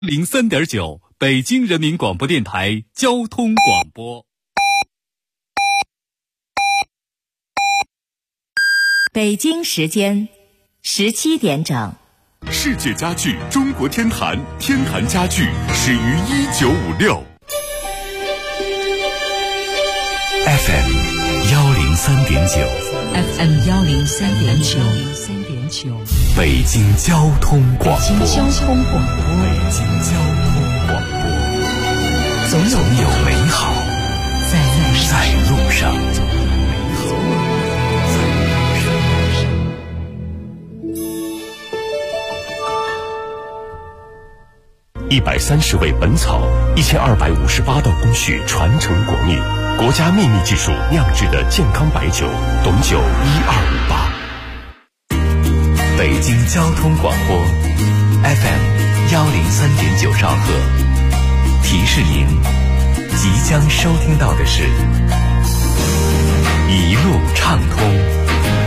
03.9北京人民广播电台交通广播。 北京时间17点整。 世界家具中国天坛，天坛家具始于1956。 FM 103.9 FM 103.9 北京交通广播。 北京交通广播。 北京交通广播。 总有美好在路上。130味本草，1258道工序传承国秘，国家秘密技术酿制的健康白酒，董酒1258。北京交通广播 FM 103.9兆赫，提示您，即将收听到的是一路畅通。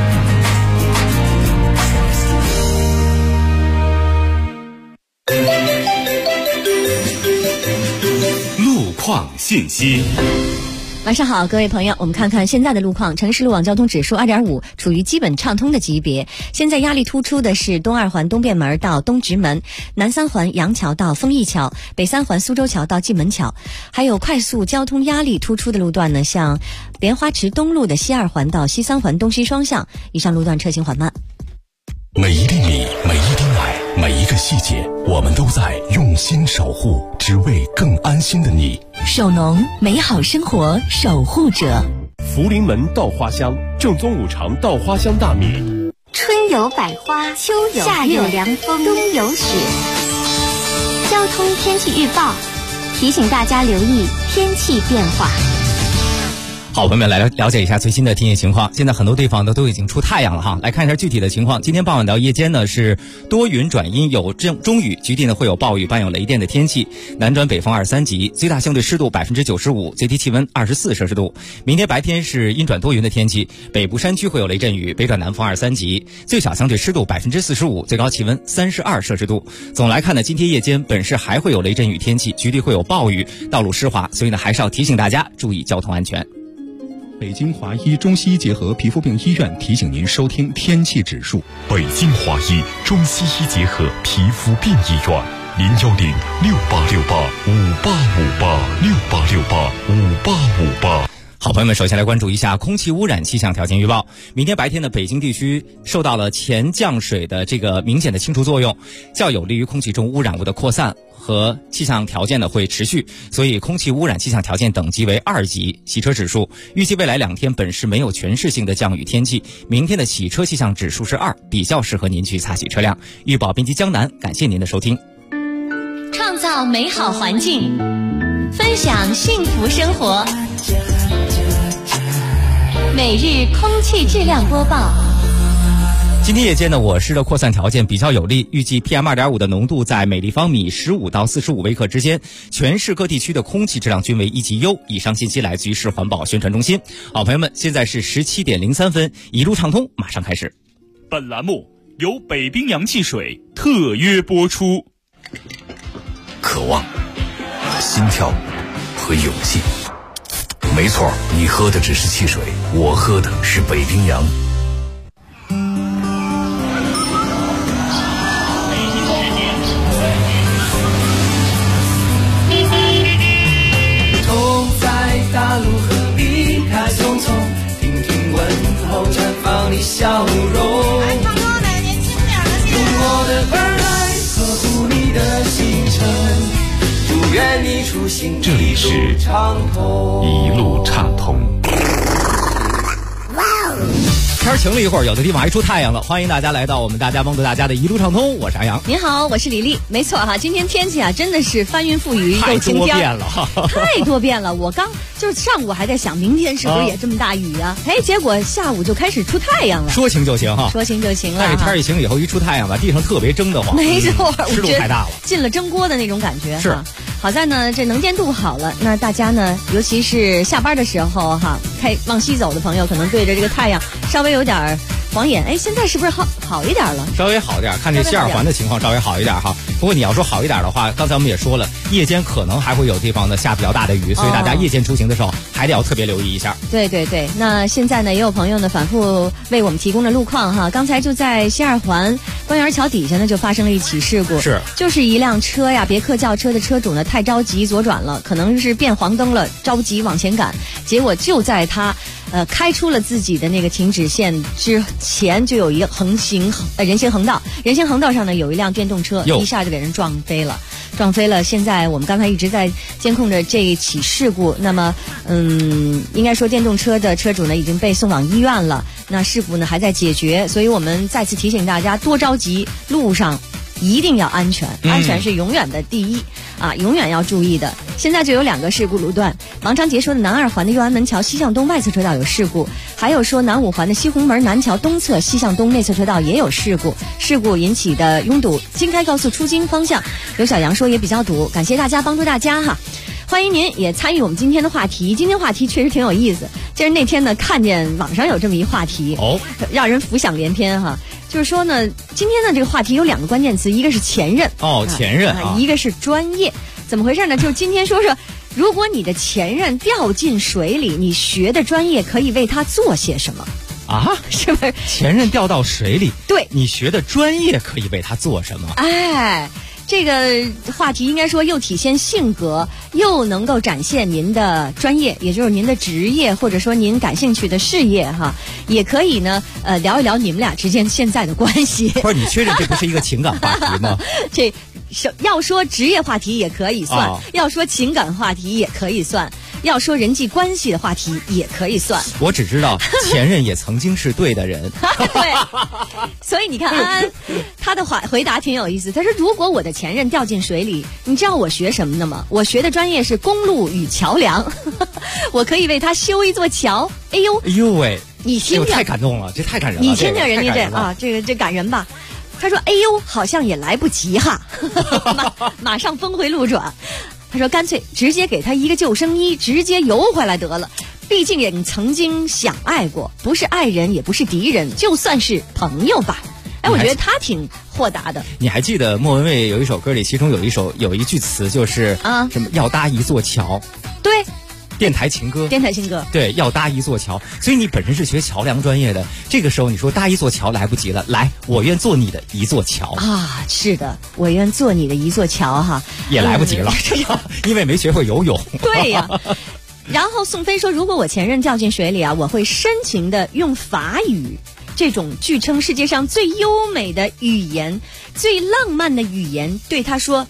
路况信息。 晚上好，各位朋友，我们看看现在的路况。城市路网交通指数2.5，处于基本畅通的级别。现在压力突出的是东二环东便门到东直门，南三环杨桥到丰益桥，北三环苏州桥到蓟门桥。还有快速交通压力突出的路段呢，像莲花池东路的西二环到西三环东西双向，以上路段车行缓慢。 每一粒米，每一滴奶，每一个细节，我们都在用心守护，只为更安心的你。 守农，美好生活守护者。 福临门稻花香，正宗五常稻花香大米。 春有百花，秋有夏有凉风，冬有雪。交通天气预报提醒大家留意天气变化。 好，朋友们来了解一下最新的天气情况。现在很多地方都已经出太阳了哈，来看一下具体的情况。今天傍晚到夜间呢是多云转阴，有中雨，局地呢会有暴雨，伴有雷电的天气。南转北风2-3级，最大相对湿度95%，最低气温24摄氏度。明天白天是阴转多云的天气，北部山区会有雷阵雨，北转南风2-3级，最小相对湿度45%，最高气温32摄氏度。总来看呢，今天夜间本市还会有雷阵雨天气，局地会有暴雨，道路湿滑，所以呢还是要提醒大家注意交通安全。 北京华医中西医结合皮肤病医院提醒您收听天气指数。 北京华医中西医结合皮肤病医院，010-6868-5858，6868-5858。 好，朋友们，首先来关注一下空气污染气象条件预报。明天白天呢，北京地区受到了前降水的这个明显的清除作用，较有利于空气中污染物的扩散和气象条件呢会持续，所以空气污染气象条件等级为2级。洗车指数预计未来2天本市没有全市性的降雨天气，明天的洗车气象指数是2，比较适合您去擦洗车辆。预报编辑江南，感谢您的收听。 创造美好环境，分享幸福生活。每日空气质量播报。 今天夜间呢，我市的扩散条件比较有利，预计 PM2.5 的浓度在每立方米15到45微克之间，全市各地区的空气质量均为1级优。以上信息来自于市环保宣传中心。好，朋友们，现在是17点03分，一路畅通马上开始。 本栏目由北冰洋汽水特约播出。 渴望、心跳和勇气。没错，你喝的只是汽水，我喝的是北冰洋。 走在大路和离开匆匆，听听问候，绽放你笑容。用我的耳来呵护你的行程。愿你出行这里是一路畅通。 天晴了一会儿，有的地方还出太阳了。欢迎大家来到我们大家帮助大家的一路畅通，我是杨洋。 您好，我是李丽。没错哈，今天天气啊真的是翻云覆雨， 太多变了， 太多变了。我刚就是上午还在想，明天是不是也这么大雨啊？结果下午就开始出太阳了。 说晴就晴哈， 说晴就晴了。 但是天一晴以后，一出太阳吧，地上特别蒸得慌。 没错， 湿度太大了， 进了蒸锅的那种感觉。 是。 好在呢，这能见度好了，那大家呢，尤其是下班的时候哈，往西走的朋友，可能对着这个太阳稍微有点晃眼，哎，现在是不是好一点了？ 稍微好一点，看这西二环的情况稍微好一点哈。不过你要说好一点的话，刚才我们也说了，夜间可能还会有地方呢下比较大的雨，所以大家夜间出行的时候还得要特别留意一下。 对对对，那现在呢也有朋友呢反复为我们提供了路况哈。刚才就在西二环官园桥底下呢就发生了一起事故，就是一辆车呀，别克轿车的车主呢太着急左转了，可能是变黄灯了，着急往前赶，结果就在他开出了自己的那个停止线之前，就有一个人行横道，人行横道上呢有一辆电动车，一下就给人撞飞了。现在我们刚才一直在监控着这一起事故，那么应该说电动车的车主呢已经被送往医院了，那事故呢还在解决，所以我们再次提醒大家多着急，路上一定要安全，安全是永远的第一啊，永远要注意的。现在就有2个事故路段，王章杰说的南2环的右安门桥西向东外侧车道有事故，还有说南5环的西红门南桥东侧西向东内侧车道也有事故引起的拥堵，京开高速出京方向，刘小杨说也比较堵，感谢大家帮助大家哈。欢迎您也参与我们今天的话题，今天话题确实挺有意思，就是那天呢看见网上有这么一话题，让人浮想联翩哈。就是说呢，今天的这个话题有2个关键词，一个是前任前任一个是专业。怎么回事呢？就是今天说如果你的前任掉进水里，你学的专业可以为他做些什么啊？ 是不是前任掉到水里， 对， 你学的专业可以为他做什么？ 哎，这个话题应该说又体现性格，又能够展现您的专业，也就是您的职业，或者说您感兴趣的事业哈。也可以呢聊一聊你们俩之间现在的关系。 不是，你确认这不是一个情感话题吗？ 这要说职业话题也可以算，要说情感话题也可以算，要说人际关系的话题也可以算。 我只知道前任也曾经是对的人。 对，所以你看安安他的回答挺有意思，他说如果我的前任掉进水里，你知道我学什么的吗？我学的专业是公路与桥梁。我可以为他修一座桥。哎呦喂，你听听， 太感动了，这太感人了。 你听听人家这感人吧。他说：“哎呦，好像也来不及哈，马上峰回路转。”他说：“干脆直接给他一个救生衣，直接游回来得了。毕竟也曾经想爱过，不是爱人，也不是敌人，就算是朋友吧。”哎，我觉得他挺豁达的。 你还记得莫文蔚有一首歌里，其中有一句词就是什么要搭一座桥？ 对。 电台情歌，对，要搭一座桥。所以你本身是学桥梁专业的，这个时候你说搭一座桥来不及了，来，我愿做你的一座桥啊！是的，我愿做你的一座桥哈， 也来不及了，因为没学会游泳。 对呀。然后宋飞说，如果我前任掉进水里啊，我会深情的用法语，这种据称世界上最优美的语言、最浪漫的语言，对他说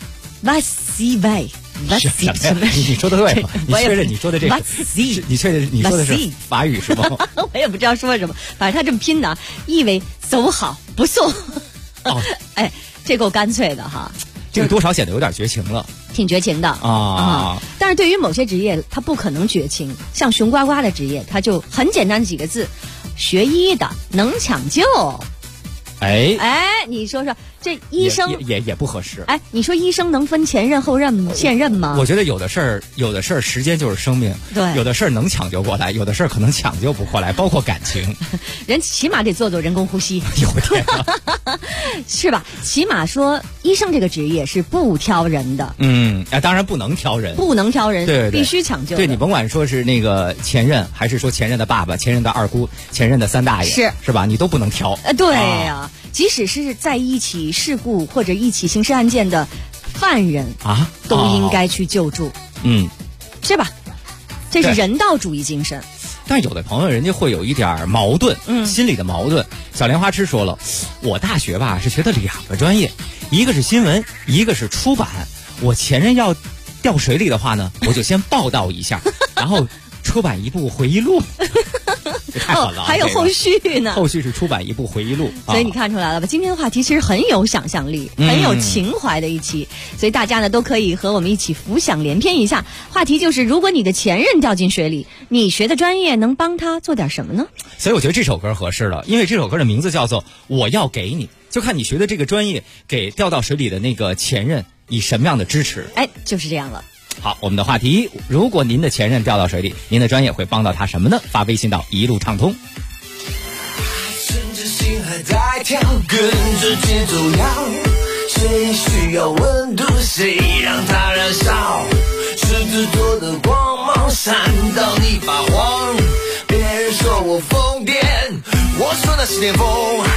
，Vas-y vai。 你说的对吗？你确认你说的这个？你确认你说的是法语是吗？ 我也不知道说什么，反正他这么拼的，意为走好不送。哎，这够干脆的哈。 这个多少显得有点绝情了， 挺绝情的啊。但是对于某些职业，他不可能绝情。像熊呱呱的职业，他就很简单几个字：学医的能抢救。哎，你说说，这医生也不合适。 哎，你说医生能分前任、后任、现任吗？ 我觉得有的事儿，时间就是生命。 对， 有的事儿能抢救过来，有的事儿可能抢救不过来，包括感情。 人起码得做人工呼吸。 有天是吧？起码说，医生这个职业是不挑人的。 当然不能挑人， 对，必须抢救。 对，你甭管说是那个前任，还是说前任的爸爸、前任的二姑、前任的三大爷，是吧？你都不能挑。 对呀。即使是在一起事故或者一起刑事案件的犯人都应该去救助，是吧？这是人道主义精神。 但是有的朋友人家会有一点矛盾，心理的矛盾。小莲花痴说了，我大学吧是学的2个专业，一个是新闻，一个是出版。我前任要掉水里的话呢，我就先报道一下，然后出版一部回忆录。太好了， 还有后续呢。 后续是出版一部回忆录， 所以你看出来了吧？今天的话题其实很有想象力，很有情怀的一期，所以大家呢都可以和我们一起浮想联翩一下。话题就是，如果你的前任掉进水里，你学的专业能帮他做点什么呢？ 所以我觉得这首歌合适了，因为这首歌的名字叫做《我要给你》，就看你学的这个专业给掉到水里的那个前任以什么样的支持。 哎，就是这样了。 好，我们的话题，如果您的前任掉到水里，您的专业会帮到他什么呢？发微信到一路畅通。 在跳，跟着节奏摇。谁需要温度，谁让它燃烧。狮子座的光芒闪到你发慌。别人说我疯癫，我说那是巅峰。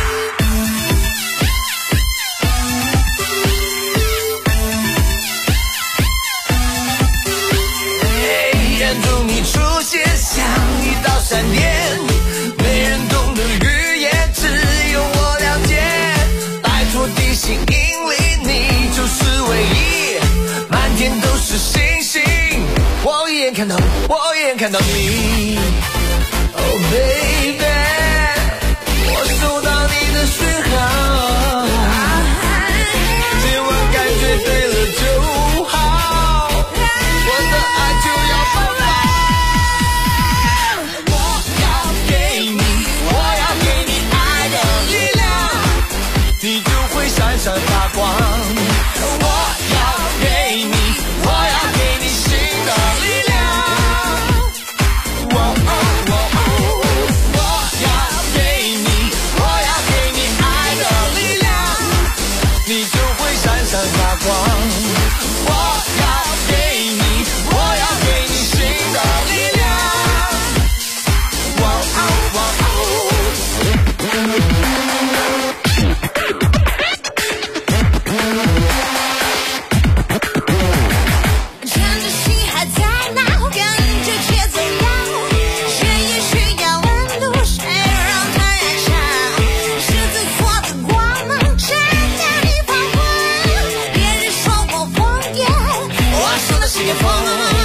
眼中你出现像一道闪电，没人懂的语言只有我了解。拜托地心引力，你就是唯一，满天都是星星，我一眼看到，我一眼看到你。Oh baby， 我收到你的讯号，今晚感觉对了就好，我的爱就要爆发。我要给你，我要给你爱的力量，你就会闪闪发光。我要给你，我要给你新的力量。我要给你，我要给你爱的力量，你就会闪闪发光。我要给你，我要给你新的力量。趁着心还在闹，跟着节奏摇，谁也需要温度，谁让它燃烧。狮子座的光芒闪到你发光。别人说我疯癫，我说的是巅峰。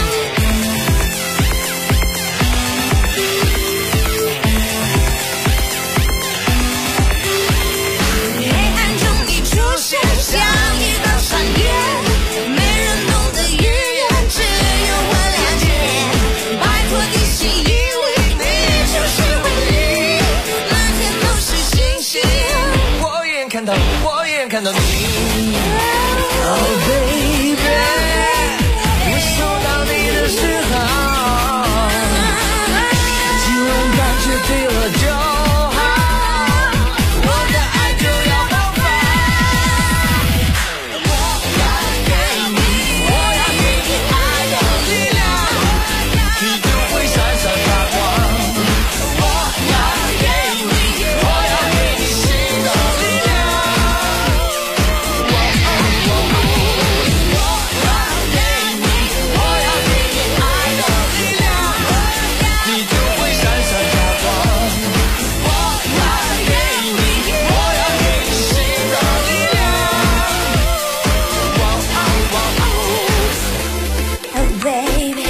黑暗中你出现像一道闪电，没人懂的语言只有我了解。拜托地心引力，你就是唯一，满天都是星星，我一眼看到，我一眼看到你。Oh baby， 我收到你的讯号，今晚感觉对了就好，我的爱就要爆发。我要给你，我要给你爱的力量，你就会闪闪发光。我要给你，我要给你新的力量。我要给你，我要给你爱的力量，你就会闪闪发光。我要给你，我要给你新的力量。Oh baby，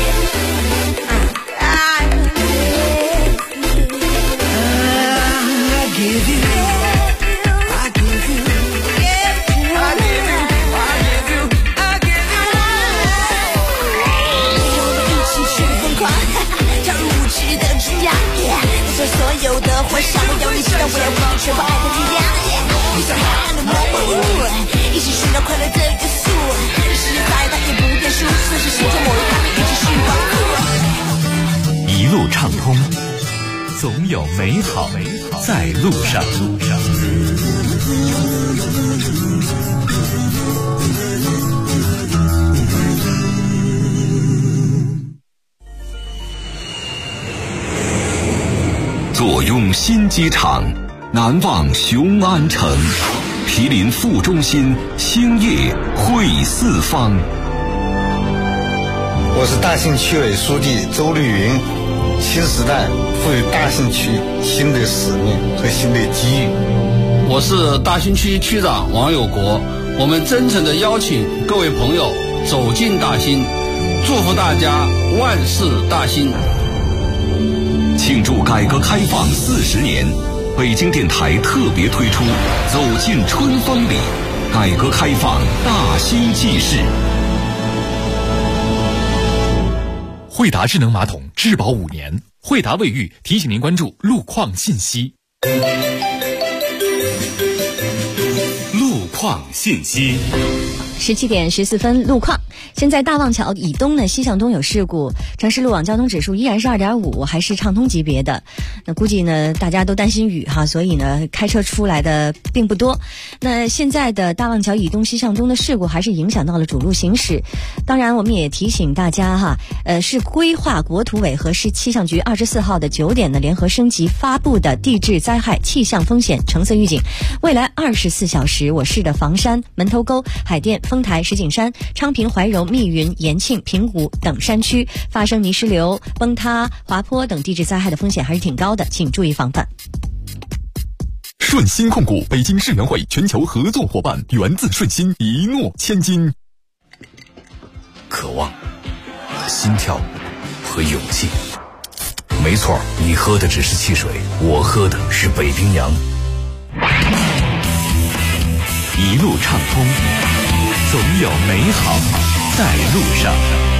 I give you， I give you， I give you， I give you， I give you。我们一起去疯狂，跳入无知的中央，你说所有的幻想，我要你知道，我要给你全部爱的力量。你想海岸的模糊，一起寻找快乐的元素，时间再大也不变输，随时心中某一方面一起去保护。 一路畅通，总有美好在路上。 坐拥新机场，难忘雄安城，毗邻副中心，兴业汇四方。 我是大兴区委书记周绿云。新时代赋予大兴区新的使命和新的机遇。 我是大兴区区长王有国，我们真诚地邀请各位朋友走进大兴，祝福大家万事大兴。 庆祝改革开放40年，北京电台特别推出《走进春风里》，改革开放大兴纪事。 惠达智能马桶质保5年，惠达卫浴提醒您关注路况信息。路况况信息。 17点14分，路况。现在大望桥以东呢，西向东有事故，城市路网交通指数依然是2.5，还是畅通级别的。那估计呢，大家都担心雨哈，所以呢，开车出来的并不多。那现在的大望桥以东西向东的事故还是影响到了主路行驶。当然，我们也提醒大家哈，是规划国土委和市气象局24号的9点的联合升级发布的地质灾害气象风险橙色预警。未来24小时，我市的房山、门头沟、海淀、丰台、石景山、昌平、怀柔、密云、延庆、平湖等山区发生泥石流、崩塌、滑坡等地质灾害的风险还是挺高的，请注意防范。 顺鑫控股北京世园会全球合作伙伴，源自顺鑫，一诺千金。 渴望、心跳和勇气。没错，你喝的只是汽水，我喝的是北冰洋。一路畅通，总有美好在路上。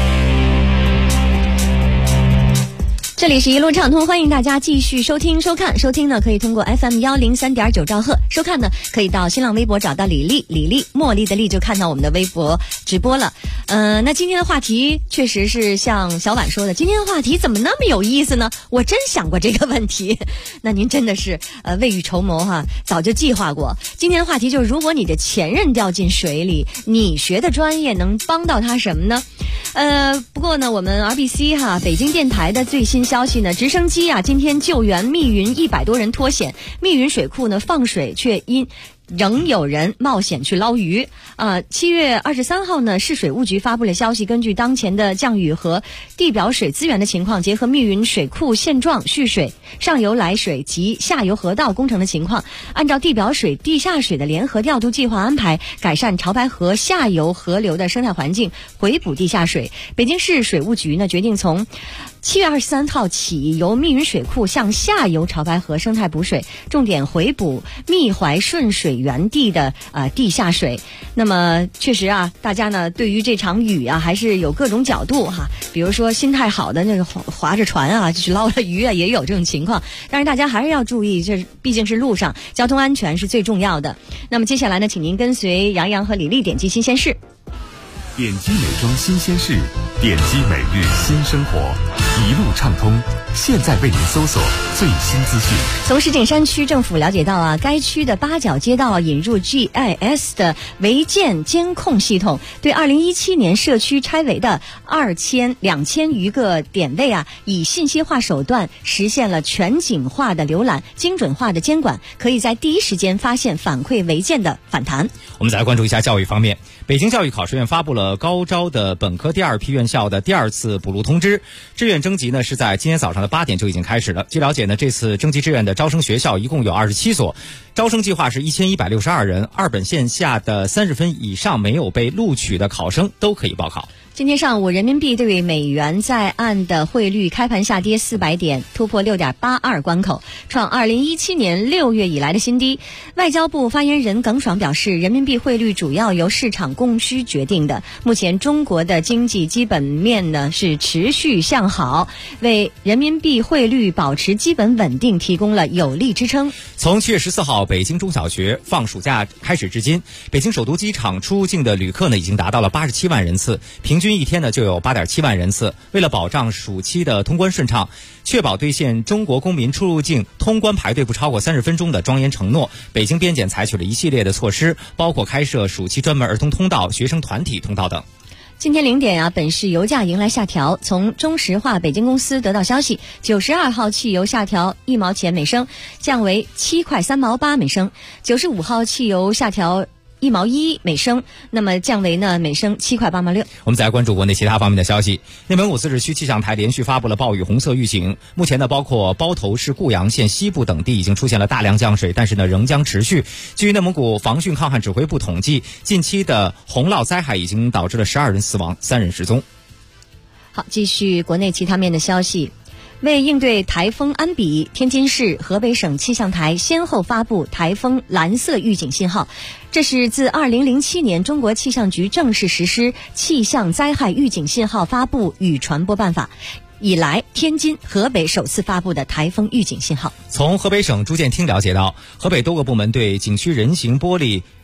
这里是一路畅通，欢迎大家继续收听收看。收听呢可以通过 FM103.9兆赫，收看呢可以到新浪微博找到李丽，茉莉的丽就看到我们的微博直播了。那今天的话题确实是像小婉说的，今天的话题怎么那么有意思呢？我真想过这个问题。那您真的是未雨绸缪哈，早就计划过。今天的话题就是，如果你的前任掉进水里，你学的专业能帮到他什么呢？不过呢，我们 RBC 哈北京电台的最新消息呢，直升机啊今天救援密云100多人脱险，密云水库呢放水，却因仍有人冒险去捞鱼。7月23号呢，市水务局发布了消息，根据当前的降雨和地表水资源的情况，结合密云水库现状、蓄水、上游来水及下游河道工程的情况，按照地表水、地下水的联合调度计划安排，改善潮白河下游河流的生态环境，回补地下水。北京市水务局呢决定从7月23号起，由密云水库向下游潮白河生态补水，重点回补密淮顺水源地的地下水。那么确实啊，大家呢对于这场雨啊还是有各种角度哈，比如说心态好的那个划着船啊就去捞了鱼啊，也有这种情况。但是大家还是要注意，这毕竟是路上，交通安全是最重要的。那么接下来呢，请您跟随杨洋和李丽点击新鲜事。 点击美妆新鲜事，点击每日新生活，一路畅通。现在为您搜索最新资讯。 从石景山区政府了解到啊，该区的8角街道引入 GIS 的违建监控系统，对2017年社区拆违的2000余个点位啊，以信息化手段实现了全景化的浏览、精准化的监管，可以在第一时间发现反馈违建的反弹。 我们再来关注一下教育方面，北京教育考试院发布了高招的本科第2批院校的第2次补录通知，志愿征集呢是在今天早上的8点就已经开始了。据了解呢，这次征集志愿的招生学校一共有27所，招生计划是1162人，2本线下的30分以上没有被录取的考生都可以报考。 今天上午，人民币对美元在岸的汇率开盘下跌400点，突破6.82关口，创2017年6月以来的新低。外交部发言人耿爽表示，人民币汇率主要由市场供需决定的。目前中国的经济基本面呢是持续向好，为人民币汇率保持基本稳定提供了有力支撑。 从7月14号北京中小学放暑假开始至今，北京首都机场出入境的旅客呢已经达到了87万人次，平均一天呢就有8.7万人次。为了保障暑期的通关顺畅，确保兑现中国公民出入境通关排队不超过30分钟的庄严承诺，北京边检采取了一系列的措施，包括开设暑期专门儿童通道、学生团体通道等。 今天0点啊，本市油价迎来下调。从中石化北京公司得到消息，92号汽油下调1毛钱每升，降为7块3毛8每升；95号汽油下调1毛1每升，那么降为呢每升7块8毛6。 我们再来关注国内其他方面的消息。内蒙古自治区气象台连续发布了暴雨红色预警，目前呢包括包头市固阳县西部等地已经出现了大量降水，但是呢仍将持续。据内蒙古防汛抗旱指挥部统计，近期的洪涝灾害已经导致了12人死亡，3人失踪。 好，继续国内其他面的消息。为应对台风安比，天津市、河北省气象台先后发布台风蓝色预警信号。这是自2007年中国气象局正式实施气象灾害预警信号发布与传播办法以来，天津、河北首次发布的台风预警信号。 从河北省住建厅了解到，河北多个部门对景区人行玻璃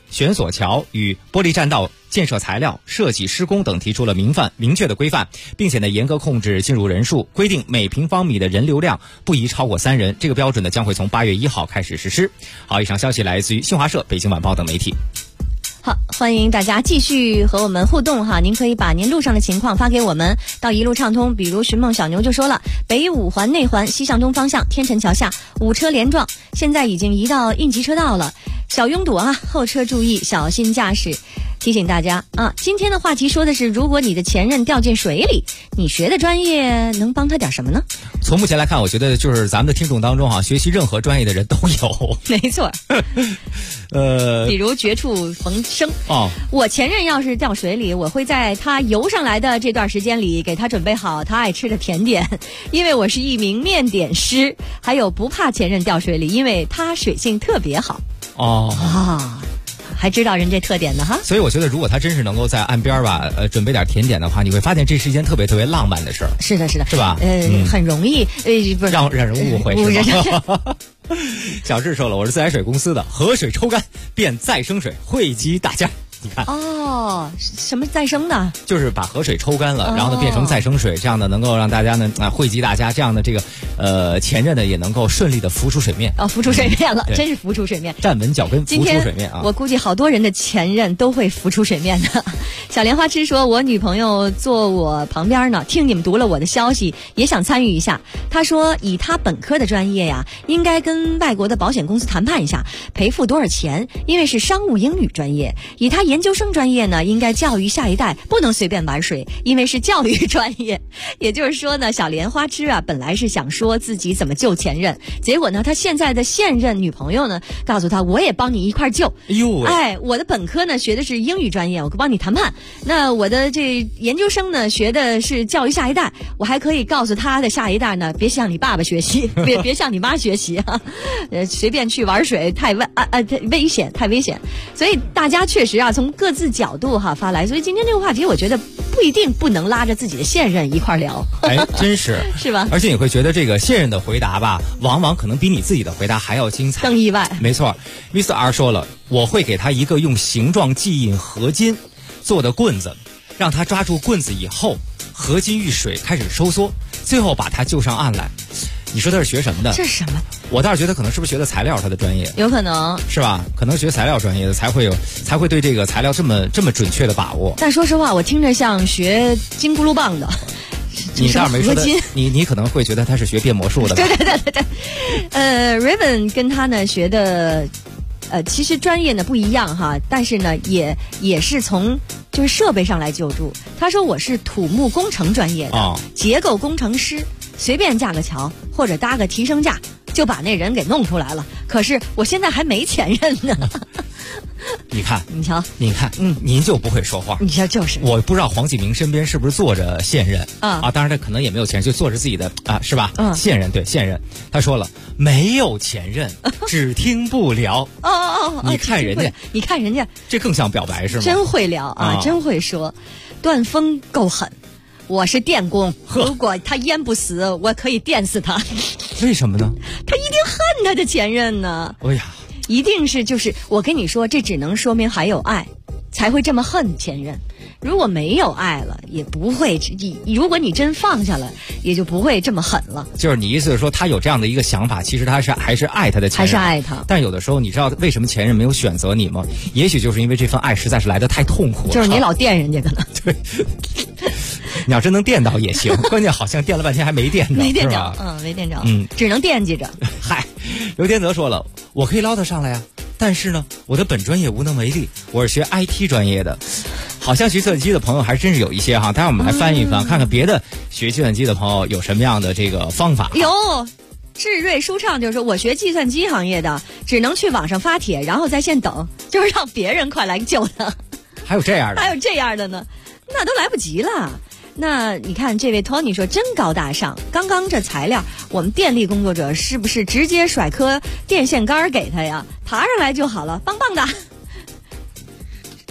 悬索桥与玻璃栈道建设材料、设计施工等提出了明确的规范，并且呢严格控制进入人数，规定每平方米的人流量不宜超过3人。这个标准呢将会从8月1号开始实施。好，以上消息来自于新华社、北京晚报等媒体。 好，欢迎大家继续和我们互动哈！您可以把您路上的情况发给我们，到一路畅通。比如寻梦小牛就说了，北五环内环西向东方向天辰桥下5车连撞，现在已经移到应急车道了，小拥堵啊，后车注意，小心驾驶。提醒大家啊，今天的话题说的是，如果你的前任掉进水里，你学的专业能帮他点什么呢？ 从目前来看，我觉得就是咱们的听众当中哈，学习任何专业的人都有。 没错。比如绝处逢生哦， 我前任要是掉水里，我会在他游上来的这段时间里给他准备好他爱吃的甜点，因为我是一名面点师，还有不怕前任掉水里，因为他水性特别好。 哦啊，还知道人这特点呢哈。 所以我觉得如果他真是能够在岸边吧准备点甜点的话，你会发现这是一件特别特别浪漫的事儿。 是的是的， 是吧？ 很容易不是让人误会是吧？小智说了，我是自来水公司的，河水抽干变再生水，惠及大家。你看哦，什么再生的？就是把河水抽干了，然后呢变成再生水，这样的能够让大家呢惠及大家，这样的这个前任呢也能够顺利的浮出水面。 浮出水面了，真是浮出水面， 站稳脚跟浮出水面啊！ 我估计好多人的前任都会浮出水面的。小莲花痴说，我女朋友坐我旁边呢，听你们读了我的消息，也想参与一下。她说，以她本科的专业呀，应该跟外国的保险公司谈判一下，赔付多少钱，因为是商务英语专业。以她研究生专业呢，应该教育下一代，不能随便玩水，因为是教育专业。也就是说呢，小莲花痴啊，本来是想说自己怎么救前任，结果呢，他现在的现任女朋友呢，告诉他我也帮你一块救。 哎呦喂！ 哎，我的本科呢学的是英语专业，我帮你谈判。那我的这研究生呢学的是教育下一代，我还可以告诉他的下一代呢，别向你爸爸学习，别向你妈学习啊，随便去玩水太危险，太危险。所以大家确实啊，从各自角度哈发来，所以今天这个话题，我觉得不一定不能拉着自己的现任一块聊。 哎，真是是吧？ 而且你会觉得这个现任的回答吧，往往可能比你自己的回答还要精彩， 更意外。 没错 ，Mr. R 说了，我会给他一个用形状记印合金做的棍子，让他抓住棍子以后，合金遇水开始收缩，最后把他救上岸来。你说他是学什么的？ 这是什么？ 我倒是觉得可能是不是学的材料，他的专业有可能是吧？可能学材料专业的才会对这个材料这么准确的把握。 但说实话，我听着像学金箍噜棒的。 你倒是没说的，你可能会觉得他是学变魔术的吧？ 对。Raven 跟他呢学的，其实专业呢不一样哈，但是呢也是从就是设备上来救助。他说我是土木工程专业的，结构工程师，随便架个桥或者搭个提升架就把那人给弄出来了。可是我现在还没前任呢。 你看， 你瞧， 你看，您就不会说话。 你瞧，就是我不知道黄继明身边是不是坐着现任啊？当然他可能也没有前任，就坐着自己的啊，是吧？现任对现任，他说了没有前任，只听不聊。你看人家，这更像表白是吗？ 真会聊啊，真会说。段峰够狠，我是电工，如果他淹不死，我可以电死他。 为什么呢？ 他一定恨他的前任呢。 哎呀。 一定是就是我跟你说，这只能说明还有爱，才会这么恨前任。如果没有爱了，也不会。如果你真放下了，也就不会这么狠了。 就是你意思是说，他有这样的一个想法，其实他还是爱他的前任， 还是爱他。 但有的时候，你知道为什么前任没有选择你吗？也许就是因为这份爱实在是来得太痛苦了。 就是你老电人家可能。 对。你要真能电到也行，关键好像电了半天还没电着， 没电着，没电着，只能惦记着。 嗨，刘天泽说了，我可以捞得上来呀，但是呢，我的本专业无能为力，我是学 IT 专业的。好像学计算机的朋友还真是有一些哈，待会儿我们来翻一翻，看看别的学计算机的朋友有什么样的这个方法。 有智瑞舒畅就是说，我学计算机行业的，只能去网上发帖，然后在线等，就是让别人快来救他。 还有这样的？ 还有这样的呢？那都来不及了。那你看这位 Tony 说真高大上，刚刚这材料我们电力工作者是不是直接甩颗电线杆给他呀？爬上来就好了，棒棒的。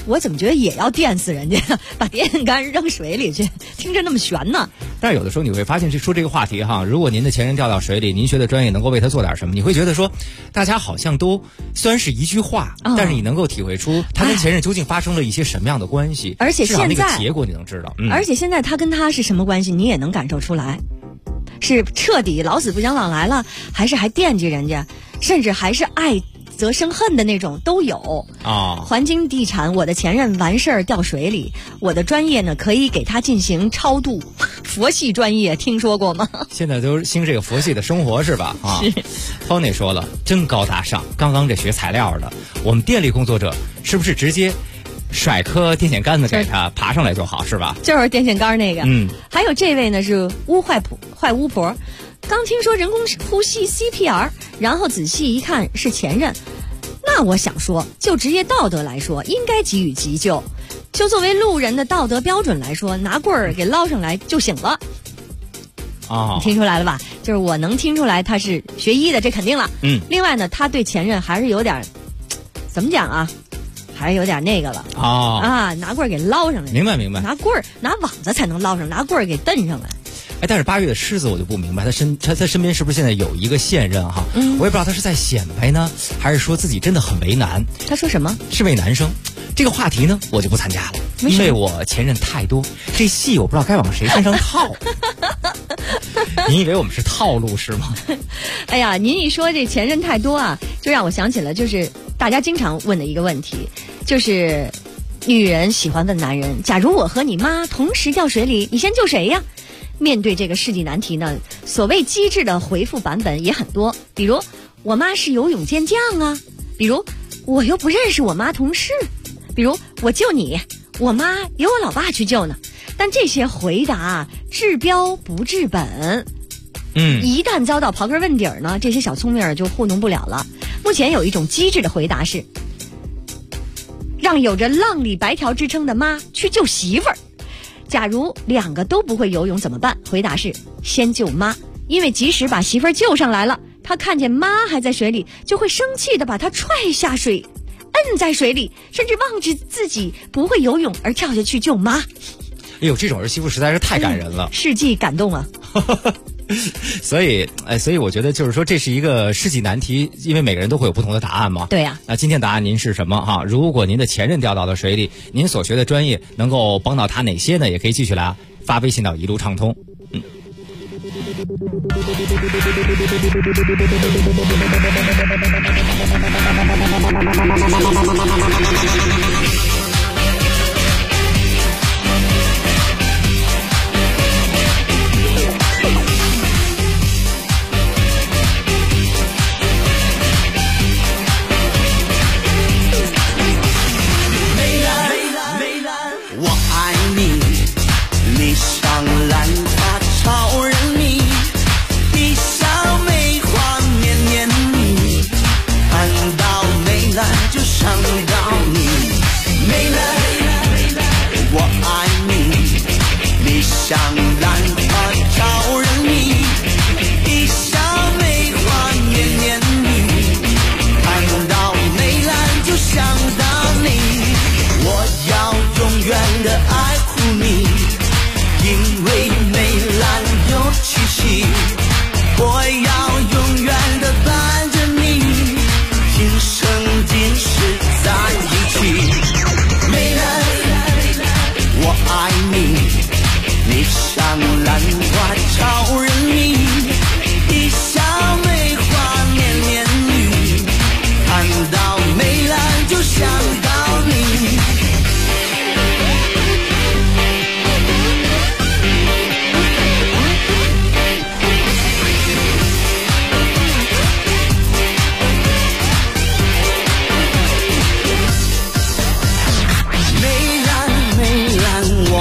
我怎么觉得也要电死人家，把电线杆扔水里去，听着那么悬呢？ 但是有的时候你会发现，说这个话题哈，如果您的前任掉到水里，您学的专业能够为他做点什么，你会觉得说，大家好像都虽然是一句话，但是你能够体会出他跟前任究竟发生了一些什么样的关系， 而且现在至少那个结果你能知道。 而且现在他跟他是什么关系，你也能感受出来，是彻底老死不相往来了，还是还惦记人家，甚至还是爱则生恨的那种都有啊。 环境地产，我的前任完事儿掉水里，我的专业呢可以给他进行超度，佛系专业听说过吗？ 现在都兴这个佛系的生活是吧？啊 ，Tony 说了，真高大上。刚刚这学材料的，我们电力工作者是不是直接甩颗电线杆子给他爬上来就好是吧？ 就是电线杆那个。还有这位呢是坏巫婆。刚听说人工呼吸 CPR， 然后仔细一看是前任，那我想说，就职业道德来说，应该给予急救。就作为路人的道德标准来说，拿棍儿给捞上来就行了。你听出来了吧？就是我能听出来他是学医的，这肯定了。另外呢，他对前任还是有点，怎么讲啊？还是有点那个了。拿棍儿给捞上来。 明白。 拿棍儿拿网子才能捞上，拿棍儿给蹬上来。 但是8月的狮子我就不明白，他身边是不是现在有一个现任哈？我也不知道他是在显摆呢，还是说自己真的很为难。 他说什么？ 是位男生。这个话题呢，我就不参加了，因为我前任太多，这戏我不知道该往谁身上套。您以为我们是套路是吗？ 哎呀，您一说这前任太多啊，就让我想起了就是大家经常问的一个问题，就是女人喜欢问男人，假如我和你妈同时掉水里，你先救谁呀？面对这个世纪难题呢，所谓机智的回复版本也很多，比如我妈是游泳健将啊，比如我又不认识我妈同事，比如我救你，我妈有我老爸去救呢。但这些回答治标不治本，一旦遭到刨根问底儿呢，这些小聪明儿就糊弄不了了。目前有一种机智的回答是，让有着浪里白条之称的妈去救媳妇儿。假如两个都不会游泳怎么办？回答是先救妈，因为即使把媳妇儿救上来了，他看见妈还在水里，就会生气的把她踹下水，摁在水里，甚至忘记自己不会游泳而跳下去救妈。 哎呦，这种儿媳妇实在是太感人了， 世纪感动啊！ 所以我觉得就是说这是一个世纪难题，因为每个人都会有不同的答案嘛。 对呀。 那今天答案您是什么哈？如果您的前任掉到了水里，您所学的专业能够帮到他哪些呢？也可以继续来发微信到一路畅通。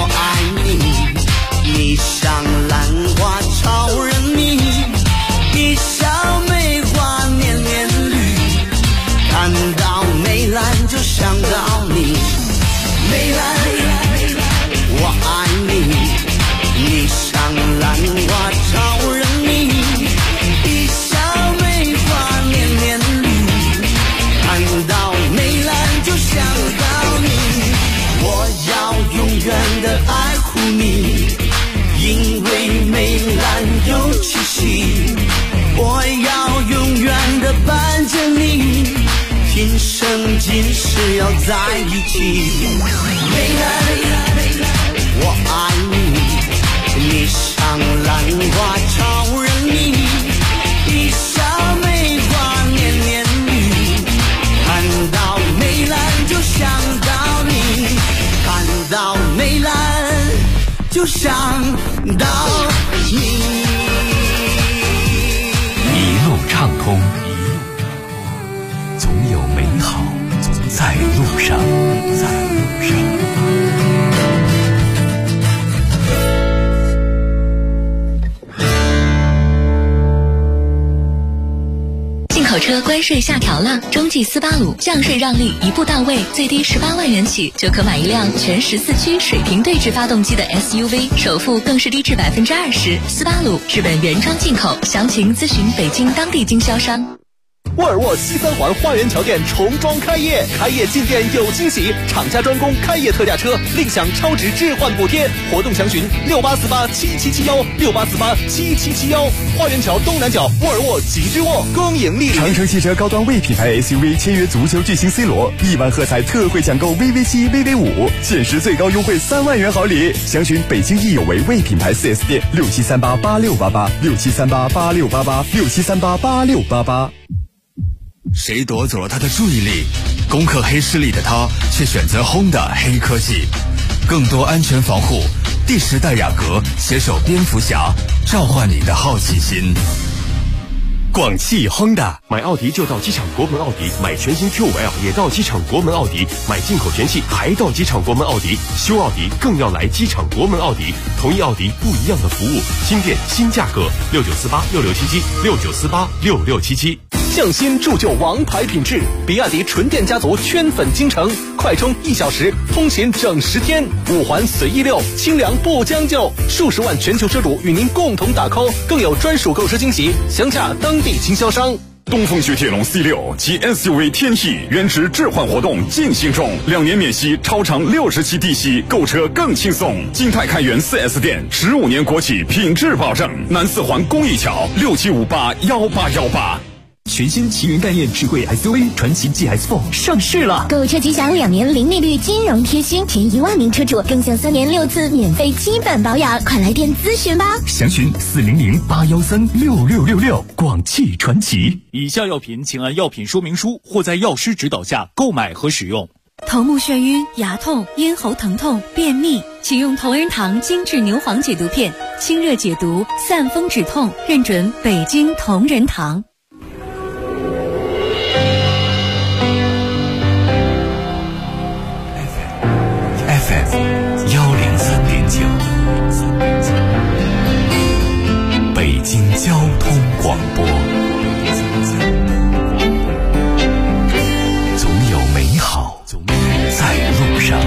像兰花超人迷，一你，因为美兰有气息，我要永远的伴着你，今生今世要在一起。美兰，我爱你，你像兰花超人迷，一笑梅花年年绿，看到美兰就想到你，看到美兰就想到你。 一路畅通，总有美好在路上，在路上。 进口车关税下调了，中继斯巴鲁降税让利一步到位，最低18万元起就可买一辆全14驱水平对置发动机的 SUV， 首付更是低至20%。斯巴鲁日本原装进口，详情咨询北京当地经销商。 沃尔沃西三环花园桥店重装开业，开业进店有惊喜，厂家专供开业特价车，另享超值置换补贴，活动详询68487771，68487771。花园桥东南角沃尔沃极致沃恭迎莅临。 长城汽车高端 V 品牌 SUV 签约足球巨星 C 罗，1万喝彩特惠抢购 VV7、VV5，限时最高优惠3万元好礼。详询北京益有为 V 品牌 4S 店，67388688，67388688，67388688。 谁夺走了他的注意力？攻克黑势力的他却选择 Honda 黑科技，更多安全防护。第10代雅阁携手蝙蝠侠，召唤你的好奇心。 广汽 Honda， 买奥迪就到机场国门奥迪，买全新 Q5L 也到机场国门奥迪，买进口全系还到机场国门奥迪，修奥迪更要来机场国门奥迪，同一奥迪不一样的服务，新店新价格，69486677，69486677。 匠心铸就王牌品质，比亚迪纯电家族圈粉京城，快充1小时，通勤整10天，5环随意溜，清凉不将就，数十万全球车主与您共同打 call， 更有专属购车惊喜，详洽当地经销商。 东风雪铁龙 C6 及 SUV 天翼原值置换活动进行中，2年免息，超长60期低息，购车更轻松。金泰开元 4S 店，15年国企品质保证。南4环公益桥，67581818。 全新奇云概念智慧 SUV 传祺 GS4 上市了， 购车吉祥2年零利率金融贴心，前1万名车主更享3年6次免费基本保养，快来电咨询吧。 详询40081366666。广汽传祺。 以下药品请按药品说明书或在药师指导下购买和使用。 头目眩晕、牙痛、咽喉疼痛、便秘，请用同仁堂精致牛黄解毒片，清热解毒，散风止痛，认准北京同仁堂。 北京交通广播，总有美好在路上。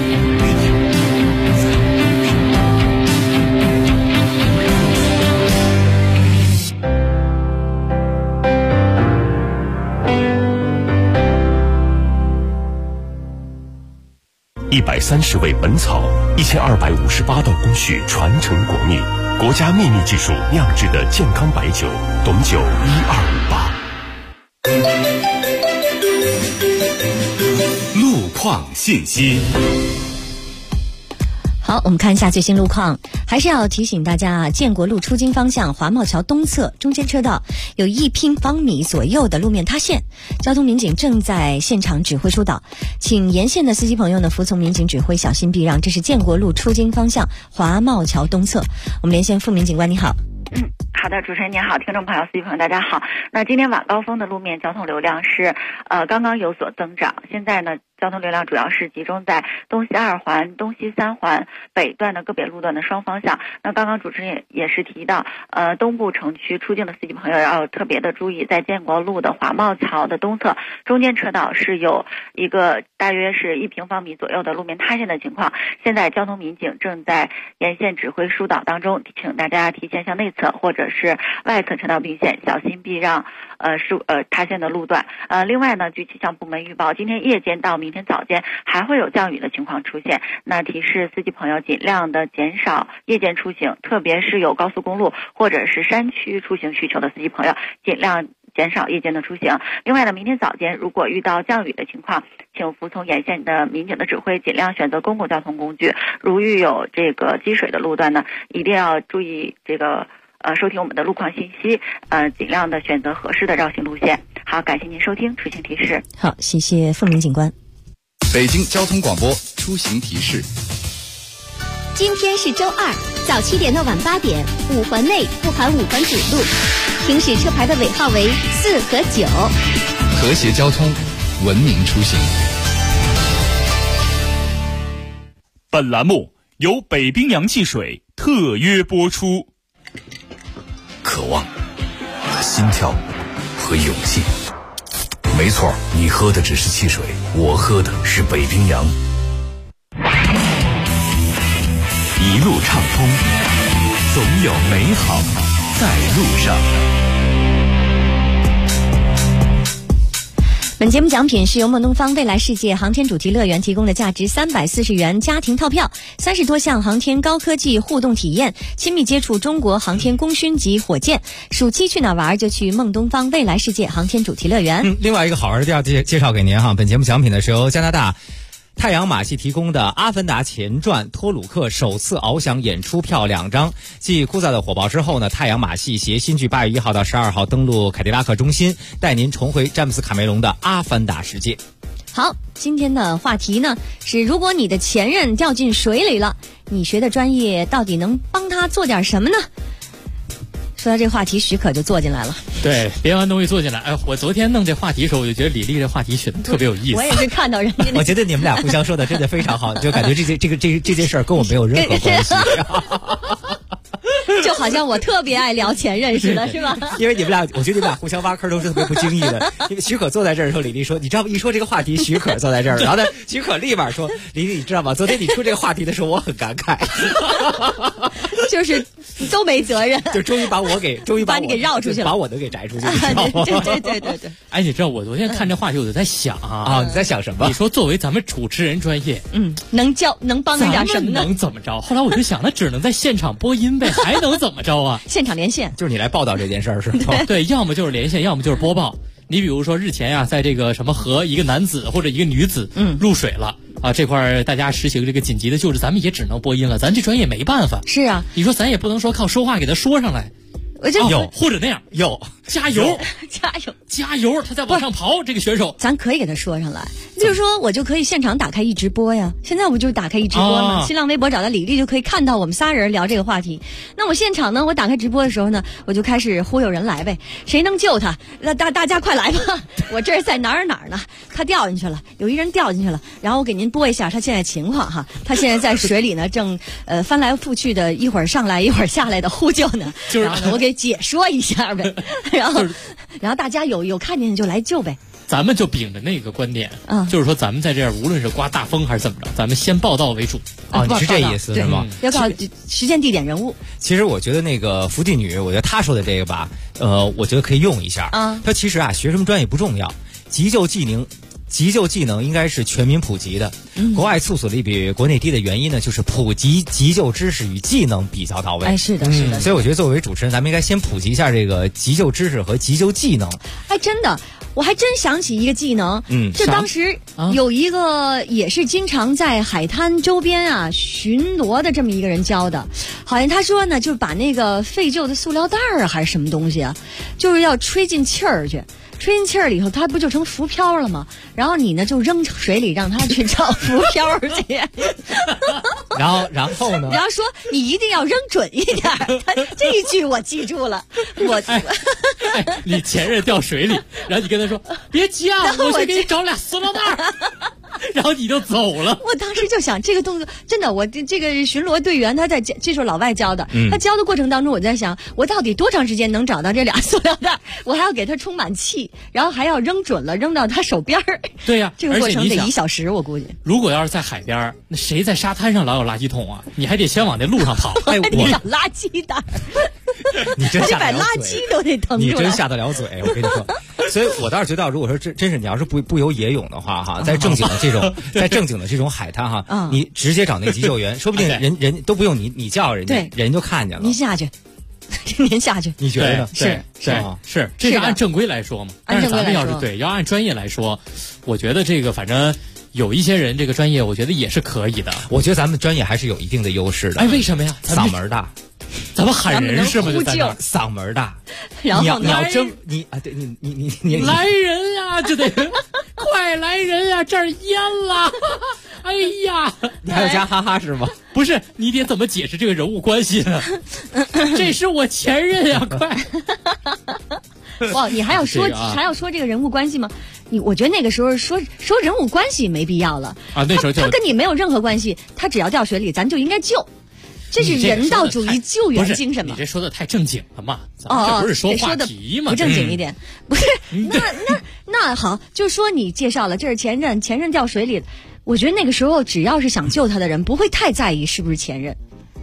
130味本草，1258道工序传承国秘，国家秘密技术酿制的健康白酒，董酒1258。 路况信息。 好，我们看一下最新路况。还是要提醒大家啊，建国路出京方向华贸桥东侧中间车道有1平方米左右的路面塌陷，交通民警正在现场指挥疏导，请沿线的司机朋友呢服从民警指挥，小心避让。这是建国路出京方向华贸桥东侧。我们连线副民警官，你好。 好的，主持人您好，听众朋友、司机朋友大家好。那今天晚高峰的路面交通流量是刚刚有所增长，现在呢交通流量主要是集中在东西2环、东西3环北段的个别路段的双方向。那刚刚主持人也是提到，东部城区出境的司机朋友要特别的注意，在建国路的华贸桥的东侧中间车道是有一个大约是1平方米左右的路面塌陷的情况，现在交通民警正在沿线指挥疏导当中，请大家提前向内侧或者是外侧车道并线，小心避让塌陷的路段。另外呢，据气象部门预报，今天夜间到明明天早间还会有降雨的情况出现。那提示司机朋友尽量的减少夜间出行，特别是有高速公路或者是山区出行需求的司机朋友，尽量减少夜间的出行。另外呢，明天早间如果遇到降雨的情况，请服从沿线的民警的指挥，尽量选择公共交通工具。如遇有这个积水的路段呢，一定要注意这个收听我们的路况信息，尽量的选择合适的绕行路线。好，感谢您收听出行提示。 好，谢谢凤鸣警官。 北京交通广播出行提示。 今天是周二，早7点到晚8点，5环内不含5环主路，行驶车牌的尾号为4和9。 和谐交通，文明出行。 本栏目由北冰洋汽水特约播出。 渴望、心跳和勇气。没错，你喝的只是汽水，我喝的是北冰洋。 一路畅通，总有美好在路上。 本节目奖品是由梦东方未来世界航天主题乐园提供的价值340元家庭套票，30多项航天高科技互动体验，亲密接触中国航天功勋级火箭。暑期去哪玩就去梦东方未来世界航天主题乐园。 另外一个好玩的要介绍给您哈，本节目奖品呢是由加拿大太阳马戏提供的《阿凡达前传》托鲁克首次翱翔演出票2张。继枯燥的火爆之后呢，太阳马戏携新剧8月1号到12号登陆凯迪拉克中心，带您重回詹姆斯卡梅隆的阿凡达世界。 好，今天的话题呢是，如果你的前任掉进水里了，你学的专业到底能帮他做点什么呢？说到这个话题，许可就坐进来了。 对，别玩东西坐进来。哎，我昨天弄这话题的时候，我就觉得李丽这话题选的特别有意思。 我也是看到人家。 我觉得你们俩互相说的真的非常好，就感觉这件事儿跟我没有任何关系。 就好像我特别爱聊前任似的，是吧？ 因为你们俩，我觉得你们俩互相挖坑都是特别不经意的。因为许可坐在这儿的时候，李丽说：“你知道吗？一说这个话题，许可坐在这儿。”然后呢，许可立马说：“李丽，你知道吗？昨天你出这个话题的时候，我很感慨。” 就是都没责任， 就终于把你给绕出去了， 把我都给摘出去了。 对。 哎，你知道我昨天看这话题，我就在想啊，你在想什么？ 你说作为咱们主持人专业， 能帮你点什么呢？ 能怎么着？后来我就想，那只能在现场播音呗，还能怎么着啊？ 现场连线， 就是你来报道这件事儿是吧？ 对，要么就是连线，要么就是播报。你比如说日前呀，在这个什么河，一个男子或者一个女子入水了啊，这块大家实行这个紧急的救治，咱们也只能播音了，咱这专业没办法。 是啊， 你说咱也不能说靠说话给他说上来。有或者那样有加油，他在往上跑，这个选手咱可以给他说上来。就是说我就可以现场打开一直播呀，现在我就打开一直播嘛，新浪微博找到李丽就可以看到我们仨人聊这个话题。那我现场呢，我打开直播的时候呢，我就开始忽悠人来呗，谁能救他？那大家快来吧！我这是在哪儿呢？他掉进去了，有一人掉进去了，然后我给您播一下他现在情况哈。他现在在水里呢，正翻来覆去的，一会儿上来一会儿下来的呼救呢。然后呢，我给解说一下呗，然后大家有看见就来救呗。 咱们就秉着那个观点，就是说咱们在这儿无论是刮大风还是怎么着，咱们先报道为主。 你是这意思是吗？ 要报时间、地点、人物。 其实我觉得那个福地女，我觉得她说的这个吧，我觉得可以用一下。她其实学什么专业不重要，急救技能应该是全民普及的。国外厕所率比国内低的原因呢，就是普及急救知识与技能比较到位。 哎，是的。 所以我觉得作为主持人，咱们应该先普及一下这个急救知识和急救技能。 哎，真的。我还真想起一个技能，就当时有一个也是经常在海滩周边巡逻的这么一个人教的，好像他说呢，就是把那个废旧的塑料袋还是什么东西就是要吹进气儿去。吹进气儿里头，它不就成浮漂了吗？然后你呢就扔水里，让它去找浮漂去。 然后呢？ 然后说你一定要扔准一点。这一句我记住了。 你前任掉水里，然后你跟他说别急啊，我去给你找俩塑料袋。然后你就走了。 我当时就想，这个动作真的，我这个巡逻队员他在这是老外教的，他教的过程当中，我在想，我到底多长时间能找到这俩塑料袋？我还要给他充满气，然后还要扔准了，扔到他手边儿。 对呀， 这个过程得1小时，我估计。 如果要是在海边，那谁在沙滩上老有垃圾桶啊？你还得先往那路上跑。 哎，我找垃圾袋。 你真下得了嘴， 把垃圾都得腾出来。 你真下得了嘴，我跟你说。 所以我倒是觉得，如果说真是你要是不游野泳的话哈，在正经的这种海滩哈，你直接找那个急救员，说不定人都不用你叫人家，人就看见了。 您下去。您下去， 你觉得呢？ 是，这是按正规来说嘛。但是咱们要是要按专业来说，我觉得这个反正有一些人这个专业，我觉得也是可以的。 我觉得咱们专业还是有一定的优势的。 哎，为什么呀？ 嗓门大， 咱们喊人是吗？就在那儿嗓门大。 然后你要争你啊，对你来人呀，就得快来人呀，这儿淹了。哎呀， 你还要加哈哈是吗？ 不是，你得怎么解释这个人物关系呢？这是我前任呀，快！ 哇，你还要说这个人物关系吗？我觉得那个时候说人物关系没必要了啊。那时候他跟你没有任何关系，他只要掉水里，咱就应该救。这是人道主义救援精神嘛？ 你这说的太正经了嘛？这不是说话题嘛？ 不正经一点，不是？那好，就说你介绍了，这是前任掉水里。我觉得那个时候，只要是想救他的人，不会太在意是不是前任。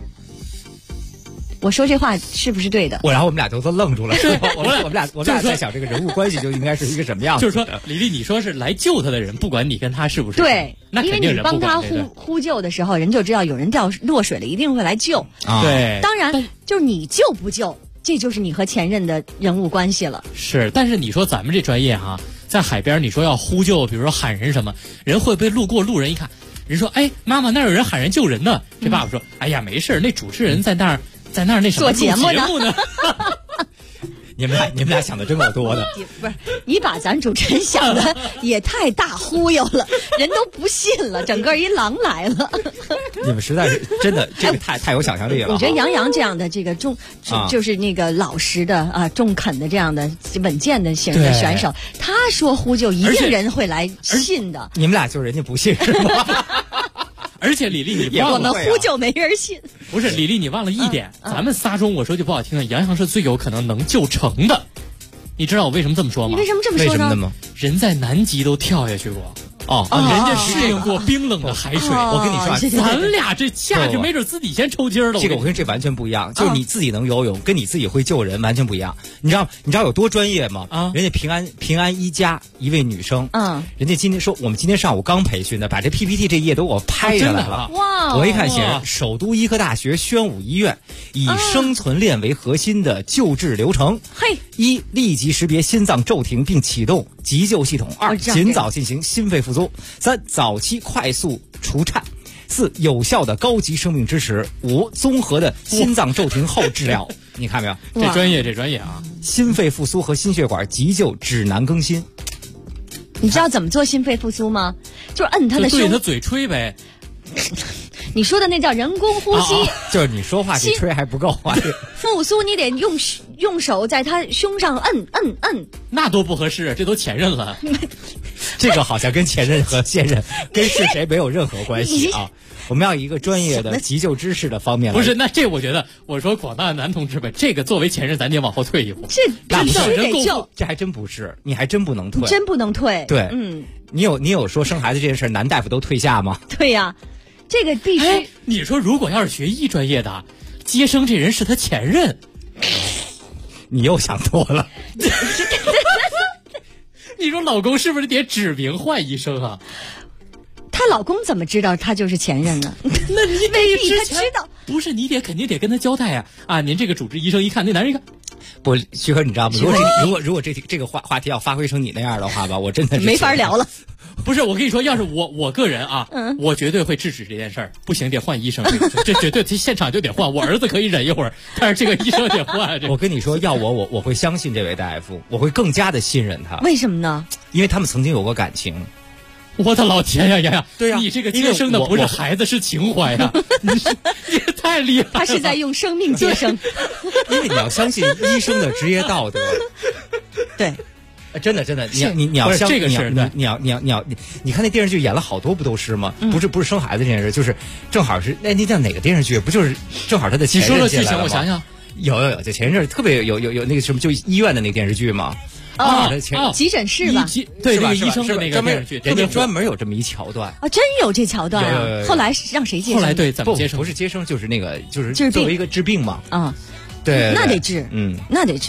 我说这话是不是对的？ 然后我们俩都愣住了。我们俩在想这个人物关系就应该是一个什么样子。 就是说，李丽，你说是来救他的人，不管你跟他是不是对， 那肯定因为你帮他呼救的时候，人就知道有人落水了，一定会来救。 对， 当然就是你救不救，这就是你和前任的人物关系了。 是，但是你说咱们这专业哈。在海边，你说要呼救，比如说喊人什么，人会被路人一看，人说：“哎，妈妈，那儿有人喊人救人呢。”这爸爸说：“哎呀，没事，那主持人在那儿那什么做节目呢。” 你们俩想的真够多的。 不是，你把咱主持人想的也太大忽悠了，人都不信了，整个一狼来了。 你们实在是真的，这个太有想象力了。 我觉得杨洋这样的这个就是那个老实的中肯的这样的稳健的型的选手，他说呼救一定人会来信的。 你们俩就是人家不信是吗？ 而且李丽，你忘了我们呼救没人信。 不是李丽，你忘了一点，咱们仨中，我说句不好听的，杨洋是最有可能能救成的。你知道我为什么这么说吗？ 你为什么这么说呢？ 人在南极都跳下去过。人家适应过冰冷的海水。 我跟你说， 咱俩这下去没准自己先抽筋了。 这个我跟这完全不一样，就是你自己能游泳，跟你自己会救人完全不一样。你知道有多专业吗？人家平安一家一位女生，人家今天说我们今天上午刚培训的，把这 PPT 这页都给我拍下来了。 哇！ 我一看写着首都医科大学宣武医院以生存链为核心的救治流程。一、立即识别心脏骤停并启动急救系统。2、尽早进行心肺复苏。3、早期快速除颤。4、有效的高级生命支持。5、综合的心脏骤停后治疗。你看没有？ 这专业啊！ 心肺复苏和心血管急救指南更新。 你知道怎么做心肺复苏吗？就是摁他的胸， 对他嘴吹呗。 你说的那叫人工呼吸， 就是你说话这吹还不够啊！ 复苏你得用手在他胸上摁， 那多不合适，这都前任了。 这个好像跟前任和现任跟是谁没有任何关系啊！我们要一个专业的急救知识的方面。 不是，那这我觉得，我说广大的男同志们，这个作为前任，咱得往后退一步。 这必须得救， 这还真不是，你还真不能退， 真不能退。 对，你有说生孩子这件事，男大夫都退下吗？ 对呀。这个必须。 你说如果要是学医专业的，接生这人是他前任， 你又想多了。 你说老公是不是得指名换医生啊？ 她老公怎么知道他就是前任呢？ 那你未必他知道。 不是，你肯定得跟他交代呀！您这个主治医生一看，那男人一看。 不，徐哥，你知道吗？如果这个话题要发挥成你那样的话吧，我真的是没法聊了。 不是，我跟你说，要是我个人啊，我绝对会制止这件事儿。不行，得换医生，这绝对现场就得换。我儿子可以忍一会儿，但是这个医生得换。 我跟你说，要我会相信这位大夫，我会更加的信任他。 为什么呢？ 因为他们曾经有过感情。 我的老天呀呀！ 对呀， 你这个接生的不是孩子，是情怀呀！你太厉害了。 他是在用生命接生。 因为你要相信医生的职业道德。 对。 真的，你要相信， 这个是你要，你看那电视剧演了好多不都是吗？不是生孩子这件事，就是正好是那叫哪个电视剧？不就是正好他的前任进来了吗？你说说剧情，我想想， 有，就前一阵特别有那个什么，就医院的那个电视剧嘛。 急诊室吧， 对，那个医生的那个电视剧， 人家专门有这么一桥段啊，真有这桥段啊！后来让谁接生？ 后来对怎么接生？ 不是接生，就是那个就是作为一个治病嘛。 啊， 对， 那得治，那得治。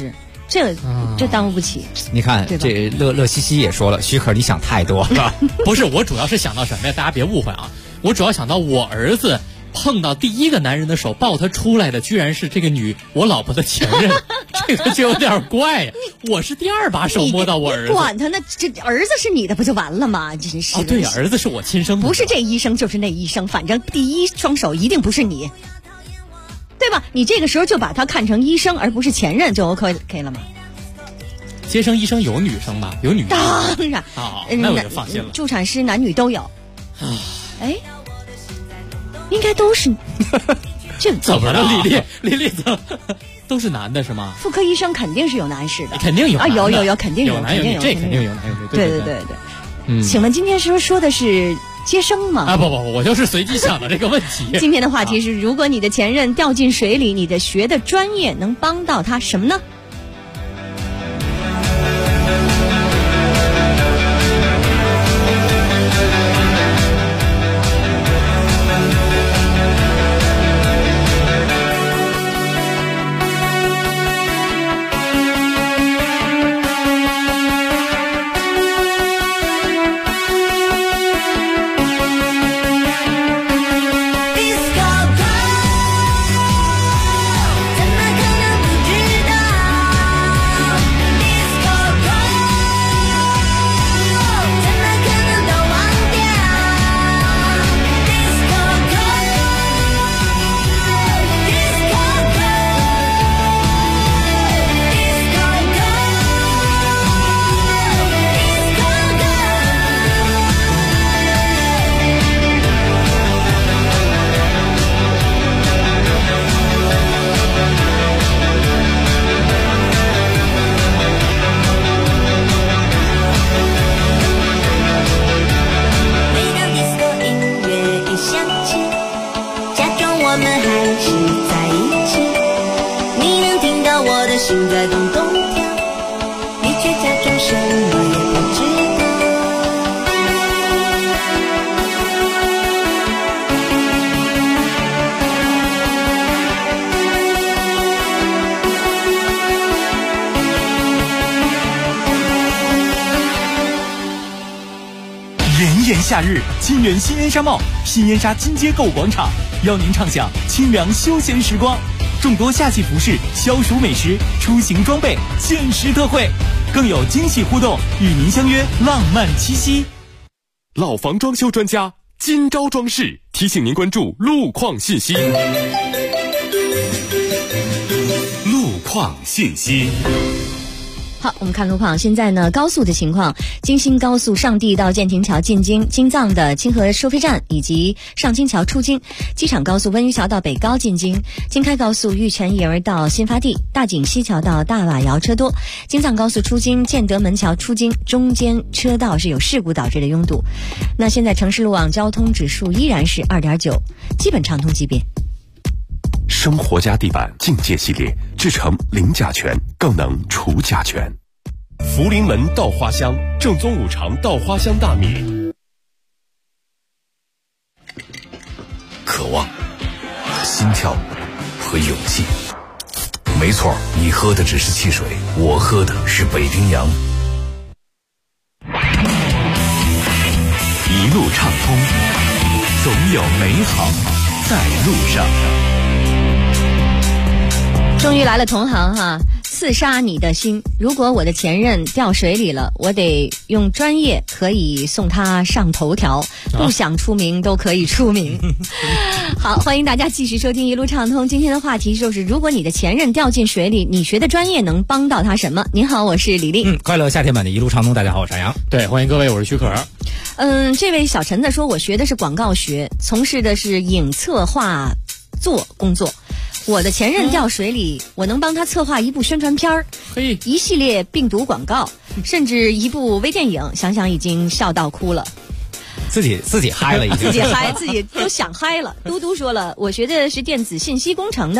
这耽误不起。 你看这乐西西也说了，许可你想太多了。 不是，我主要是想到什么呀？大家别误会啊，我主要想到我儿子碰到第一个男人的手抱他出来的，居然是这个我老婆的前任，这个就有点怪呀。我是第二把手摸到我儿子， 管他呢，这儿子是你的不就完了吗？真是。 对呀，儿子是我亲生的， 不是这医生就是那医生，反正第一双手一定不是你，对吧？你这个时候就把他看成医生，而不是前任，就 OK 了吗？ 接生医生有女生吧？有女生， 当然啊，那我就放心了。 助产师男女都有。哎。应该都是，这怎么了？丽丽怎么都是男的是吗？ 妇科医生肯定是有男士的， 肯定有啊，有，肯定有， 男有女，这肯定有男有女。 对。请问今天是不是说的是接生吗？ 啊不，我就是随机想的这个问题。 今天的话题是：如果你的前任掉进水里，你的学的专业能帮到他什么呢？ 夏日，清源新烟纱帽、新烟纱金街购物广场邀您畅享清凉休闲时光，众多夏季服饰、消暑美食、出行装备限时特惠，更有惊喜互动，与您相约浪漫七夕。 老房装修专家金招装饰提醒您关注路况信息。路况信息。 好，我们看路况。现在呢，高速的情况，京新高速上地到建亭桥进京，京藏的清河收费站以及上清桥出京，机场高速温榆桥到北高进京，京开高速玉泉营到新发地，大井西桥到大瓦窑车多，京藏高速出京建德门桥出京，中间车道是有事故导致的拥堵。那现在城市路网交通指数依然是 2.9， 基本畅通级别。 生活家地板境界系列制成零甲醛，更能除甲醛。福临门稻花香，正宗五常稻花香大米。 渴望、心跳和勇气。没错，你喝的只是汽水，我喝的是北冰洋。 一路畅通，总有美好在路上。 终于来了同行哈，刺杀你的心。如果我的前任掉水里了，我得用专业可以送他上头条，不想出名都可以出名。好，欢迎大家继续收听一路畅通。今天的话题就是，如果你的前任掉进水里，你学的专业能帮到他什么？您好，我是李丽。 快乐夏天版的一路畅通，大家好，我是杨洋。 对，欢迎各位，我是许可。 这位小陈子说，我学的是广告学，从事的是影策划做工作。我的前任掉水里，我能帮他策划一部宣传片儿，一系列病毒广告，甚至一部微电影，想想已经笑到哭了。 自己嗨了，已经自己嗨，自己都想嗨了。嘟嘟说了，我学的是电子信息工程的，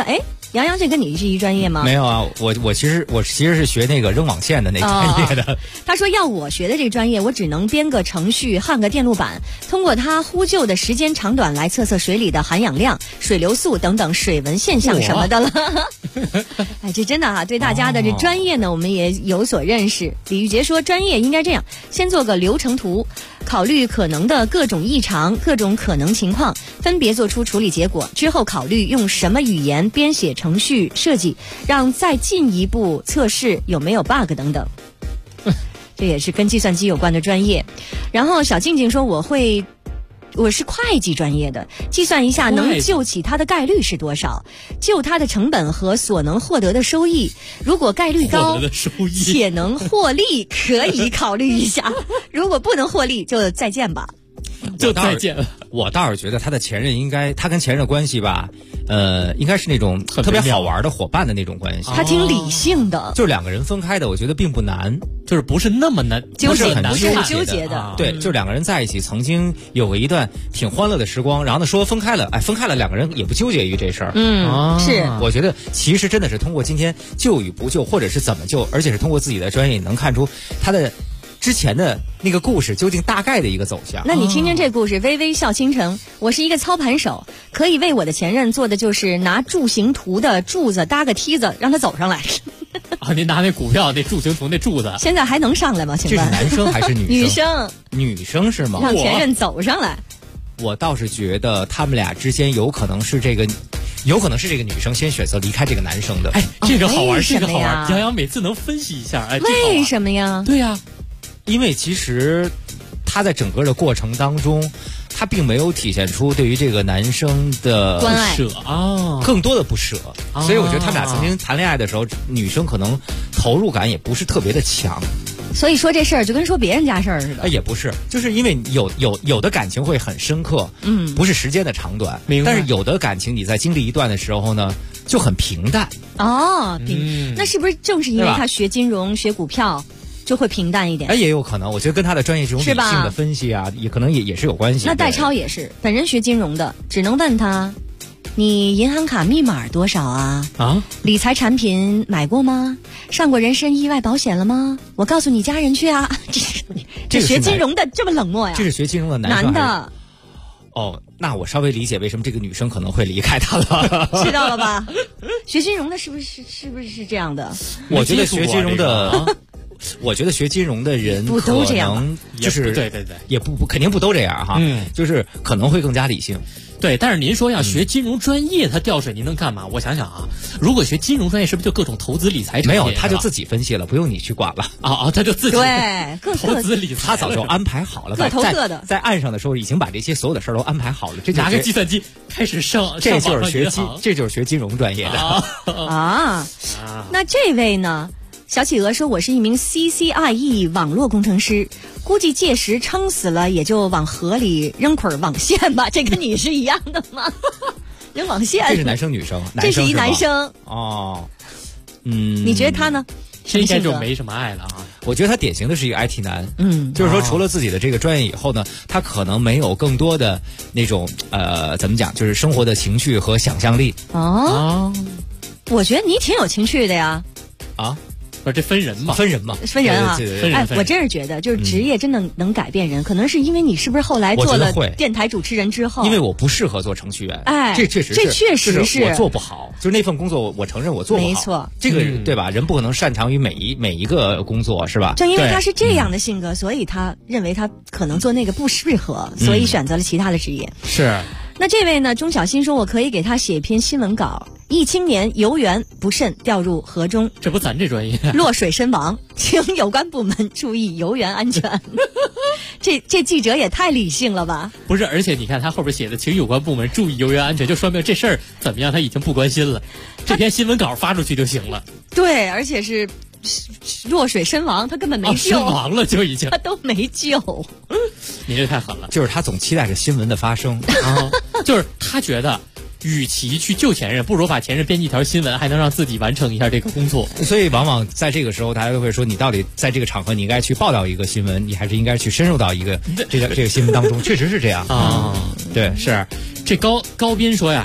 杨洋，这跟你是一专业吗？ 没有啊，我其实是学那个扔网线的那专业的。 他说要我学的这个专业，我只能编个程序，焊个电路板，通过它呼救的时间长短来测测水里的含氧量、水流速等等水文现象什么的了。哎，这真的啊，对大家的这专业呢，我们也有所认识。李玉洁说，专业应该这样，先做个流程图，考虑可能的各种异常、各种可能情况，分别做出处理结果，之后考虑用什么语言编写程序设计，让再进一步测试有没有 bug 等等。这也是跟计算机有关的专业。然后小静静说，我是会计专业的，计算一下能救起它的概率是多少，救它的成本和所能获得的收益。如果概率高且能获利，可以考虑一下；如果不能获利，就再见吧。 就再见了。 我倒是觉得他的前任他跟前任的关系吧，应该是那种特别好玩的伙伴的那种关系。 他挺理性的， 就是两个人分开的，我觉得并不难， 就是不是那么难， 不是很纠结的。 对，就两个人在一起，曾经有过一段挺欢乐的时光，然后呢说分开了，分开了，两个人也不纠结于这事儿。 是， 我觉得其实真的是通过今天救与不救，或者是怎么救，而且是通过自己的专业，能看出他的之前的那个故事究竟大概的一个走向。 那你听听这故事，微微笑倾城。我是一个操盘手，可以为我的前任做的就是拿柱形图的柱子搭个梯子，让他走上来。 啊，您拿那股票那柱形图那柱子， 现在还能上来吗？请问这是男生还是女生？女生是吗？ 让前任走上来。 我倒是觉得他们俩之间有可能是这个女生先选择离开这个男生的。 哎，这个好玩，这个好玩。 杨洋每次能分析一下，哎， 为什么呀？ 对呀， 因为其实他在整个的过程当中，他并没有体现出对于这个男生的关爱啊， 更多的不舍。所以我觉得他们俩曾经谈恋爱的时候，女生可能投入感也不是特别的强。 所以说这事儿就跟说别人家事儿似的。 也不是，就是因为有的感情会很深刻，不是时间的长短。但是有的感情你在经历一段的时候呢，就很平淡。 那是不是正是因为他学金融、学股票？就会平淡一点。 也有可能，我觉得跟他的专业这种理性的分析啊，也可能也是有关系。 那戴超也是，本人学金融的，只能问他，你银行卡密码多少啊？理财产品买过吗？上过人身意外保险了吗？我告诉你家人去啊！这学金融的这么冷漠呀？ 这是学金融的男的。 那我稍微理解为什么这个女生可能会离开他了。 知道了吧？学金融的是不是这样的？ 我觉得学金融的。我觉得学金融的人不都这样， 就是对， 也不肯定不都这样哈，就是可能会更加理性。 对，但是您说要学金融专业，他掉水您能干嘛？我想想啊，如果学金融专业，是不是就各种投资理财产品？ 没有，他就自己分析了，不用你去管了。 他就自己对投资理财， 他早就安排好了， 各投各的， 在岸上的时候已经把这些所有的事儿都安排好了。这拿个计算机开始上， 这就是学金融专业的那这位呢？小企鹅说，我是一名 CCIE 网络工程师，估计届时撑死了也就往河里扔捆网线吧。这跟你是一样的吗？扔网线。 这是男生女生？ 这是一男生。你觉得他呢？ 这应该就没什么爱了啊。 我觉得他典型的是一个 IT 男。就是说除了自己的这个专业以后呢，他可能没有更多的那种怎么讲，就是生活的情趣和想象力。 我觉得你挺有情趣的呀。 不是，这分人嘛？ 分人啊！我真是觉得，就是职业真的能改变人，可能是因为你是不是后来做了电台主持人之后？ 因为我不适合做程序员，这确实是我做不好，就是那份工作，我承认我做不好。 没错， 这个对吧？人不可能擅长于每一个工作，是吧？ 正因为他是这样的性格，所以他认为他可能做那个不适合，所以选择了其他的职业。 是。 那这位呢？钟小新说，我可以给他写一篇新闻稿。一青年游园不慎掉入河中， 这不咱这专业落水身亡，请有关部门注意游园安全。这记者也太理性了吧？ 不是，而且你看他后边写的，请有关部门注意游园安全，就说明这事儿怎么样，他已经不关心了。这篇新闻稿发出去就行了。 对，而且是落水身亡，他根本没救， 身亡了就已经， 他都没救。 你这太狠了。 就是他总期待着新闻的发生就是他觉得，与其去救前任，不如把前任编辑一条新闻，还能让自己完成一下这个工作。 所以往往在这个时候，大家都会说，你到底在这个场合，你应该去报道一个新闻，你还是应该去深入到一个这个新闻当中。确实是这样对，是这高斌说呀，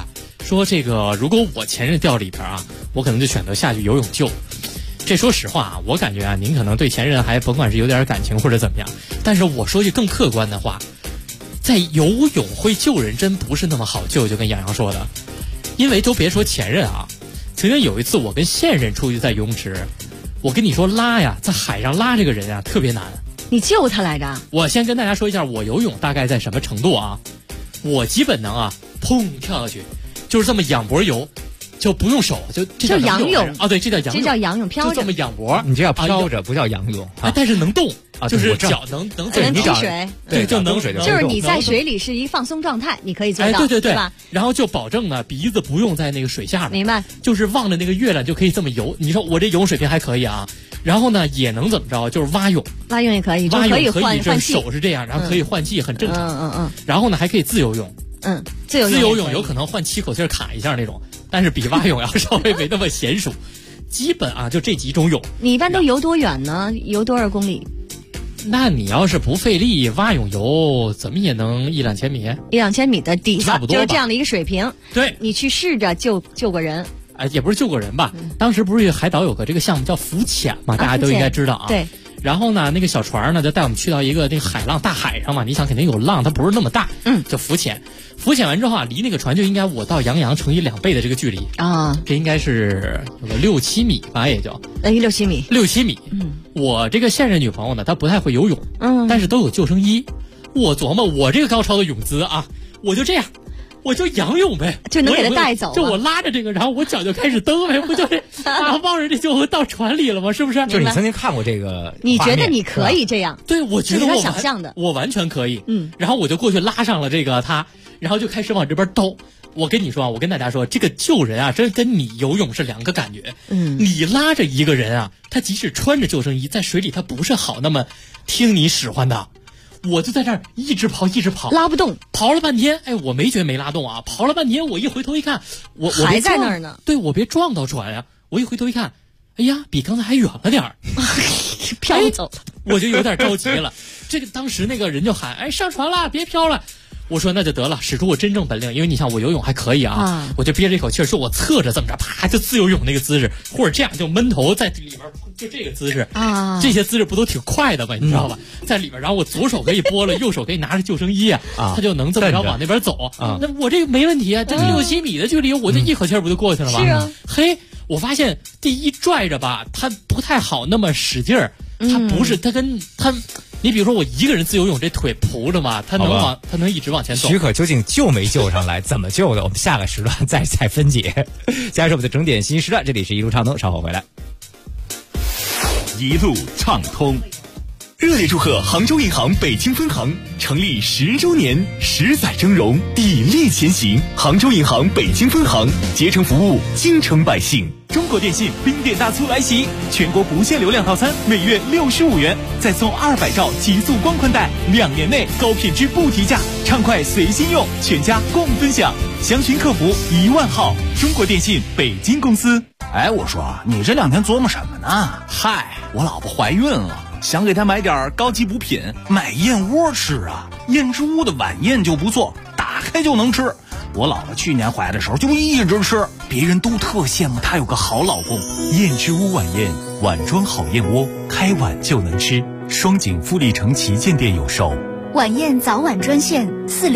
说这个如果我前任掉里边啊，我可能就选择下去游泳救。这说实话啊，我感觉啊，您可能对前任还甭管是有点感情或者怎么样，但是我说句更客观的话，在游泳会救人真不是那么好救，就跟杨洋说的，因为都别说前任啊，曾经有一次我跟现任出去在游泳池，我跟你说拉呀，在海上拉这个人啊特别难。 你救他来着？ 我先跟大家说一下我游泳大概在什么程度啊，我基本能啊，砰跳下去，就是这么仰脖游。就不用手，就这叫仰泳啊，对，这叫仰泳， 这叫仰泳飘着， 就这么仰脖， 你这叫飘着，不叫仰泳啊，但是能动啊， 就是脚能踢水， 对，就能水， 就是你在水里是一放松状态，你可以做到， 对吧？ 然后就保证呢，鼻子不用在那个水下面， 明白？ 就是望着那个月亮就可以这么游。你说我这游泳水平还可以啊，然后呢也能怎么着？就是蛙泳也可以， 蛙泳可以换气， 手是这样，然后可以换气，很正常。 然后呢还可以自由泳， 自由泳有可能换气口气卡一下那种。但是比蛙泳要稍微没那么娴熟，基本啊就这几种泳。 你一般都游多远呢？游多少公里？ 那你要是不费力，蛙泳游怎么也能1-2千米。 1-2千米的底子， 差不多就是这样的一个水平。 对， 你去试着救过人。 也不是救过人吧？当时不是海岛有个这个项目叫浮潜嘛，大家都应该知道啊。 对。 然后呢，那个小船呢就带我们去到一个那个海浪大海上嘛，你想肯定有浪，它不是那么大，就浮潜。浮潜完之后啊，离那个船就应该我到杨洋乘以2倍的这个距离啊， 这应该是有个6-7米吧，也就 6-7米。 6-7米。我这个现任女朋友呢，她不太会游泳，但是都有救生衣。我琢磨我这个高超的泳姿啊，我就这样。我就仰泳呗， 就能给他带走。 就我拉着这个，然后我脚就开始蹬呗，不就是啊，望着这就到船里了吗？是不是？ 就是你曾经看过这个， 你觉得你可以这样？ 对，我觉得我想象的， 我完全可以。然后我就过去拉上了这个他，然后就开始往这边兜。我跟你说啊，我跟大家说，这个救人啊，真跟你游泳是2个感觉。你拉着一个人啊，他即使穿着救生衣，在水里他不是好那么听你使唤的。我就在这儿一直跑， 拉不动， 刨了半天，我没觉得没拉动啊，刨了半天，我一回头一看，我还在那儿呢， 对，我别撞到船啊，我一回头一看，哎呀，比刚才还远了点儿， 飘走了， 我就有点着急了。这个当时那个人就喊，上船了，别飘了。我说那就得了，使出我真正本领，因为你想我游泳还可以啊，我就憋着一口气儿，说我侧着这么着，啪就自由泳那个姿势，或者这样就闷头在里边，就这个姿势啊，这些姿势不都挺快的吗？你知道吧？在里边，然后我左手可以拨了，右手可以拿着救生衣啊，他就能这么着往那边走啊。那我这个没问题啊，这个6-7米的距离，我就一口气儿不就过去了吗？ 是啊， 嘿，我发现第一拽着吧，他不太好那么使劲儿，他不是他跟他。你比如说我一个人自由泳，这腿扑着嘛，他能一直往前走。 许可究竟救没救上来，怎么救的？我们下个时段再分解。加入我们的整点新时段，这里是一路畅通，稍后回来。 一路畅通。 热烈祝贺杭州银行北京分行成立10周年，10载峥嵘，砥砺前行。杭州银行北京分行竭诚服务京城百姓。 中国电信冰店大促来袭，全国不限流量套餐每月65元，再送200兆极速光宽带，2年内高品质不提价，畅快随心用，全家共分享。详询客服10000号。中国电信北京公司。 我说你这2天琢磨什么呢？嗨，我老婆怀孕了。想给她买点高级补品，买燕窝吃啊！燕之屋的晚宴就不错，打开就能吃。我老婆去年怀的时候就一直吃，别人都特羡慕她有个好老公。 燕之屋晚宴，碗装好燕窝，开碗就能吃。双井富力城旗舰店有售。 晚宴早晚专线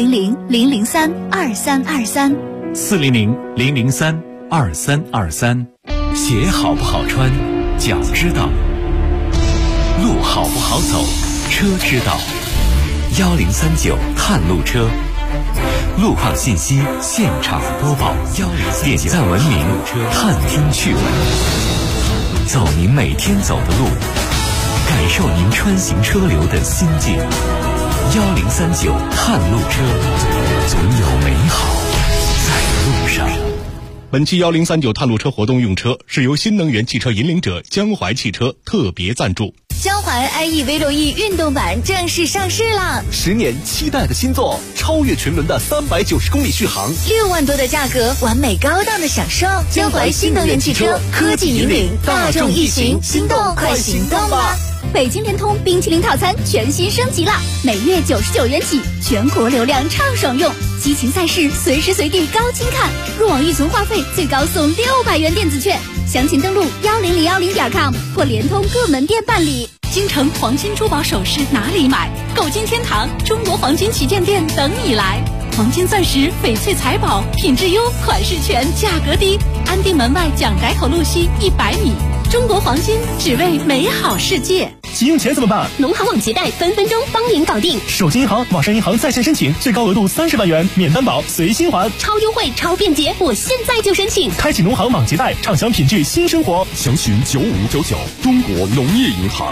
400-003-2323。 400-003-2323。鞋好不好穿，脚知道。路好不好走，车知道。1039探路车，路况信息现场播报。点赞文明，探听趣闻，走您每天走的路，感受您穿行车流的心境。1039探路车，总有美好在路上。 本期1039探路车活动用车是由新能源汽车引领者江淮汽车特别赞助。 江淮 IE V6E 运动版正式上市了 ，10年期待的新作，超越群伦的390公里续航 ，6万多的价格，完美高档的享受。江淮新能源汽车，科技引领大众一行，心动快行动吧！ 北京联通冰淇淋套餐全新升级了，每月99元起，全国流量畅爽用， 激情赛事随时随地高清看，入网预存话费最高送600元电子券，详情登录10010.com 或联通各门店办理。 京城黄金珠宝首饰哪里买？购金天堂中国黄金旗舰店等你来。黄金钻石、翡翠财宝，品质优，款式全，价格低。安定门外蒋改口路西100米。中国黄金，只为美好世界。 急用钱怎么办？ 农行网结贷分分钟帮您搞定。 手机银行、网上银行在线申请，最高额度30万元，免担保，随心还， 超优惠、超便捷，我现在就申请。 开启农行网结贷，畅享品质新生活。 详询9599，中国农业银行。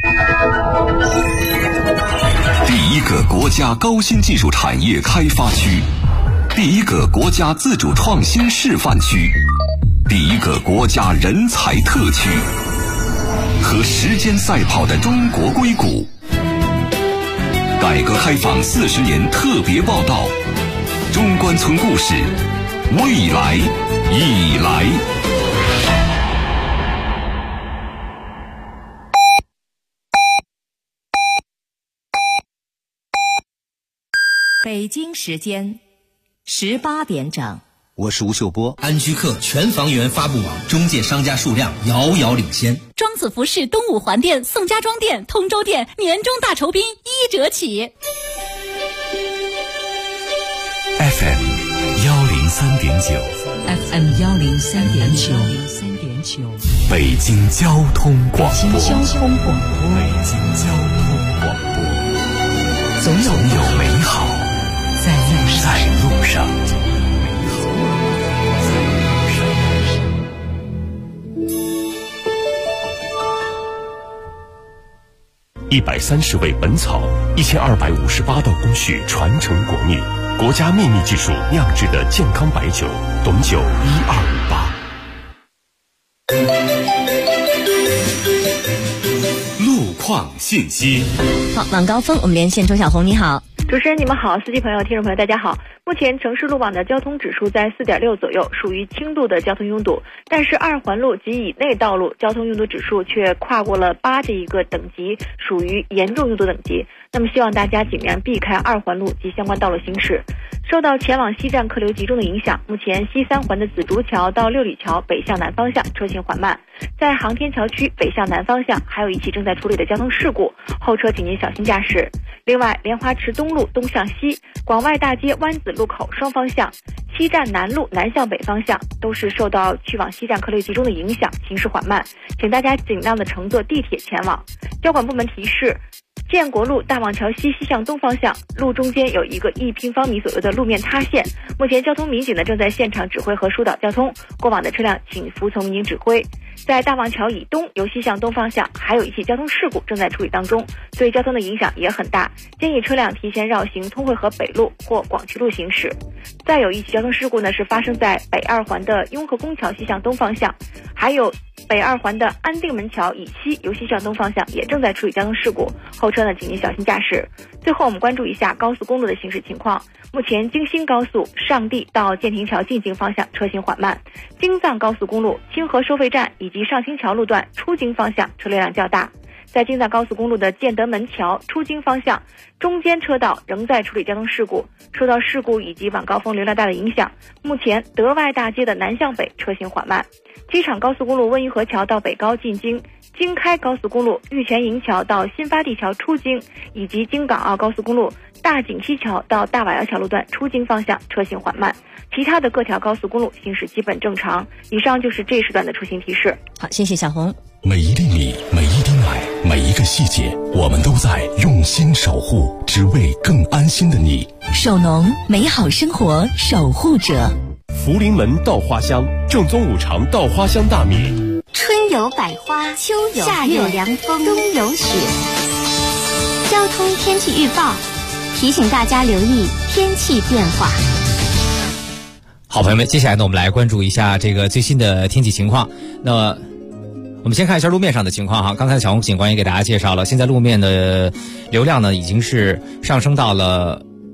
第一个国家高新技术产业开发区，第一个国家自主创新示范区，第一个国家人才特区，和时间赛跑的中国硅谷。改革开放40年特别报道，中关村故事，未来已来。 北京时间18点整。 我是吴秀波。安居客全房源发布网中介商家数量遥遥领先。 庄子服饰东五环店、宋家庄店、通州店年终大酬宾1折起。 FM 103.9 FM 103.9北京交通广播。北京交通广播。总有美好在路上。 130味本草，1258道工序传承国秘，国家秘密技术酿制的健康白酒，董酒1258。 路况信息。 好，晚高峰，我们连线周小红，你好。 主持人你们好，司机朋友、听众朋友大家好。目前城市路网的交通指数在 4.6 左右，属于轻度的交通拥堵，但是二环路及以内道路交通拥堵指数却跨过了8这一个等级，属于严重拥堵等级。那么希望大家尽量避开二环路及相关道路行驶。受到前往西站客流集中的影响，目前西3环的紫竹桥到六里桥北向南方向车行缓慢，在航天桥区北向南方向还有一起正在处理的交通事故，后车请您小心驾驶。另外，莲花池东路东向西、广外大街湾子路口双方向、西站南路南向北方向都是受到去往西站客流集中的影响，行驶缓慢，请大家尽量的乘坐地铁前往。交管部门提示，建国路大望桥西西向东方向路中间有一个1平方米左右的路面塌陷，目前交通民警呢正在现场指挥和疏导交通，过往的车辆请服从民警指挥。在大望桥以东由西向东方向还有一起交通事故正在处理当中，对交通的影响也很大，建议车辆提前绕行通惠河北路或广渠路行驶。再有一起交通事故呢是发生在北二环的雍和宫桥西向东方向，还有北二环的安定门桥以西由西向东方向也正在处理交通事故，后车呢请您小心驾驶。最后我们关注一下高速公路的行驶情况，目前京新高速上地到建亭桥进京方向车行缓慢，京藏高速公路清河收费站以及上清桥路段出京方向车流量较大。在京藏高速公路的建德门桥出京方向中间车道仍在处理交通事故，受到事故以及晚高峰流量大的影响，目前德外大街的南向北车行缓慢，机场高速公路温榆河桥到北高进京，京开高速公路玉泉营桥到新发地桥出京，以及京港澳高速公路大井溪桥到大瓦窑桥路段出京方向车行缓慢，其他的各条高速公路行驶基本正常。以上就是这时段的出行提示。 好，谢谢小红。 每一粒米，每一滴奶，每一个细节，我们都在用心守护，只为更安心的你。 首农，美好生活守护者。 福临门稻花香，正宗五常稻花香大米。 春有百花，秋有夏有凉风，冬有雪。交通天气预报提醒大家留意天气变化。 好，朋友们，接下来呢，我们来关注一下这个最新的天气情况。那我们先看一下路面上的情况哈。刚才小红警官也给大家介绍了，现在路面的流量呢已经是上升到了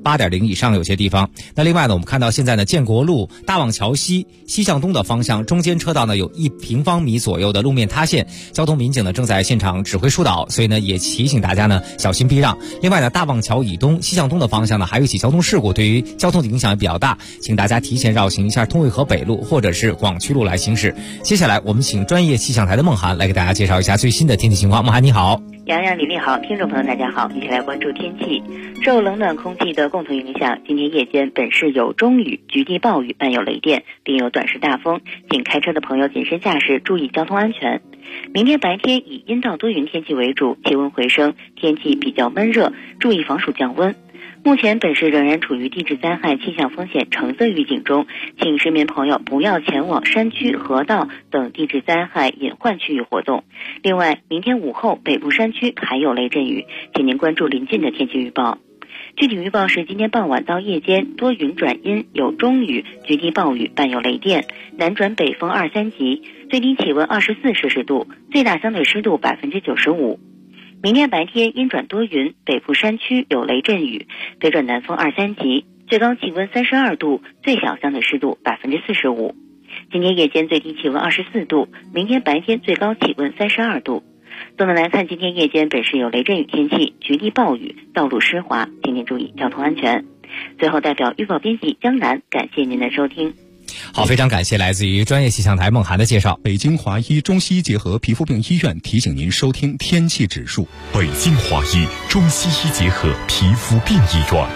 8.0以上有些地方。那另外呢，我们看到现在呢，建国路大望桥西向东的方向，中间车道呢有1平方米左右的路面塌陷，交通民警呢正在现场指挥疏导，所以呢也提醒大家呢小心避让。另外呢，大望桥以东西向东的方向呢还有一起交通事故，对于交通的影响也比较大，请大家提前绕行一下通惠河北路或者是广渠路来行驶。接下来我们请专业气象台的孟涵来给大家介绍一下最新的天气情况。孟涵你好。 杨洋、李丽好，听众朋友大家好，一起来关注天气。受冷暖空气的共同影响，今天夜间本市有中雨、局地暴雨，伴有雷电，并有短时大风，请开车的朋友谨慎驾驶，注意交通安全。明天白天以阴到多云天气为主，气温回升，天气比较闷热，注意防暑降温。目前本市仍然处于地质灾害气象风险橙色预警中，请市民朋友不要前往山区、河道等地质灾害隐患区域活动。另外，明天午后北部山区还有雷阵雨，请您关注临近的天气预报。具体预报是今天傍晚到夜间多云转阴，有中雨、局地暴雨，伴有雷电，南转北风2、3级，最低气温24摄氏度，最大相对湿度95%。明天白天阴转多云，北部山区有雷阵雨，北转南风2、3级，最高气温32度，最小相对湿度45%。今天夜间最低气温24度，明天白天最高气温32度。总的来看，今天夜间本市有雷阵雨天气，局地暴雨，道路湿滑，请您注意交通安全。最后代表预报编辑江南，感谢您的收听。 好，非常感谢来自于专业气象台孟涵的介绍。 北京华医中西医结合皮肤病医院提醒您收听天气指数。 北京华医中西医结合皮肤病医院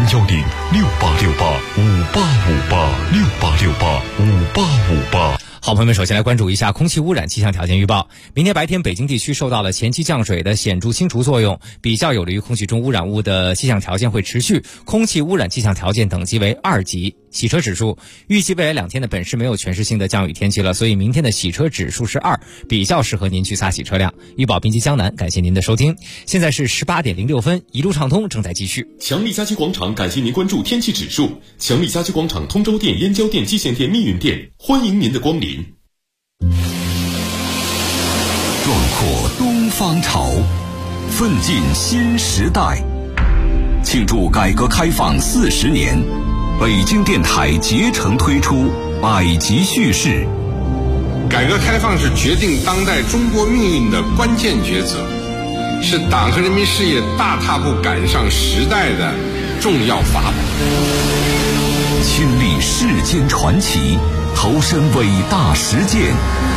，0868585858，68585858。 好朋友们，首先来关注一下空气污染气象条件预报。明天白天北京地区受到了前期降水的显著清除作用，比较有利于空气中污染物的气象条件会持续，空气污染气象条件等级为2级。洗车指数预计未来2天的本市没有全市性的降雨天气了，所以明天的洗车指数是2，比较适合您去擦洗车辆。预报编辑江南，感谢您的收听。现在是18点06分，一路畅通正在继续。 强力家居广场感谢您关注天气指数。强力家居广场通州店、燕郊店、蓟县店、密云店，欢迎您的光临。 壮阔东方潮，奋进新时代。庆祝改革开放40年，北京电台竭诚推出百集叙事。 改革开放是决定当代中国命运的关键抉择，是党和人民事业大踏步赶上时代的重要法宝。 亲历世间传奇，投身伟大实践，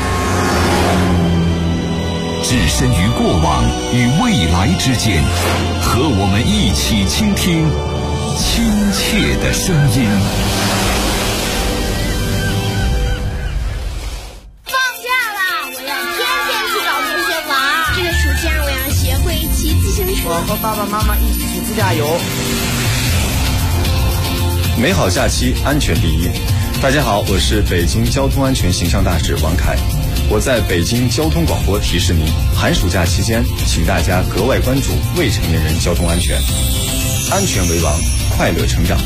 置身于过往与未来之间，和我们一起倾听亲切的声音。 放假啦！我要天天去找同学玩。这个暑假我要学会骑自行车。 我和爸爸妈妈一起去自驾游。 美好假期，安全第一。大家好，我是北京交通安全形象大使王凯。我在北京交通广播提示您，寒暑假期间，请大家格外关注未成年人交通安全，安全为王，快乐成长。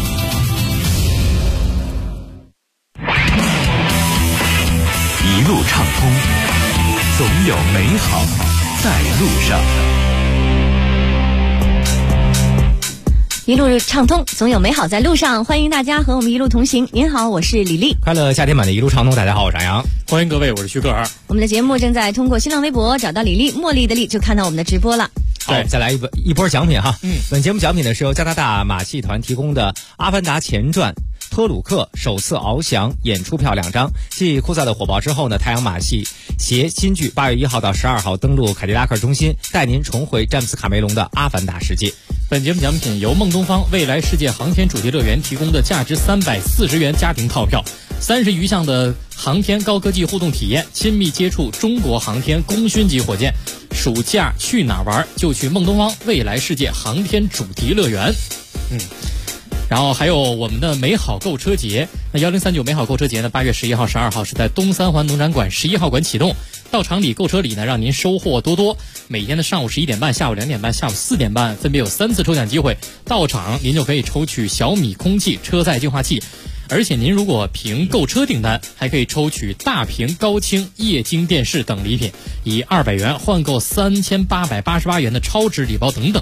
一路畅通，总有美好在路上。 一路畅通，总有美好在路上。欢迎大家和我们一路同行。您好，我是李丽。 快乐夏天版的一路畅通，大家好，我是杨洋。 欢迎各位，我是徐克尔。 我们的节目正在通过新浪微博找到李丽，茉莉的丽就看到我们的直播了。 好，再来一波奖品哈。本节目奖品呢是由加拿大马戏团提供的《阿凡达前传》特鲁克首次翱翔演出票2张。继酷赛的火爆之后呢，太阳马戏携新剧8月1号到12号登陆凯迪拉克中心，带您重回詹姆斯卡梅隆的阿凡达世界。 本节目奖品由孟东方未来世界航天主题乐园提供的价值340元家庭套票，30余项的航天高科技互动体验，亲密接触中国航天功勋级火箭。暑假去哪玩就去孟东方未来世界航天主题乐园。然后还有我们的美好购车节，那1039美好购车节呢，8月11号、12号是在东三环农展馆11号馆启动。到场里购车礼呢，让您收获多多。每天的上午11点半、下午2点半、下午4点半，分别有3次抽奖机会。到场您就可以抽取小米空气车载净化器，而且您如果凭购车订单，还可以抽取大屏高清液晶电视等礼品，以200元换购3888元的超值礼包等等。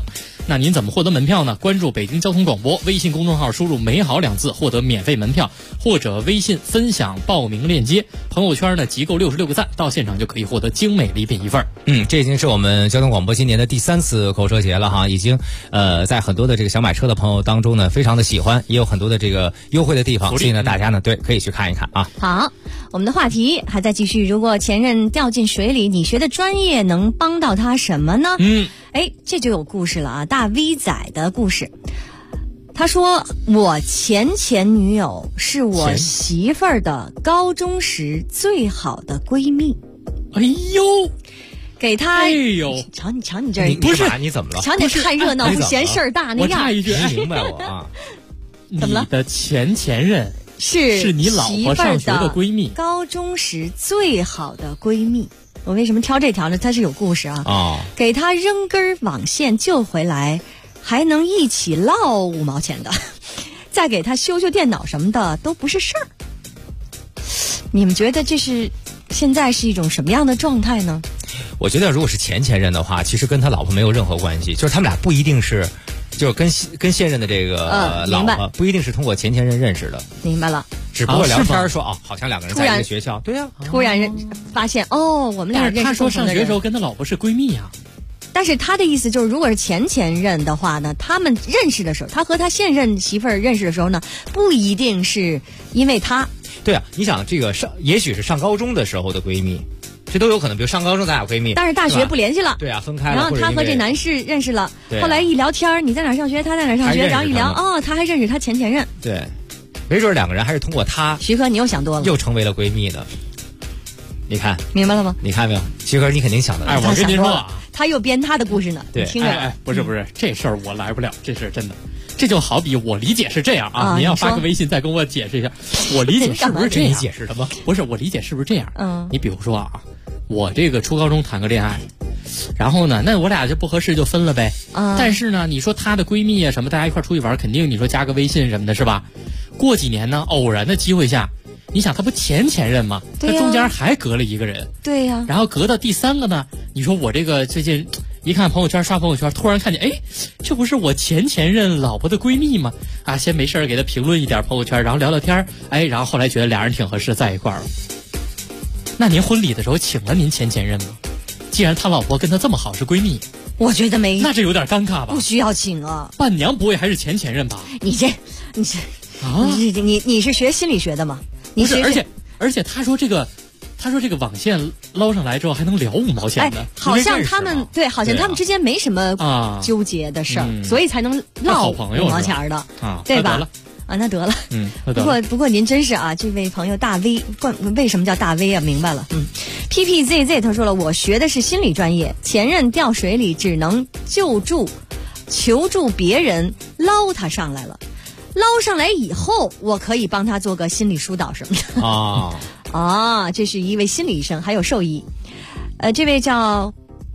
那您怎么获得门票呢？关注北京交通广播微信公众号，输入美好2字获得免费门票，或者微信分享报名链接，朋友圈呢集够66个赞，到现场就可以获得精美礼品1份。 这已经是我们交通广播今年的第3次购车节了哈，已经在很多的这个想买车的朋友当中呢非常的喜欢，也有很多的这个优惠的地方，所以呢大家呢对可以去看一看啊。 好，我们的话题还在继续，如果前任掉进水里，你学的专业能帮到他什么呢？这就有故事了啊，大 V 仔的故事。他说，我前女友是我媳妇儿的高中时最好的闺蜜。 哎呦， 给他， 哎呦， 瞧你这不是你怎么了？ 瞧你看热闹不嫌事儿大那样。 我插一句， 明白我啊？ 怎么了？ 你的前任是你老婆上学的闺蜜， 高中时最好的闺蜜。我为什么挑这条呢？它是有故事啊。给他扔根网线救回来，还能一起唠5毛钱的，再给他修电脑什么的都不是事儿。你们觉得这是现在是一种什么样的状态呢？ 我觉得如果是前任的话，其实跟他老婆没有任何关系，就是他们俩不一定是，就是跟现任的这个老婆不一定是通过前任认识的。 明白了。 只不过聊天说好像2个人在一个学校，对呀。 突然发现我们俩认识。 他说上学的时候跟他老婆是闺蜜啊。 但是他的意思就是，如果是前任的话呢，他们认识的时候，他和他现任媳妇儿认识的时候呢，不一定是因为他。 对啊，你想这个也许是上高中的时候的闺蜜，这都有可能。比如上高中咱俩闺蜜， 但是大学不联系了， 对啊，分开了。 然后他和这男士认识了，后来一聊天，你在哪上学，他在哪上学，然后一聊，他还认识他前任。 对。没准2个人还是通过他， 徐哥，你又想多了， 又成为了闺蜜的。你看， 明白了吗？ 你看没有，徐哥，你肯定想得到。 我跟您说啊， 他又编他的故事呢。 对， 听着， 不是，这事儿我来不了，这事儿真的，这就好比我理解是这样啊，您要发个微信再跟我解释一下，我理解是不是这样？ 你解释的吗？ 不是，我理解是不是这样？你比如说啊，我这个初高中谈个恋爱。然后呢，那我俩就不合适就分了呗。但是呢，你说她的闺蜜啊什么，大家一块出去玩，肯定你说加个微信什么的，是吧？过几年呢，偶然的机会下，你想他不前任吗？他中间还隔了一个人。 对呀。 然后隔到第3个呢，你说我这个最近一看朋友圈，刷朋友圈，突然看见，这不是我前任老婆的闺蜜吗？啊，先没事给他评论一点朋友圈，然后聊聊天，然后后来觉得俩人挺合适，在一块儿了。那您婚礼的时候请了您前任吗？既然他老婆跟他这么好是闺蜜， 我觉得没， 那这有点尴尬吧？ 不需要请啊。 伴娘不会还是前任吧？ 你是学心理学的吗？ 不是，而且他说这个网线捞上来之后还能聊5毛钱的， 好像他们好像他们之间没什么纠结的事儿，所以才能唠5毛钱的，对吧？那得了。不过您真是啊，这位朋友大 V， 为什么叫大 V 啊？明白了。PPZZ 他说了，我学的是心理专业，前任掉水里只能求助别人捞他上来了，捞上来以后，我可以帮他做个心理疏导什么的。这是一位心理医生，还有兽医。这位叫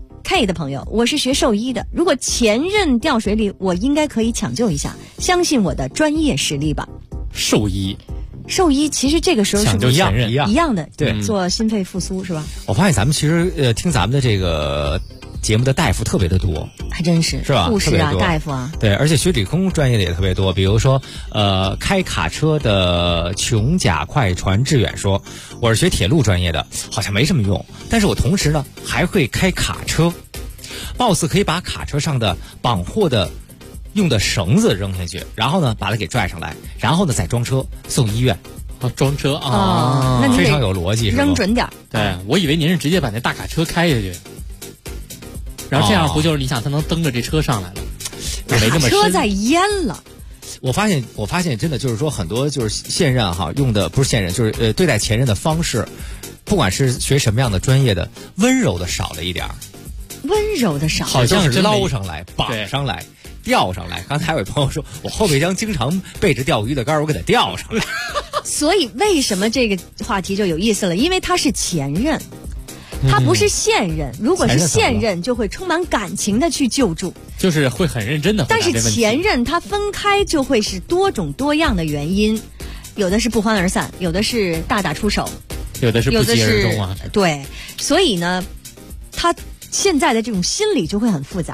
K 的朋友，我是学兽医的，如果前任掉水里，我应该可以抢救一下，相信我的专业实力吧。 兽医其实这个时候是不是一样的， 对， 做心肺复苏是吧？ 我发现咱们其实听咱们的这个节目的大夫特别的多， 还真是吧？ 护士啊，大夫啊， 对，而且学理工专业的也特别多。比如说，开卡车的琼甲快船志远说，我是学铁路专业的，好像没什么用，但是我同时呢还会开卡车，貌似可以把卡车上的绑货的用的绳子扔下去，然后呢把它给拽上来，然后呢再装车送医院。 装车那你非常有逻辑， 扔准点。 对，我以为您是直接把那大卡车开下去，然后这样不就是你想他能蹬着这车上来了，没那么深。 卡车在淹了。 我发现真的就是说，很多就是现任用的不是现任，就是对待前任的方式，不管是学什么样的专业的，温柔的少了一点。 温柔的少， 好像是捞上来、绑上来、吊上来。刚才有位朋友说，我后备箱经常备着钓鱼的竿，我给它吊上来。 所以为什么这个话题就有意思了？因为他是前任，他不是现任。如果是现任，就会充满感情的去救助， 就是会很认真的。 但是前任他分开就会是多种多样的原因，有的是不欢而散，有的是大打出手， 有的是不疾而终啊。 对，所以呢，他现在的这种心理就会很复杂。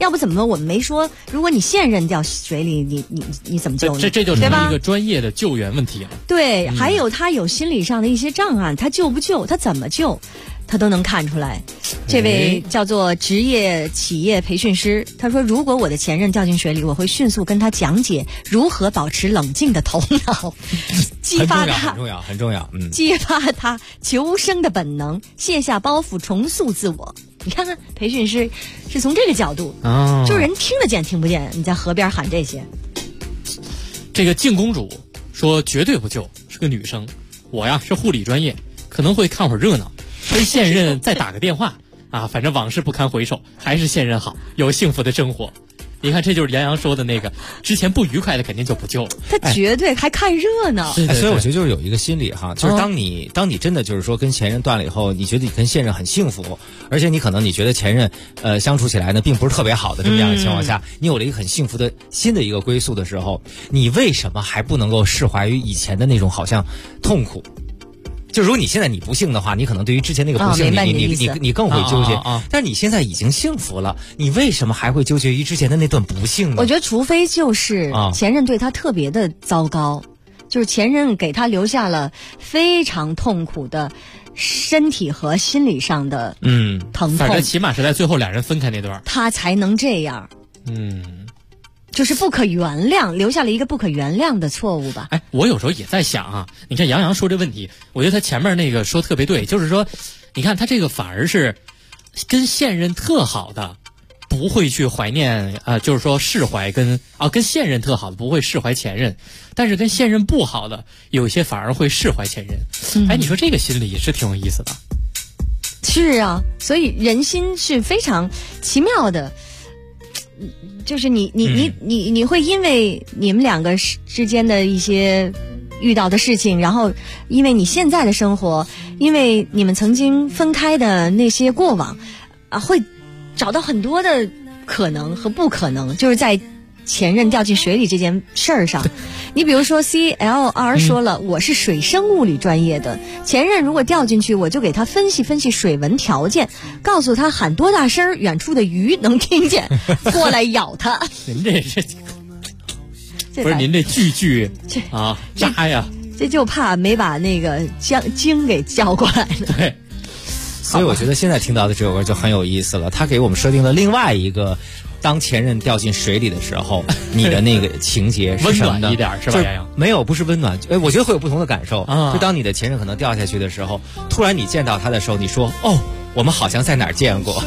要不怎么我们没说，如果你现任掉水里，你怎么救呢？ 这就是一个专业的救援问题了。 对，还有他有心理上的一些障碍，他救不救，他怎么救，他都能看出来。这位叫做职业企业培训师，他说，如果我的前任掉进水里，我会迅速跟他讲解如何保持冷静的头脑，激发他很重要， 激发他求生的本能，卸下包袱，重塑自我。你看看培训师是从这个角度，就是人听得见听不见，你在河边喊这些。 这个静公主说绝对不救，是个女生，我呀是护理专业，可能会看会儿热闹，跟现任再打个电话啊，反正往事不堪回首，还是现任好，有幸福的生活。你看，这就是杨洋说的那个，之前不愉快的肯定就不救了， 他绝对还看热闹。 所以我觉得就是有一个心理哈，就是当你真的就是说跟前任断了以后，你觉得你跟现任很幸福，而且你可能你觉得前任相处起来呢并不是特别好的这么样的情况下，你有了一个很幸福的新的一个归宿的时候，你为什么还不能够释怀于以前的那种好像痛苦？就如果你现在你不幸的话，你可能对于之前那个不幸，你更会纠结。但是你现在已经幸福了，你为什么还会纠结于之前的那段不幸呢？ 我觉得除非就是前任对他特别的糟糕，就是前任给他留下了非常痛苦的身体和心理上的疼痛， 反正起码是在最后俩人分开那段， 他才能这样。就是不可原谅，留下了一个不可原谅的错误吧。 我有时候也在想啊，你看杨洋说这问题，我觉得他前面那个说特别对，就是说，你看他这个反而是跟现任特好的，不会去怀念就是说释怀跟现任特好的不会释怀前任，但是跟现任不好的有些反而会释怀前任。你说这个心理也是挺有意思的。 是啊，所以人心是非常奇妙的。就是你会因为你们两个之间的一些遇到的事情，然后因为你现在的生活，因为你们曾经分开的那些过往会找到很多的可能和不可能，就是在前任掉进水里这件事儿上。你比如说 CLR 说了，我是水生物理专业的，前任如果掉进去，我就给他分析分析水文条件，告诉他喊多大声，远处的鱼能听见，过来咬他。 您这是不是您这句渣呀？ 这就怕没把那个鲸给叫过来呢。 对， 所以我觉得现在听到的这首歌就很有意思了，他给我们设定了另外一个。当前任掉进水里的时候，你的那个情节是什么呢？ 温暖一点是吧？杨洋没有，不是温暖。我觉得会有不同的感受。就当你的前任可能掉下去的时候，突然你见到他的时候，你说：“哦，我们好像在哪儿见过。”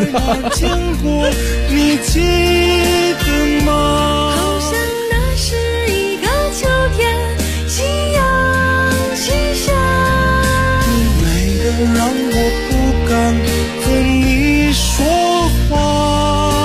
你记得吗？ 好像那是一个秋天，夕阳西下。 你美得让我不敢和你说话。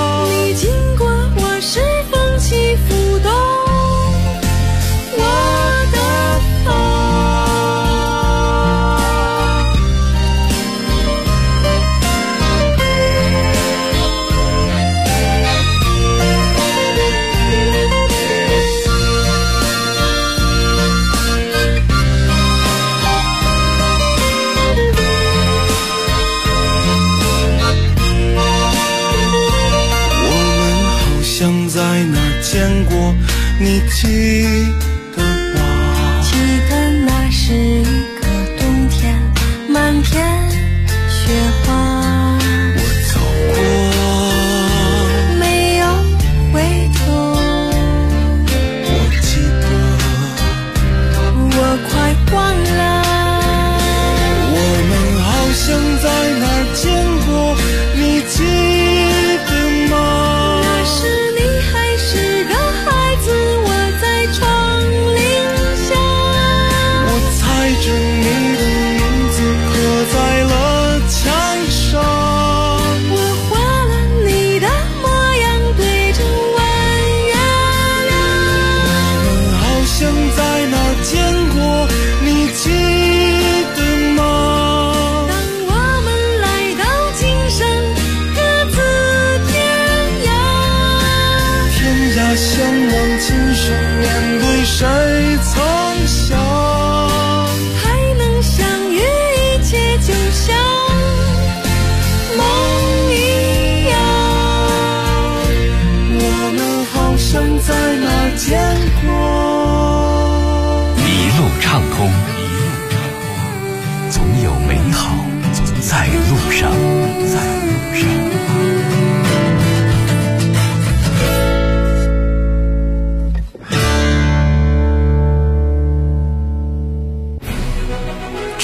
在哪儿见过？你记得吗？ 记得那是一个冬天，满天雪花。 我走过， 没有回头。 我记得， 我快忘了。 我们好像在哪儿见过？你记得吗？ 是个孩子，我在床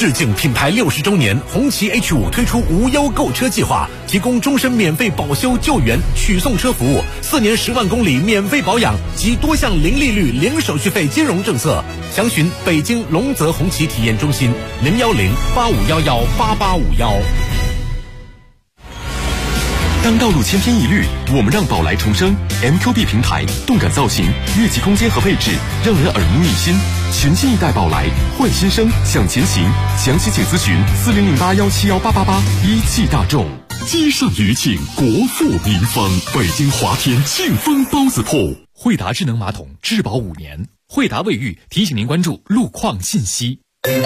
致敬品牌60周年，红旗 H5 推出无忧购车计划，提供终身免费保修救援、取送车服务，4年10万公里免费保养及多项零利率、零手续费金融政策。详询北京龙泽红旗体验中心010-8511-8851。 当道路千篇一律，我们让宝来重生。MQB 平台，动感造型、越级空间和配置，让人耳目一新。全新一代宝来，换新生，向前行。详细请咨询4008171888。一汽大众。积善余庆，国富民丰。北京华天庆丰包子铺。惠达智能马桶质保5年。惠达卫浴提醒您关注路况信息。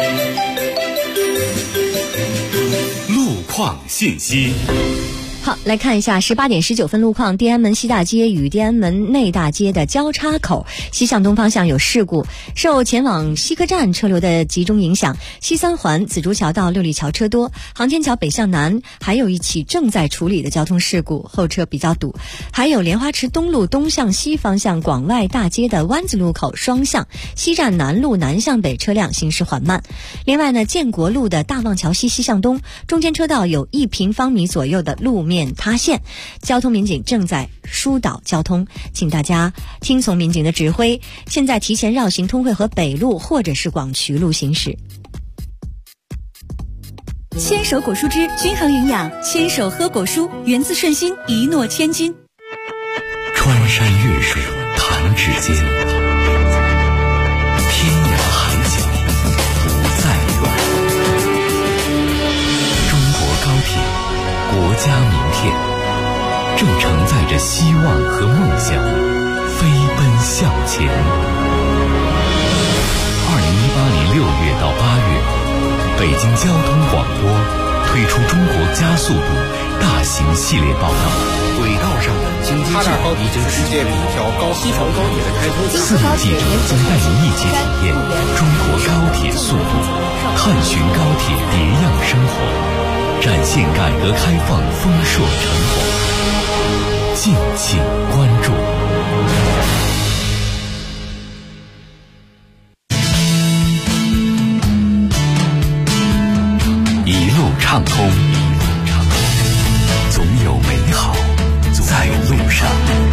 路况信息。 好，来看一下18点19分路况。天安门西大街与天安门内大街的交叉口西向东方向有事故，受前往西客站车流的集中影响，西三环紫竹桥到六里桥车多，航天桥北向南还有一起正在处理的交通事故，后车比较堵。还有莲花池东路东向西方向广外大街的湾子路口双向西站南路南向北车辆行驶缓慢。另外呢，建国路的大望桥西西向东中间车道有1平方米左右的路面塌陷，交通民警正在疏导交通，请大家听从民警的指挥，现在提前绕行通惠河北路或者是广渠路行驶。 牵手果蔬汁均衡营养，牵手喝果蔬，源自顺心，一诺千金。 穿山越水弹指间，天涯海角不再远。中国高铁，国家名片，正承载着希望和梦想，飞奔向前。2018年6月到8月，北京交通广播推出中国加速度大型系列报道。 轨道上的经济计划已经世界里一条西长高铁的开通。 4名记者将带您一起体验中国高铁速度，探寻高铁别样生活，展现改革开放丰硕成果，敬请关注。一路畅通，总有美好在路上。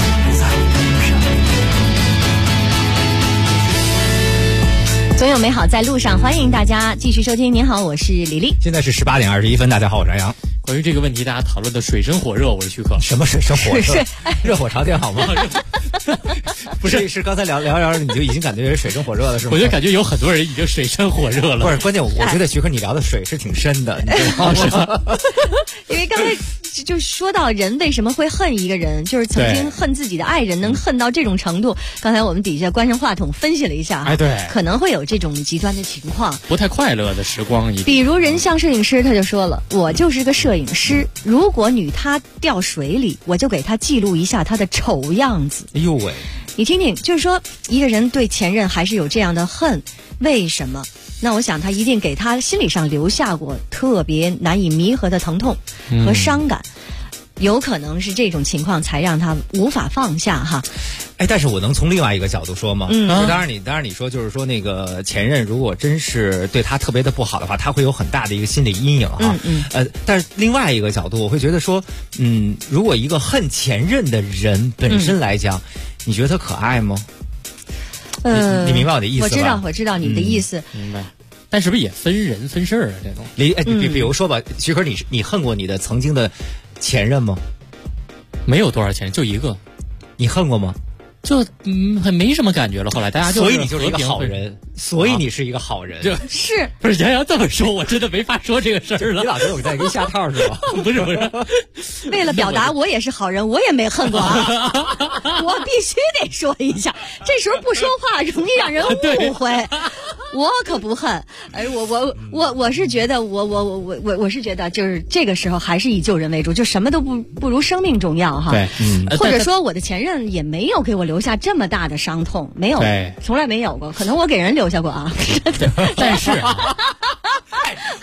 总有美好在路上，欢迎大家继续收听。您好，我是李丽。 现在是18点21分，大家好，我是杨洋。 关于这个问题，大家讨论的水深火热，我是徐克。 什么水深火热？热火朝天好吗？不是，是刚才聊你就已经感觉水深火热了，是吗？ 我就感觉有很多人已经水深火热了。 不是，关键我觉得徐克你聊的水是挺深的，你知道吗？ 因为刚才就说到人为什么会恨一个人，就是曾经恨自己的爱人，能恨到这种程度。刚才我们底下关上话筒分析了一下， 对， 可能会有这种极端的情况， 不太快乐的时光。 比如人像摄影师，他就说了，我就是个摄影师，如果女她掉水里，我就给她记录一下她的丑样子。 哎呦喂， 你听听，就是说一个人对前任还是有这样的恨，为什么？那我想他一定给他心理上留下过特别难以弥合的疼痛和伤感，有可能是这种情况才让他无法放下哈。 哎，但是我能从另外一个角度说吗？当然你说就是说那个前任如果真是对他特别的不好的话，他会有很大的一个心理阴影啊。但是另外一个角度，我会觉得说，如果一个恨前任的人本身来讲，你觉得他可爱吗？你明白我的意思吧？ 我知道你的意思。 明白。但是不是也分人分事儿啊？这种。 比如说吧，徐克，你恨过你的曾经的前任吗？ 没有多少钱，就一个。 你恨过吗？ 就没什么感觉了。后来大家就所以你就是一个好人，所以你是一个好人。 是不是杨洋这么说，我真的没法说这个事儿了。 你老觉得我在给你下套是吧？ 不是。 为了表达我也是好人，我也没恨过啊。我必须得说一下，这时候不说话容易让人误会。我可不恨，我是觉得我是觉得就是这个时候还是以救人为主，就什么都不如生命重要哈。 对， 或者说我的前任也没有给我留下这么大的伤痛，没有，从来没有过，可能我给人留下过啊。 但是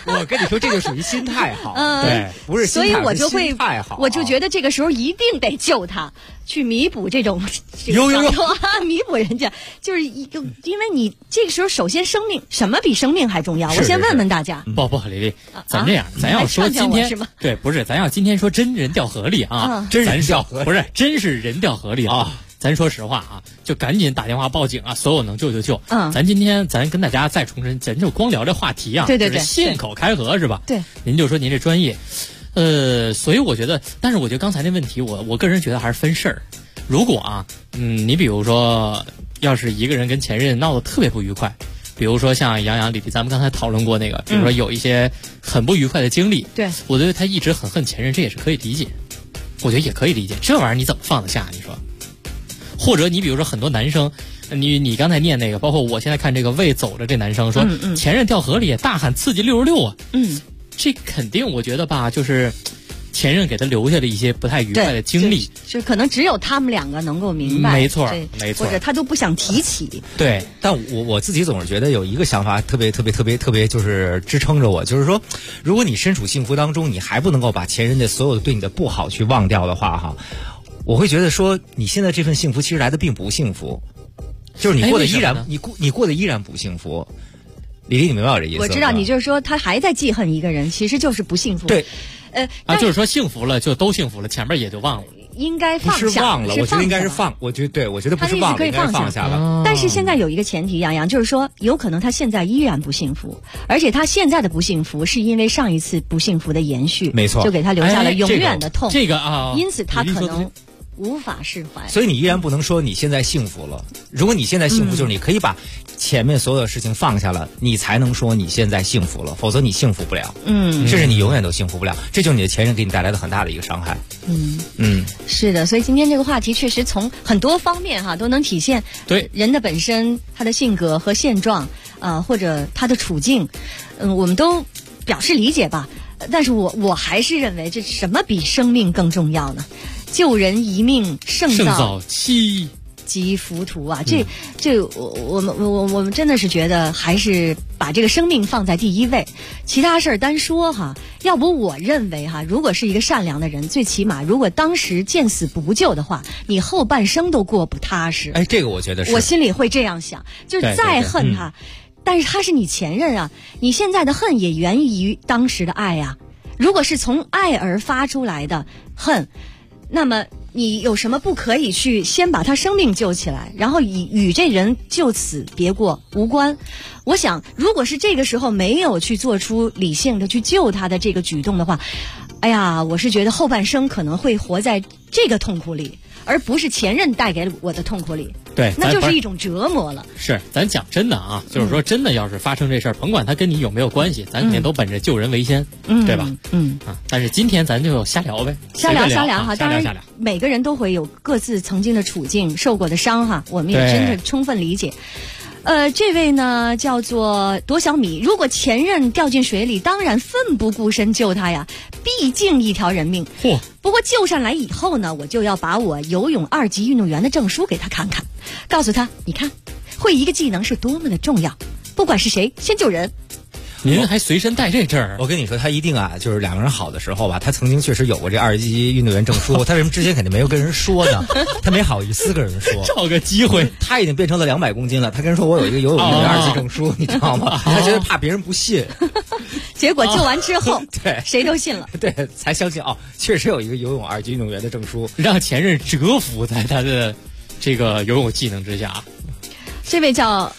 我跟你说，这就属于心态好， 对， 不是心态， 所以我就会心态好， 我就觉得这个时候一定得救他，去弥补这种弥补人家，就是因为你这个时候首先生命，什么比生命还重要？我先问问大家。 不，丽丽，咱这样，咱要说今天对，不是，咱要今天说真人掉河里啊， 真人掉河里不是，真是人掉河里啊。咱说实话啊，就赶紧打电话报警啊！所有能救就救。咱今天咱跟大家再重申，咱就光聊这话题啊， 对， 信口开河是吧？ 对， 您就说您这专业，所以我觉得，但是我觉得刚才那问题，我个人觉得还是分事儿。如果啊，你比如说，要是一个人跟前任闹得特别不愉快，比如说像杨洋、李丽，咱们刚才讨论过那个，比如说有一些很不愉快的经历， 对， 我觉得他一直很恨前任，这也是可以理解，我觉得也可以理解。这玩意儿你怎么放得下？你说？或者你比如说很多男生，你刚才念那个，包括我现在看这个未走的这男生说，前任掉河里大喊刺激66啊，这肯定我觉得吧，就是前任给他留下了一些不太愉快的经历， 就可能只有他们两个能够明白， 没错， 或者他都不想提起。 对，但我自己总是觉得有一个想法特别就是支撑着我，就是说，如果你身处幸福当中，你还不能够把前任的所有的对你的不好去忘掉的话，哈。我会觉得说，你现在这份幸福其实来的并不幸福，就是你过得依然你过得依然不幸福。李丽，你明白我这意思？ 我知道，你就是说他还在记恨一个人，其实就是不幸福。 对， 就是说幸福了就都幸福了，前面也就忘了。 应该放下， 不是忘了，我觉得应该是放。我觉得不是忘了，应该是放下了。 但是现在有一个前提，杨洋，就是说，有可能他现在依然不幸福，而且他现在的不幸福是因为上一次不幸福的延续， 没错， 就给他留下了永远的痛。 这个啊， 因此他可能无法释怀。 所以你依然不能说你现在幸福了。如果你现在幸福，就是你可以把前面所有的事情放下了，你才能说你现在幸福了，否则你幸福不了。甚至你永远都幸福不了。这就是你的前任给你带来的很大的一个伤害。 是的，所以今天这个话题确实从很多方面哈都能体现对人的本身、他的性格和现状或者他的处境，我们都表示理解吧。但是我还是认为，这什么比生命更重要呢？救人一命胜造七级浮屠啊！我们真的是觉得还是把这个生命放在第一位，其他事儿单说哈。要不我认为哈，如果是一个善良的人，最起码如果当时见死不救的话，你后半生都过不踏实。 这个我觉得是， 我心里会这样想，就是再恨他，但是他是你前任啊，你现在的恨也源于当时的爱呀。如果是从爱而发出来的恨，那么你有什么不可以去先把他生命救起来，然后与这人就此别过无关？我想，如果是这个时候没有去做出理性的去救他的这个举动的话，我是觉得后半生可能会活在这个痛苦里，而不是前任带给我的痛苦里。 对， 那就是一种折磨了。 是，咱讲真的啊，就是说真的，要是发生这事儿，甭管他跟你有没有关系，咱肯定都本着救人为先，对吧？但是今天咱就瞎聊呗， 瞎聊哈。当然，每个人都会有各自曾经的处境、受过的伤哈，我们也真的充分理解。这位呢叫做朵小米，如果前任掉进水里，当然奋不顾身救他呀，毕竟一条人命。不过救上来以后呢，我就要把我游泳2级运动员的证书给他看看，告诉他，你看，会一个技能是多么的重要，不管是谁，先救人。 您还随身带这证儿？ 我跟你说，他一定就是两个人好的时候吧，他曾经确实有过这2级运动员证书，他为什么之前肯定没有跟人说呢？他没好意思跟人说， 找个机会。 他已经变成了200公斤了，他跟人说我有一个游泳运动员2级证书，你知道吗？他觉得怕别人不信， 结果救完之后， 对， 谁都信了， 对，才相信确实有一个游泳2级运动员的证书， 让前任折服在他的这个游泳技能之下。 这位叫。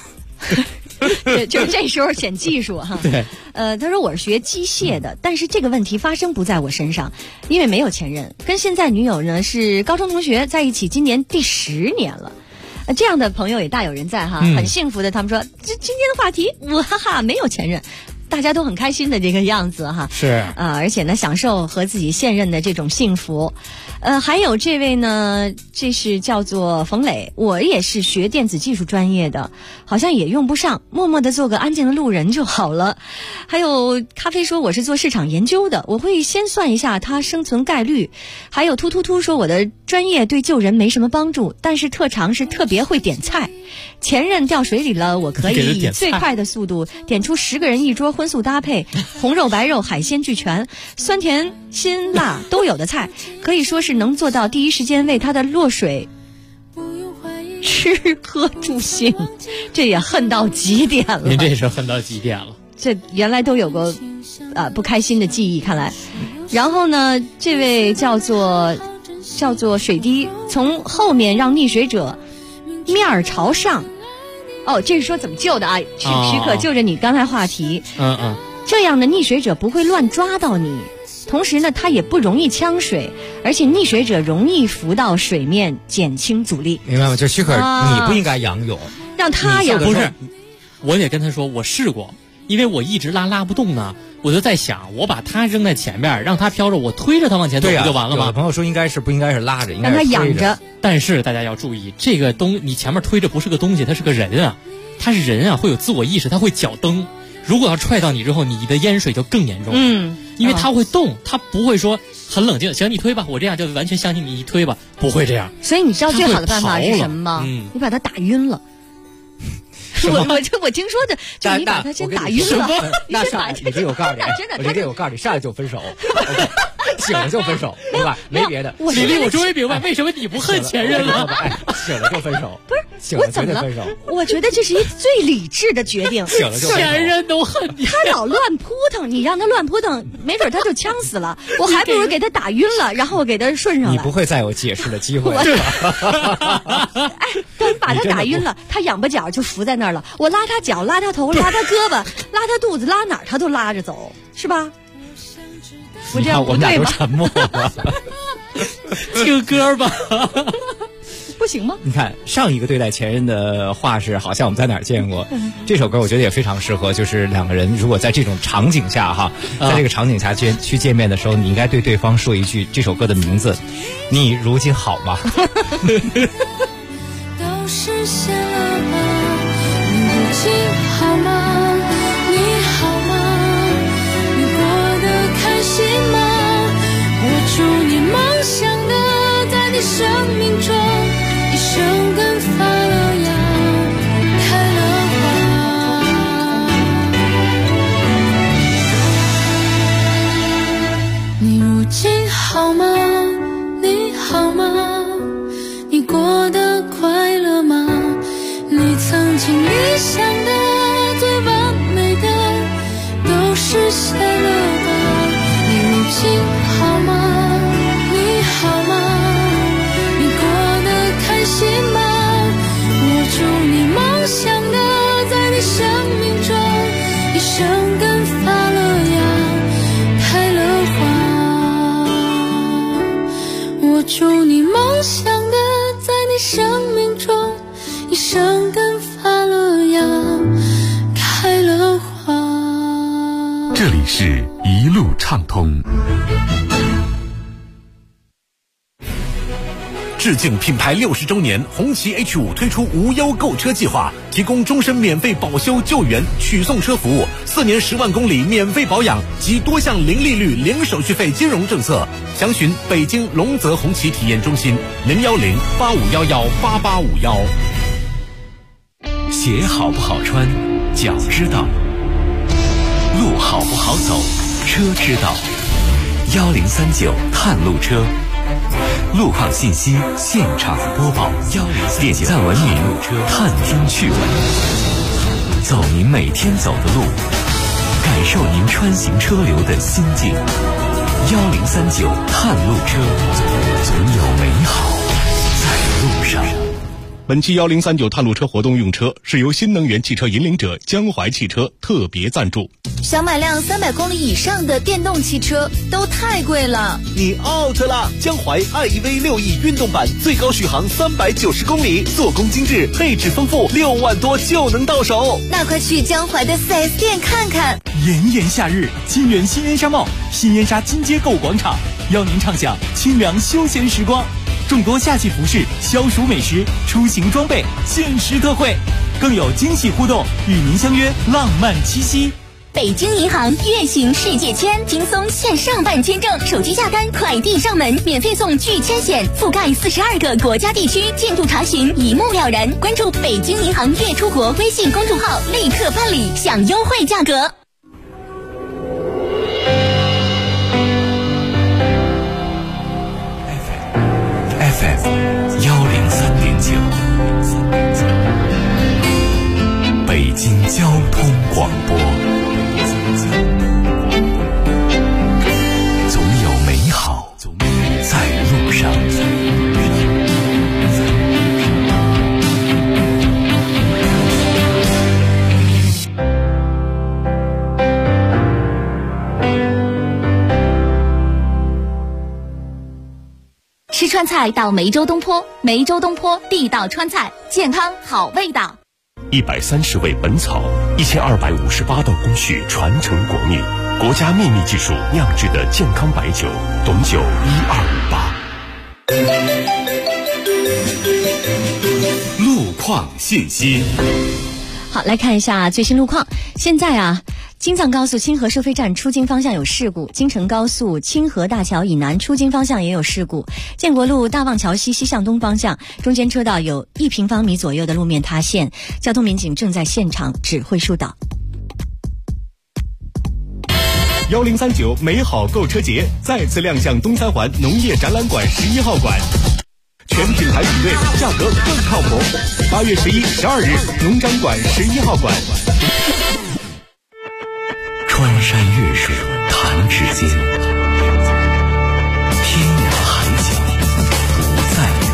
就是这时候显技术哈。 对。 他说我是学机械的，但是这个问题发生不在我身上，因为没有前任，跟现在女友呢是高中同学，在一起今年第10年了。这样的朋友也大有人在哈，很幸福的。他们说，今天的话题，我没有前任。大家都很开心的这个样子哈， 是而且呢，享受和自己现任的这种幸福。还有这位呢，这是叫做冯磊，我也是学电子技术专业的，好像也用不上，默默的做个安静的路人就好了。还有咖啡说我是做市场研究的，我会先算一下它生存概率。还有突说我的专业对救人没什么帮助，但是特长是特别会点菜。 前任掉水里了，我可以以最快的速度点出10个人一桌荤素搭配，红肉白肉海鲜俱全，酸甜辛辣都有的菜，可以说是能做到第一时间为他的落水吃喝助兴，这也恨到极点了。 您这是恨到极点了。 这原来都有过不开心的记忆，看来。然后呢，这位叫做水滴，从后面让溺水者面儿朝上。哦，这是说怎么救的啊？许可就着你刚才话题。这样的溺水者不会乱抓到你，同时呢，他也不容易呛水，而且溺水者容易浮到水面，减轻阻力。 明白吗？就许可你不应该仰泳， 让他仰。 不是，我也跟他说，我试过，因为我一直拉不动呢，我就在想，我把他扔在前面，让他飘着，我推着他往前走，不就完了吗？ 有的朋友说不应该是拉着，应该是让他仰着。 但是大家要注意，这个你前面推着不是个东西，他是个人啊，他是人啊，会有自我意识，他会脚蹬。如果要踹到你之后，你的淹水就更严重。因为他会动，他不会说很冷静，行，你推吧，我这样就完全相信你推吧，不会这样。 所以你知道最好的办法是什么吗？你把他打晕了。我听说的，就你把他先打晕了。 那上来，你这我告诉你，上来就分手，醒了就分手，对吧？没别的。 李丽，我终于明白为什么你不恨前任了。 醒了就分手， 不是我怎么了？我觉得这是一最理智的决定。 醒了就分手， 前任都恨你。 他老乱扑腾，你让他乱扑腾，没准他就呛死了。我还不如给他打晕了，然后我给他顺上来。 你不会再有解释的机会了。 等把他打晕了，他仰巴脚就浮在那儿了。我拉他脚，拉他头，拉他胳膊，拉他肚子，拉哪儿他都拉着走，是吧？我这样不对吧？ 我们俩都沉默了。 听歌吧。 不行吗？ 你看上一个对待前任的话是，好像我们在哪儿见过。这首歌我觉得也非常适合，就是两个人如果在这种场景下哈，在这个场景下去见面的时候，你应该对对方说一句这首歌的名字：你如今好吗？ 都实现了吗？你如今好吗？你好吗？你过得开心吗？我祝你梦想的在你生命中一生根发了芽，开了花。你如今好吗？你好吗？你过得快乐吗？你曾经理想的最完美的都实现了吧？你如今好吗？你好吗？你过得开心吗？我祝你梦想的在你生命中一生根发了芽，开了花。我祝你梦想的在你生命中一生根发了芽，开了花。 这里是一路畅通。 致敬品牌60周年，红旗 H5 推出无忧购车计划，提供终身免费保修救援取送车服务，4年10万公里免费保养及多项零利率零手续费金融政策。详询北京龙泽红旗体验中心010-8511-8851。 鞋好不好穿，脚知道；路好不好走，车知道。1039探路车，路况信息现场播报，点赞文明，探听趣闻，走您每天走的路，感受您穿行车流的心境。1039探路车，总有美好在路上。 本期1039探路车活动用车是由新能源汽车引领者江淮汽车特别赞助。 想买辆300公里以上的电动汽车都太贵了， 你 out 了！江淮 iEV 6E 运动版最高续航390公里，做工精致，配置丰富，6万多就能到手。 那快去江淮的 4S 店看看。 炎炎夏日，金源新燕莎茂、新燕莎金街购物广场邀您畅享清凉休闲时光。众多夏季服饰、消暑美食、出行装备限时特惠，更有惊喜互动，与您相约浪漫七夕。 北京银行月行世界签，轻松线上办签证，手机下单，快递上门，免费送拒签险，覆盖42个国家地区，进度查询一目了然。关注北京银行月出国微信公众号，立刻办理，享优惠价格。 FM 103.9，北京交通广播。总有美好在路上。 吃川菜到梅州东坡，梅州东坡地道川菜，健康好味道。 130味本草，1258道工序传承国秘，国家秘密技术酿制的健康白酒，董酒1258。 路况信息。 好，来看一下最新路况。现在京藏高速清河收费站出京方向有事故，京承高速清河大桥以南出京方向也有事故，建国路大望桥西西向东方向中间车道有1平方米左右的路面塌陷，交通民警正在现场指挥疏导。 1039美好购车节再次亮相东三环农业展览馆11号馆，全品牌比对，价格更靠谱。8月11、12日，农展馆11号馆。 穿山越水弹指间，天涯海角不再远。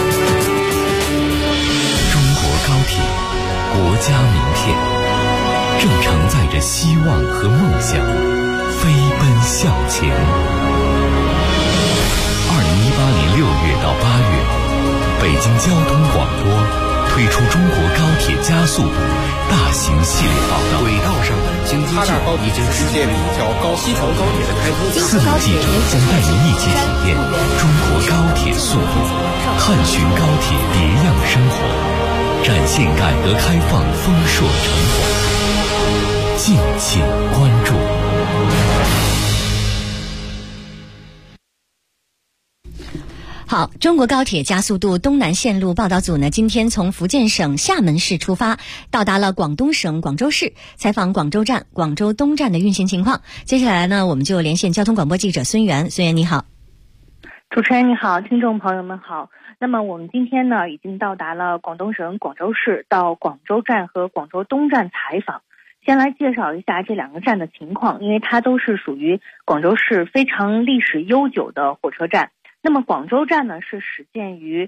中国高铁，国家名片，正承载着希望和梦想，飞奔向前。2018年6月到8月，北京交通广播推出中国高铁加速度大型系列报道， 轨道上的京津冀已经世界比较高，西成高铁的开通 ，4名记者将带您一起体验中国高铁速度，探寻高铁别样生活，展现改革开放丰硕成果，敬请关注。 好，中国高铁加速度东南线路报道组呢，今天从福建省厦门市出发，到达了广东省广州市，采访广州站、广州东站的运行情况。接下来呢，我们就连线交通广播记者孙源。孙源你好。 主持人你好，听众朋友们好。那么我们今天呢，已经到达了广东省广州市，到广州站和广州东站采访。先来介绍一下这2个站的情况，因为它都是属于广州市非常历史悠久的火车站。那么广州站呢，是始建于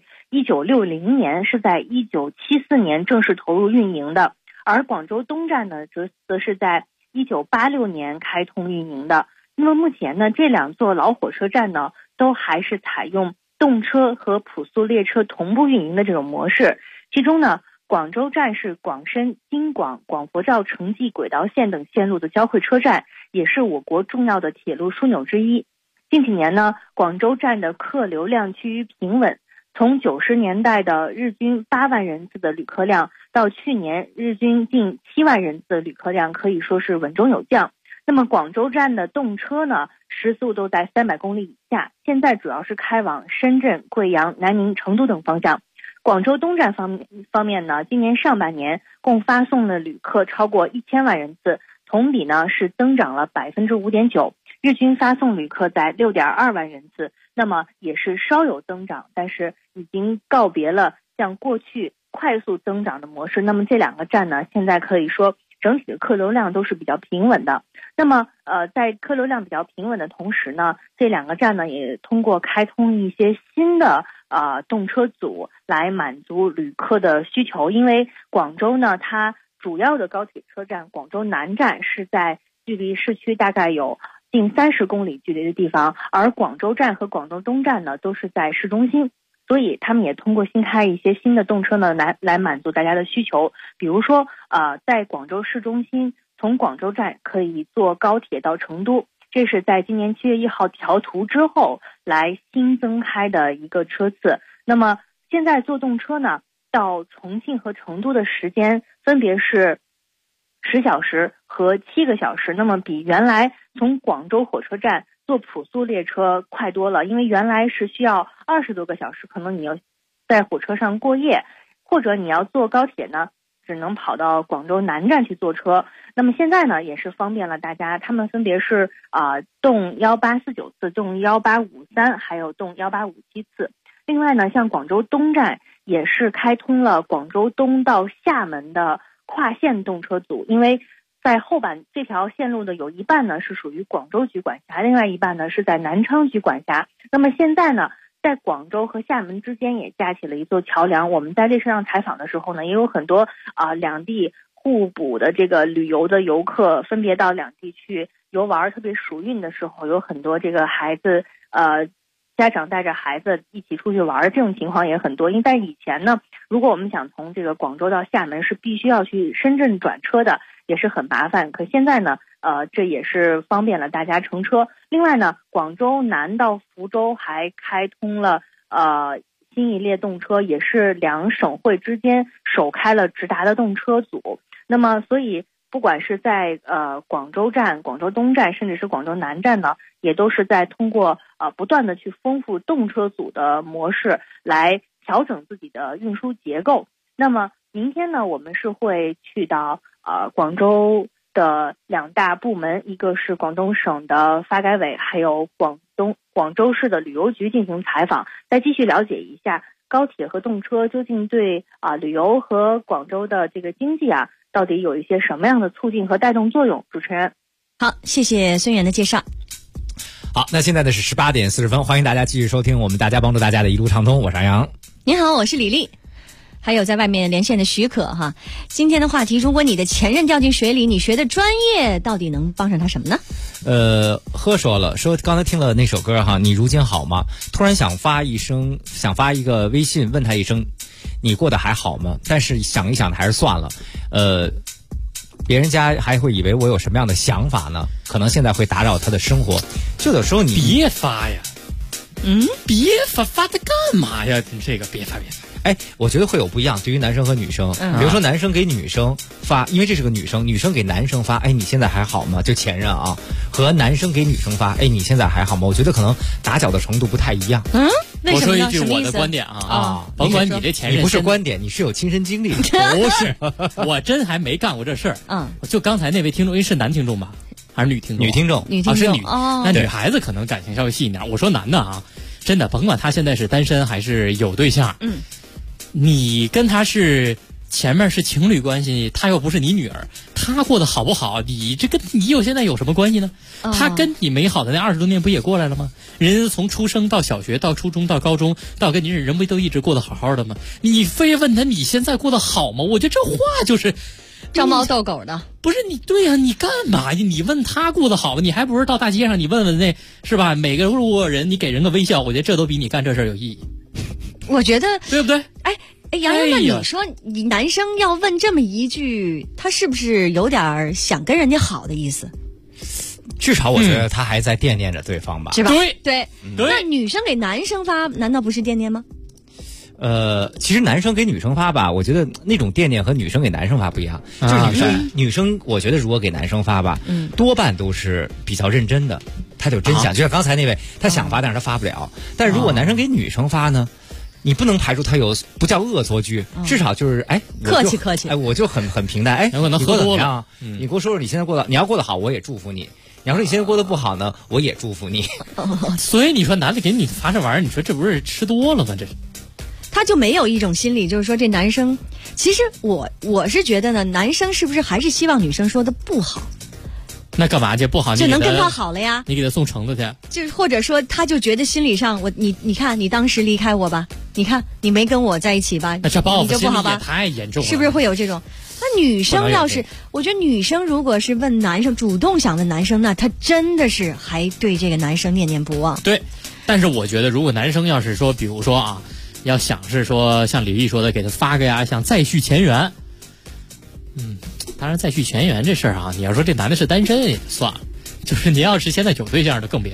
1960年，是在1974年正式投入运营的，而广州东站呢，则是在1986年开通运营的。那么目前呢，这2座老火车站呢，都还是采用动车和普速列车同步运营的这种模式。其中呢，广州站是广深、京广、广佛肇城际轨道线等线路的交汇车站，也是我国重要的铁路枢纽之一。近几年呢，广州站的客流量趋于平稳，从90年代的日均8万人次的旅客量，到去年日均近7万人次的旅客量，可以说是稳中有降。那么广州站的动车呢，时速都在300公里以下，现在主要是开往深圳、贵阳、南宁、成都等方向。广州东站方面呢，今年上半年共发送的旅客超过1000万人次，同比呢是增长了 5.9%， 日均发送旅客在 6.2 万人次，那么也是稍有增长，但是已经告别了像过去快速增长的模式。那么这2个站呢，现在可以说整体的客流量都是比较平稳的。那么在客流量比较平稳的同时呢，这2个站呢也通过开通一些新的动车组来满足旅客的需求。因为广州呢，它主要的高铁车站广州南站是在距离市区大概有近30公里距离的地方，而广州站和广州东站呢都是在市中心，所以他们也通过新开一些新的动车呢来满足大家的需求。比如说在广州市中心，从广州站可以坐高铁到成都，这是在今年7月1号调图之后来新增开的一个车次。那么现在坐动车呢，到重庆和成都的时间分别是 10小时和7个小时，那么比原来从广州火车站坐普速列车快多了，因为原来是需要20多个小时，可能你要在火车上过夜，或者你要坐高铁呢，只能跑到广州南站去坐车。那么现在呢，也是方便了大家，他们分别是动1849次、动1853，还有动1857次。另外呢，像广州东站也是开通了广州东到厦门的跨线动车组，因为在后半这条线路的有一半呢是属于广州局管辖，另外一半呢是在南昌局管辖。那么现在呢，在广州和厦门之间也架起了一座桥梁。我们在列车上采访的时候呢，也有很多两地互补的这个旅游的游客分别到两地去游玩，特别暑运的时候，有很多这个孩子家长带着孩子一起出去玩，这种情况也很多。因为在以前呢，如果我们想从这个广州到厦门是必须要去深圳转车的，也是很麻烦。可现在呢，这也是方便了大家乘车。另外呢，广州南到福州还开通了新一列动车，也是两省会之间首开了直达的动车组。那么所以不管是在广州站、广州东站，甚至是广州南站呢，也都是在通过不断的去丰富动车组的模式来调整自己的运输结构。那么明天呢，我们是会去到广州的2大部门，一个是广东省的发改委，还有广州市的旅游局进行采访，再继续了解一下高铁和动车究竟对旅游和广州的这个经济到底有一些什么样的促进和带动作用。主持人， 好，谢谢孙远的介绍。 好，那现在的是18点40分，欢迎大家继续收听我们大家帮助大家的一路畅通，我是杨洋。 你好，我是李丽。还有在外面连线的许可哈。今天的话题，如果你的前任掉进水里，你学的专业到底能帮上他什么呢？ 说了，说刚才听了那首歌哈，你如今好吗？突然想发一个微信问他一声，你过得还好吗？但是想一想还是算了。别人家还会以为我有什么样的想法呢？可能现在会打扰他的生活。就有时候你别发呀，别发它干嘛呀？你这个别发。 哎，我觉得会有不一样，对于男生和女生，比如说男生给女生发，因为这是个女生，女生给男生发，哎，你现在还好吗？就前任和男生给女生发，哎，你现在还好吗？我觉得可能打搅的程度不太一样。 为什么呢？ 我说一句我的观点甭管你这前任， 你不是观点，你是有亲身经历的。 不是，我真还没干过这事儿。就刚才那位听众，因为是男听众吧，还是女听众？ 女听众， 是女。那女孩子可能感情稍微细一点。我说男的真的，甭管他现在是单身还是有对象，你跟他是前面是情侣关系，他又不是你女儿，他过得好不好，你这跟你现在有什么关系呢？他跟你美好的那20多年不也过来了吗？人家从出生到小学到初中到高中到跟你人不都一直过得好好的吗？你非问他你现在过得好吗？我觉得这话就是招猫逗狗的。 不是你对呀，你干嘛呀？你问他过得好吗？你还不如到大街上你问问那是吧？每个路过人你给人个微笑，我觉得这都比你干这事儿有意义。 我觉得对不对？ 哎，杨洋，那你说你男生要问这么一句，他是不是有点想跟人家好的意思？ 至少我觉得他还在惦念着对方吧， 是吧？对。那女生给男生发，难道不是惦念吗？ 其实男生给女生发吧，我觉得那种惦念和女生给男生发不一样。就是女生，我觉得如果给男生发吧，多半都是比较认真的，他就真想，就像刚才那位，他想发，但是他发不了。但是如果男生给女生发呢？你不能排除他有不叫恶作剧，至少就是客气， 我就很平淡， 有可能喝多了。 你给我说说你现在你要过得好，我也祝福你；你要说你现在过得不好呢，我也祝福你。 所以你说男的给你发这玩意儿，你说这不是吃多了吗？这他就没有一种心理，就是说这男生，其实我是觉得呢，男生是不是还是希望女生说的不好？ 那干嘛去不好？ 就能跟他好了呀？ 你给他送橙子去， 就是或者说他就觉得心理上你看你当时离开我吧，你看你没跟我在一起吧， 那这报复心理也太严重了， 是不是会有这种？那女生要是，我觉得女生如果是问男生，主动想问男生，那他真的是还对这个男生念念不忘。 对，但是我觉得如果男生要是说，比如说要想是说像李丽说的，给他发个呀，想再续前缘，当然再续前缘这事儿你要说这男的是单身也算了，就是你要是现在有对象的更别发了。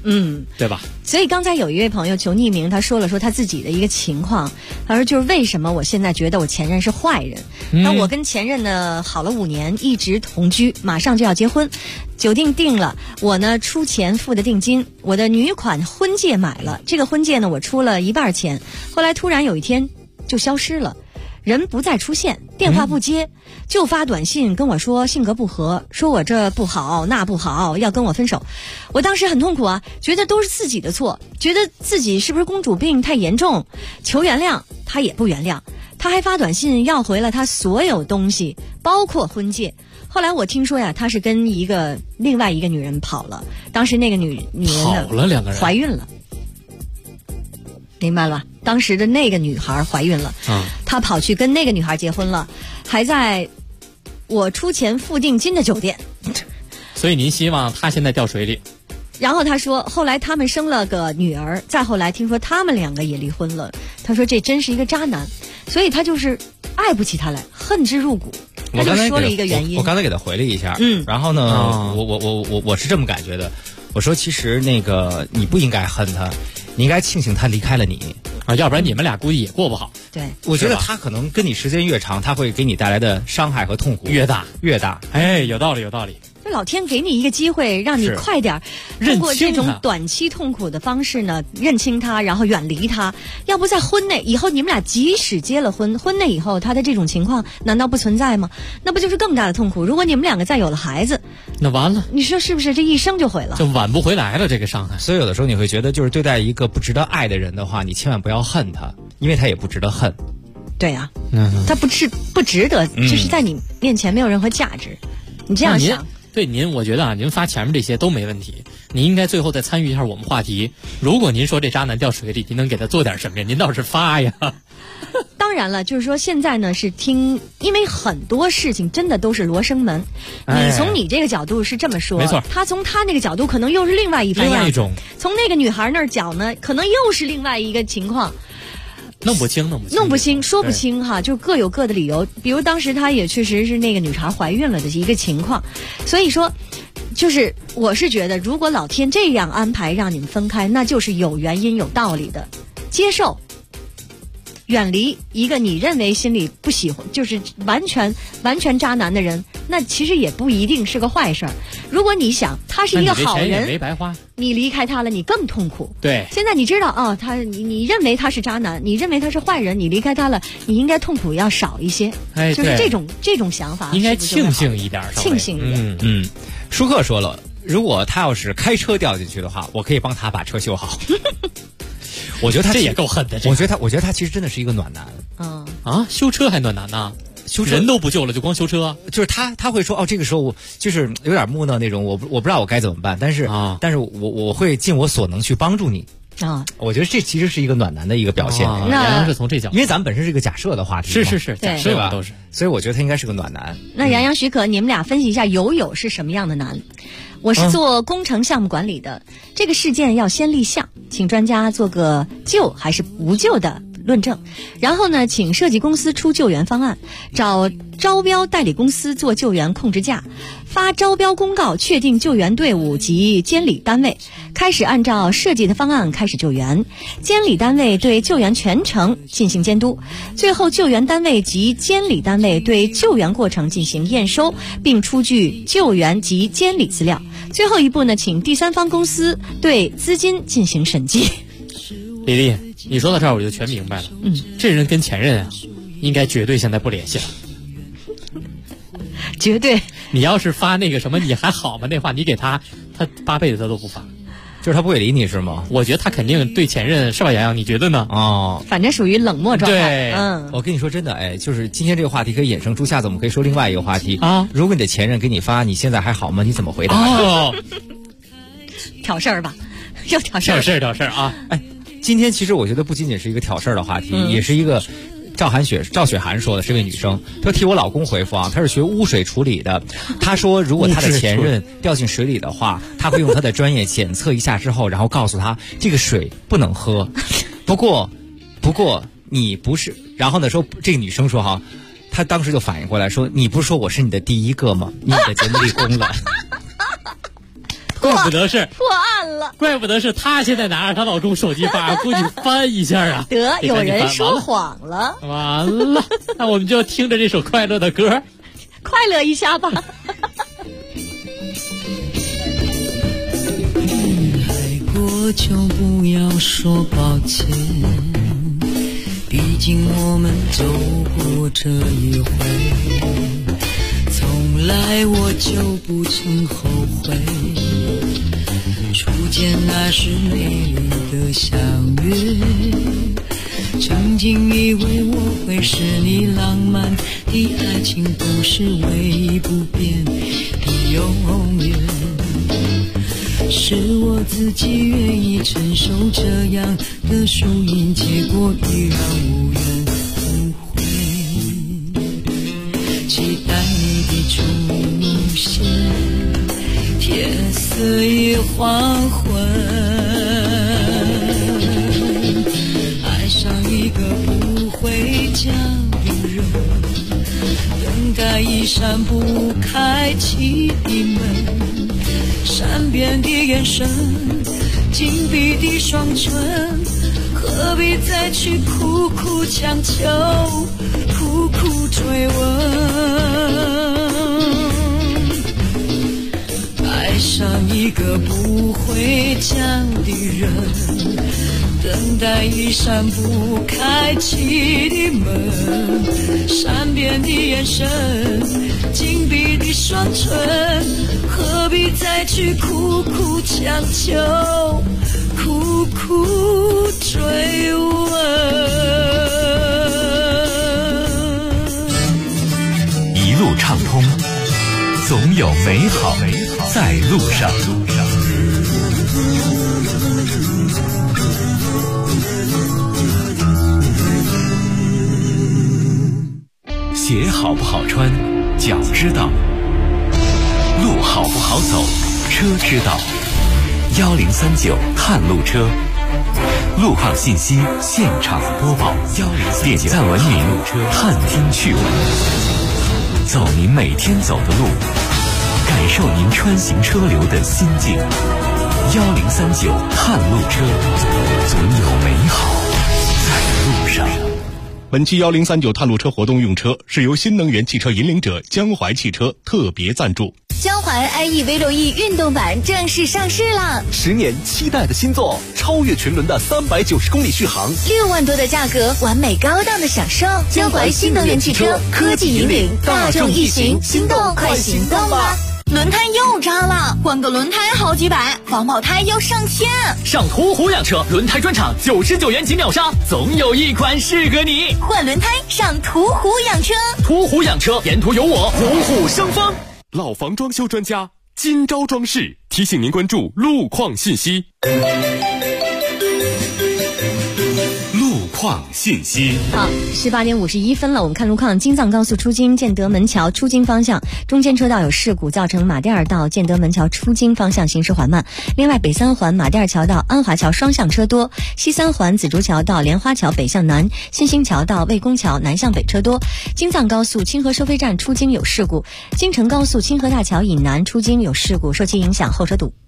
对吧？ 所以刚才有一位朋友求匿名，他说他自己的一个情况，他说就是为什么我现在觉得我前任是坏人？那我跟前任呢好了5年，一直同居，马上就要结婚，酒店定了，我呢出钱付的定金，我的女款婚戒买了，这个婚戒呢我出了一半钱，后来突然有一天就消失了。人不再出现，电话不接，就发短信跟我说性格不合，说我这不好那不好，要跟我分手。我当时很痛苦啊，觉得都是自己的错，觉得自己是不是公主病太严重，求原谅他也不原谅，他还发短信要回了他所有东西，包括婚戒。后来我听说呀，他是跟另外一个女人跑了，当时那个女人呢跑了2个人怀孕了。明白了，当时的那个女孩怀孕了，她跑去跟那个女孩结婚了，还在我出钱付定金的酒店。 所以您希望她现在掉水里？ 然后他说，后来他们生了个女儿，再后来听说他们2个也离婚了。他说这真是一个渣男，所以他就是爱不起他来，恨之入骨。他就说了一个原因。 我刚才给他回了一下，然后呢，我是这么感觉的。我说其实那个你不应该恨他。你应该庆幸他离开了你啊，要不然你们俩估计也过不好。 对， 我觉得他可能跟你时间越长，他会给你带来的伤害和痛苦越大。 哎，有道理。 就老天给你一个机会，让你快点通过这种短期痛苦的方式呢，认清他，然后远离他。要不在婚内以后，你们俩即使结了婚，婚内以后他的这种情况难道不存在吗？那不就是更大的痛苦？如果你们2个再有了孩子， 那完了， 你说是不是？这一生就毁了， 就挽不回来了这个伤害。 所以有的时候你会觉得，就是对待一个不值得爱的人的话，你千万不要恨他，因为他也不值得恨。 对呀，他不值得，就是在你面前没有任何价值。你这样想。 对您，我觉得啊，您发前面这些都没问题。您应该最后再参与一下我们话题。如果您说这渣男掉水里，您能给他做点什么呀？您倒是发呀。 当然了，就是说现在呢是因为很多事情真的都是罗生门。你从你这个角度是这么说， 没错。 他从他那个角度可能又是另外一番样子。从那个女孩那儿讲呢，可能又是另外一个情况。 弄不清， 说不清哈，就各有各的理由。比如当时他也确实是那个女孩怀孕了的一个情况，所以说，就是我是觉得，如果老天这样安排让你们分开，那就是有原因有道理的，接受。远离一个你认为心里不喜欢，就是完全渣男的人，那其实也不一定是个坏事儿。如果你想他是一个好人， 没白花， 你离开他了，你更痛苦。 对， 现在你知道啊，你认为他是渣男，你认为他是坏人，你离开他了，你应该痛苦要少一些。 哎， 就是这种想法， 应该庆幸一点， 庆幸一点。舒克说了，如果他要是开车掉进去的话，我可以帮他把车修好。我觉得他这也够狠的。 我觉得他其实真的是一个暖男。 修车还暖男呢？修车人都不救了，就光修车？ 就是他会说这个时候我就是有点木讷那种，我不知道我该怎么办，但是我会尽我所能去帮助你。我觉得这其实是一个暖男的一个表现。 那是从这角度， 因为咱们本身是一个假设的话题。 是，假设吧都是。 所以我觉得他应该是个暖男。 那杨洋许可，你们俩分析一下友是什么样的男？我是做工程项目管理的，这个事件要先立项，请专家做个救还是不救的论证，然后呢，请设计公司出救援方案，找招标代理公司做救援控制价，发招标公告，确定救援队伍及监理单位，开始按照设计的方案开始救援，监理单位对救援全程进行监督，最后救援单位及监理单位对救援过程进行验收，并出具救援及监理资料。最后一步呢，请第三方公司对资金进行审计。 李丽，你说到这儿我就全明白了。这人跟前任啊，应该绝对现在不联系了。 绝对。 你要是发那个什么你还好吗那话，你给他8辈子他都不发。 就是他不会理你是吗？ 我觉得他肯定对前任是吧，洋洋？你觉得呢？ 反正属于冷漠状态。 对， 我跟你说真的，就是今天这个话题可以衍生出下次我们可以说另外一个话题啊。如果你的前任给你发你现在还好吗，你怎么回答？ 挑事儿吧，又挑事儿啊！ 今天其实我觉得不仅仅是一个挑事儿的话题，也是一个。赵雪涵说的是位女生，她替我老公回复啊，她是学污水处理的。她说，如果她的前任掉进水里的话，她会用她的专业检测一下之后，然后告诉他这个水不能喝。不过你不是，然后呢说这个女生说哈，她当时就反应过来说，你不是说我是你的第一个吗？你的节目立功了。 怪不得是破案了， 怪不得是他现在拿着他老公手机发，估计翻一下啊。 得有人说谎了， 完了，那我们就听着这首快乐的歌， 快乐一下吧。 爱过就不要说抱歉，毕竟我们走过这一回，从来我就不曾后悔。初见那是美丽的相约，曾经以为我会是你浪漫的爱情故事唯一不变的永远，是我自己愿意承受这样的输赢，结果依然无怨无悔。期待你的出现，天色已黄昏，爱上一个不回家的人，等待一扇不开启的门，善变的眼神，紧闭的双唇，何必再去苦苦强求，苦苦追问？爱上一个不回家的人，等待一扇不开启的门，善变的眼神，紧闭的双唇，何必再去苦苦强求，苦苦追问？ 一路畅通，总有美好在路上。鞋好不好穿，脚知道；路好不好走，车知道。1039探路车，路况信息现场播报，点赞文明探听趣闻，走您每天走的路，感受您穿行车流的心境。1039探路车，总有美好在路上。 本期1039探路车活动用车是由新能源汽车引领者江淮汽车特别赞助。 江淮 IE V6E 运动版正式上市了 ，10年期待的新作，超越群伦的390公里续航 ，6万多的价格，完美高档的享受。江淮新能源汽车，科技引领大众一行，心动快行动吧！轮胎又扎了，换个轮胎好几百，防爆胎要上千。 上途虎养车轮胎专场，99元起秒杀，总有一款适合你。 换轮胎上途虎养车， 途虎养车，沿途有我，虎虎生风。 老房装修专家金招装饰提醒您关注路况信息。况信息。 好，18点51分了，我们看路况。京藏高速出京建德门桥出京方向中间车道有事故，造成马甸尔到建德门桥出京方向行驶缓慢。另外，北三环马甸尔桥到安华桥双向车多，西三环紫竹桥到莲花桥北向南，新兴桥到魏公桥南向北车多。京藏高速清河收费站出京有事故，京承高速清河大桥以南出京有事故，受其影响后车堵。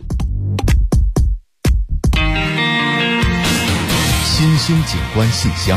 新兴景观信箱。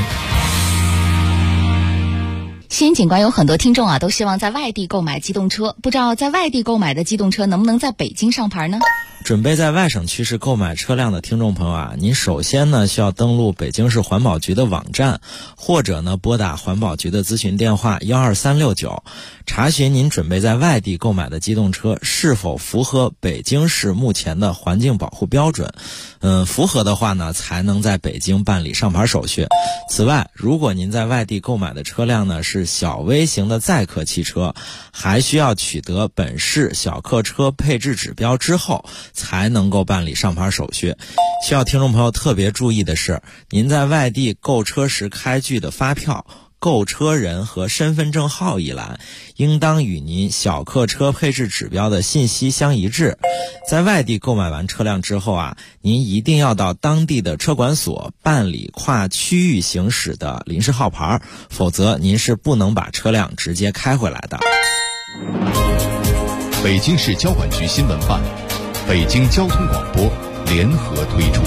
新兴景观有很多听众啊，都希望在外地购买机动车，不知道在外地购买的机动车能不能在北京上牌呢？ 准备在外省区市购买车辆的听众朋友啊，您首先呢需要登录北京市环保局的网站，或者呢拨打环保局的咨询电话12369，查询您准备在外地购买的机动车是否符合北京市目前的环境保护标准。符合的话呢，才能在北京办理上牌手续。此外，如果您在外地购买的车辆呢是小微型的载客汽车，还需要取得本市小客车配置指标之后，才能够办理上牌手续。需要听众朋友特别注意的是，您在外地购车时开具的发票、购车人和身份证号一栏应当与您小客车配置指标的信息相一致。在外地购买完车辆之后啊，您一定要到当地的车管所办理跨区域行驶的临时号牌，否则您是不能把车辆直接开回来的。 北京市交管局新闻办， 北京交通广播联合推出。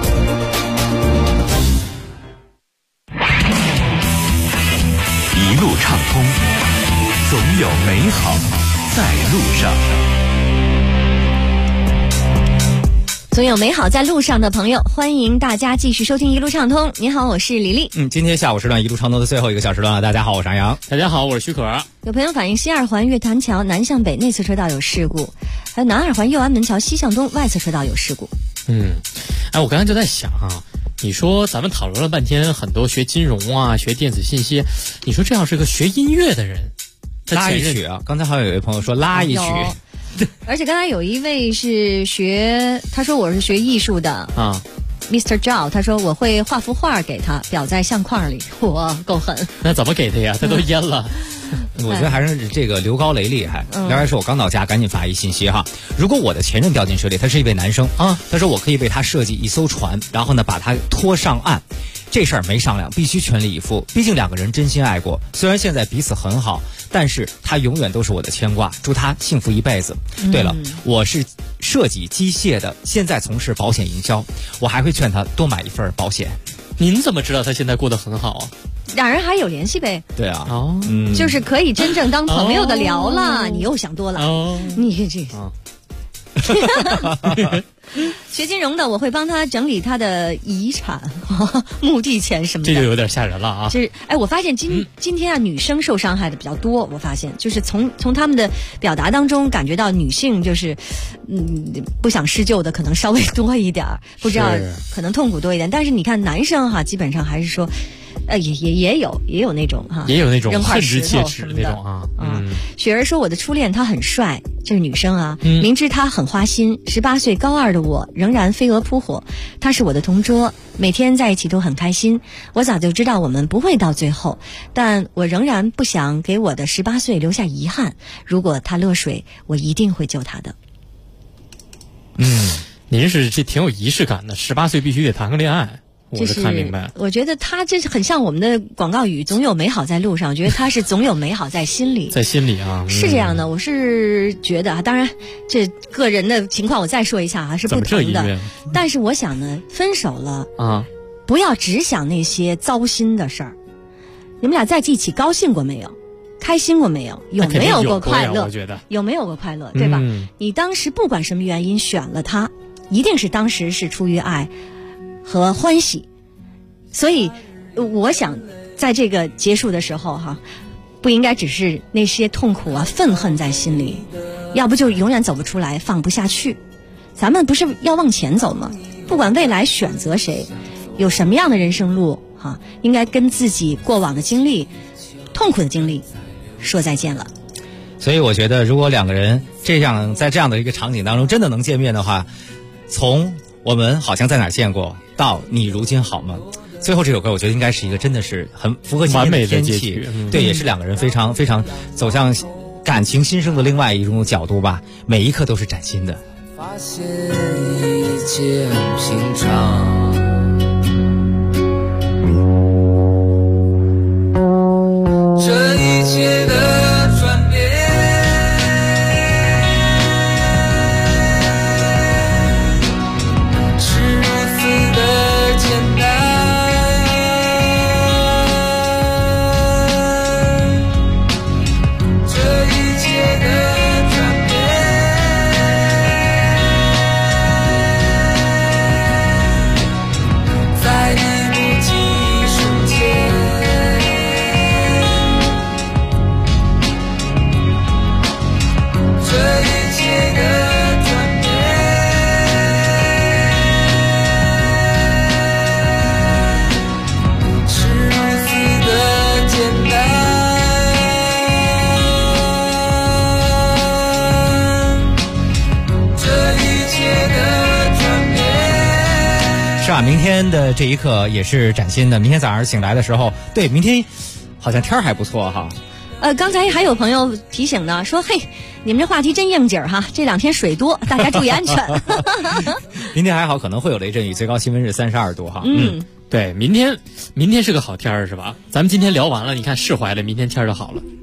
一路畅通，总有美好在路上。 总有美好在路上的朋友，欢迎大家继续收听一路畅通。你好，我是李丽。 今天下午时段一路畅通的最后一个小时段了。大家好，我是杨洋。 大家好，我是许可。 有朋友反映西二环月坛桥南向北内侧车道有事故，还有南二环右安门桥西向东外侧车道有事故。 我刚才就在想啊，你说咱们讨论了半天，很多学金融啊、学电子信息，你说这要是个学音乐的人， 拉一曲啊！刚才好像有一位朋友说拉一曲。 而且刚才有一位是他说我是学艺术的啊 ，Mr. Zhao， 他说我会画幅画给他，裱在相框里，哇，够狠！ 那怎么给他呀？他都淹了。 我觉得还是这个刘高雷厉害。当然是我刚到家，赶紧发一信息哈。如果我的前任掉进水里，他是一位男生啊，他说我可以为他设计一艘船，然后呢把他拖上岸。这事儿没商量，必须全力以赴。毕竟两个人真心爱过，虽然现在彼此很好，但是他永远都是我的牵挂。祝他幸福一辈子。对了，我是设计机械的，现在从事保险营销，我还会劝他多买一份保险。 您怎么知道他现在过得很好啊？ 两人还有联系呗？ 对啊， 就是可以真正当朋友的聊了。你又想多了，你这。学金融的，我会帮他整理他的遗产、墓地钱什么的。 这就有点吓人了啊！ 就是，我发现今天啊，女生受伤害的比较多。我发现，就是从他们的表达当中感觉到女性就是，不想施救的可能稍微多一点，不知道可能痛苦多一点。但是你看男生哈，基本上还是说。也有那种哈， 也有那种扔块恨之切齿的那种啊。 雪儿说我的初恋他很帅，这是女生啊。明知他很花心，18岁高2的我仍然飞蛾扑火。他是我的同桌，每天在一起都很开心。我早就知道我们不会到最后，但我仍然不想给我的18岁留下遗憾。如果他落水，我一定会救他的。 您是这挺有仪式感的，18岁必须得谈个恋爱。我是看明白， 我觉得他这是很像我们的广告语，总有美好在路上。我觉得他是总有美好在心里， 在心里啊， 是这样的。我是觉得啊，当然这个人的情况我再说一下啊，是不同的。但是我想呢，分手了啊，不要只想那些糟心的事儿。你们俩在一起高兴过没有？开心过没有？有没有过快乐？ 我觉得有没有过快乐，对吧？你当时不管什么原因选了他，一定是当时是出于爱和欢喜，所以我想在这个结束的时候哈，不应该只是那些痛苦啊、愤恨在心里，要不就永远走不出来，放不下去。咱们不是要往前走吗？不管未来选择谁，有什么样的人生路哈，应该跟自己过往的经历、痛苦的经历说再见了。 所以我觉得，如果两个人在这样的一个场景当中真的能见面的话，从我们好像在哪儿见过到你如今好吗？最后这首歌我觉得应该是一个真的是很符合今天的天气，对，也是两个人非常非常走向感情新生的另外一种角度吧，每一刻都是崭新的。 发现一切很平常，这一切的转变明天的这一刻也是崭新的。明天早上醒来的时候，对，明天好像天儿还不错哈。 刚才还有朋友提醒呢，说嘿，你们这话题真应景哈，这2天水多，大家注意安全。 明天还好，可能会有雷阵雨，最高气温是32度哈。 对，明天是个好天儿是吧？咱们今天聊完了，你看释怀了，明天天儿就好了。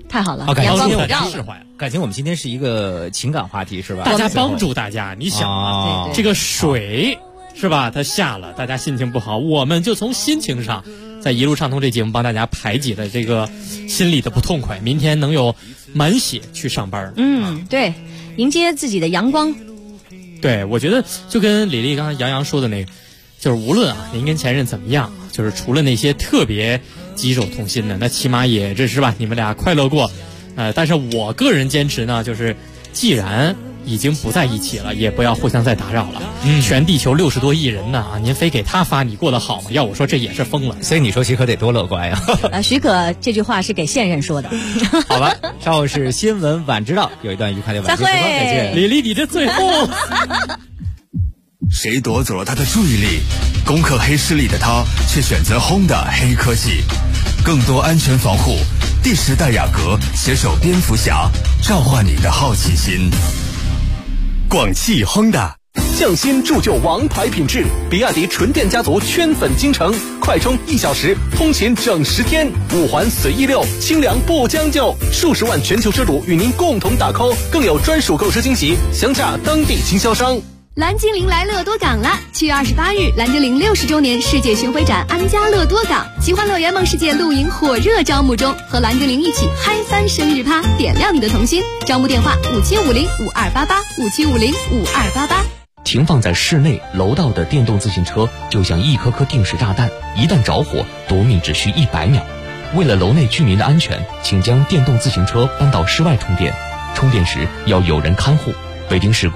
太好了， 阳光普照了。感情我们今天是一个情感话题，是吧？ 大家帮助大家，你想啊， 这个水是吧？它下了，大家心情不好，我们就从心情上，在一路畅通这节目帮大家排解了这个心里的不痛快，明天能有满血去上班。 对，迎接自己的阳光。 对，我觉得就跟李丽刚才杨洋说的那个，就是无论您跟前任怎么样，就是除了那些特别棘手痛心的，那起码也这是吧，你们俩快乐过。但是我个人坚持呢，就是既然已经不在一起了，也不要互相再打扰了。全地球60多亿人呢，您非给他发你过得好吗？要我说这也是疯了。 所以你说许可得多乐观呀。 许可这句话是给现任说的。 好吧，稍后是新闻晚知道，有一段愉快的晚间时光，再见。 李丽，你这最后。 谁夺走了他的注意力？攻克黑势力的他，却选择Honda黑科技，更多安全防护。第10代雅阁携手蝙蝠侠，召唤你的好奇心。广汽Honda， 匠心铸就王牌品质，比亚迪纯电家族圈粉京城，快充1小时，通勤整10天，5环随意溜，清凉不将就，数十万全球车主与您共同打 call， 更有专属购车惊喜，详洽当地经销商。 蓝精灵来乐多港了！7月28日，蓝精灵60周年世界巡回展安家乐多港，奇幻乐园梦世界露营火热招募中，和蓝精灵一起嗨翻生日趴，点亮你的童心。招募电话5750-5288，5750-5288。 停放在室内楼道的电动自行车就像一颗颗定时炸弹，一旦着火，夺命只需100秒。为了楼内居民的安全，请将电动自行车搬到室外充电，充电时要有人看护。北京市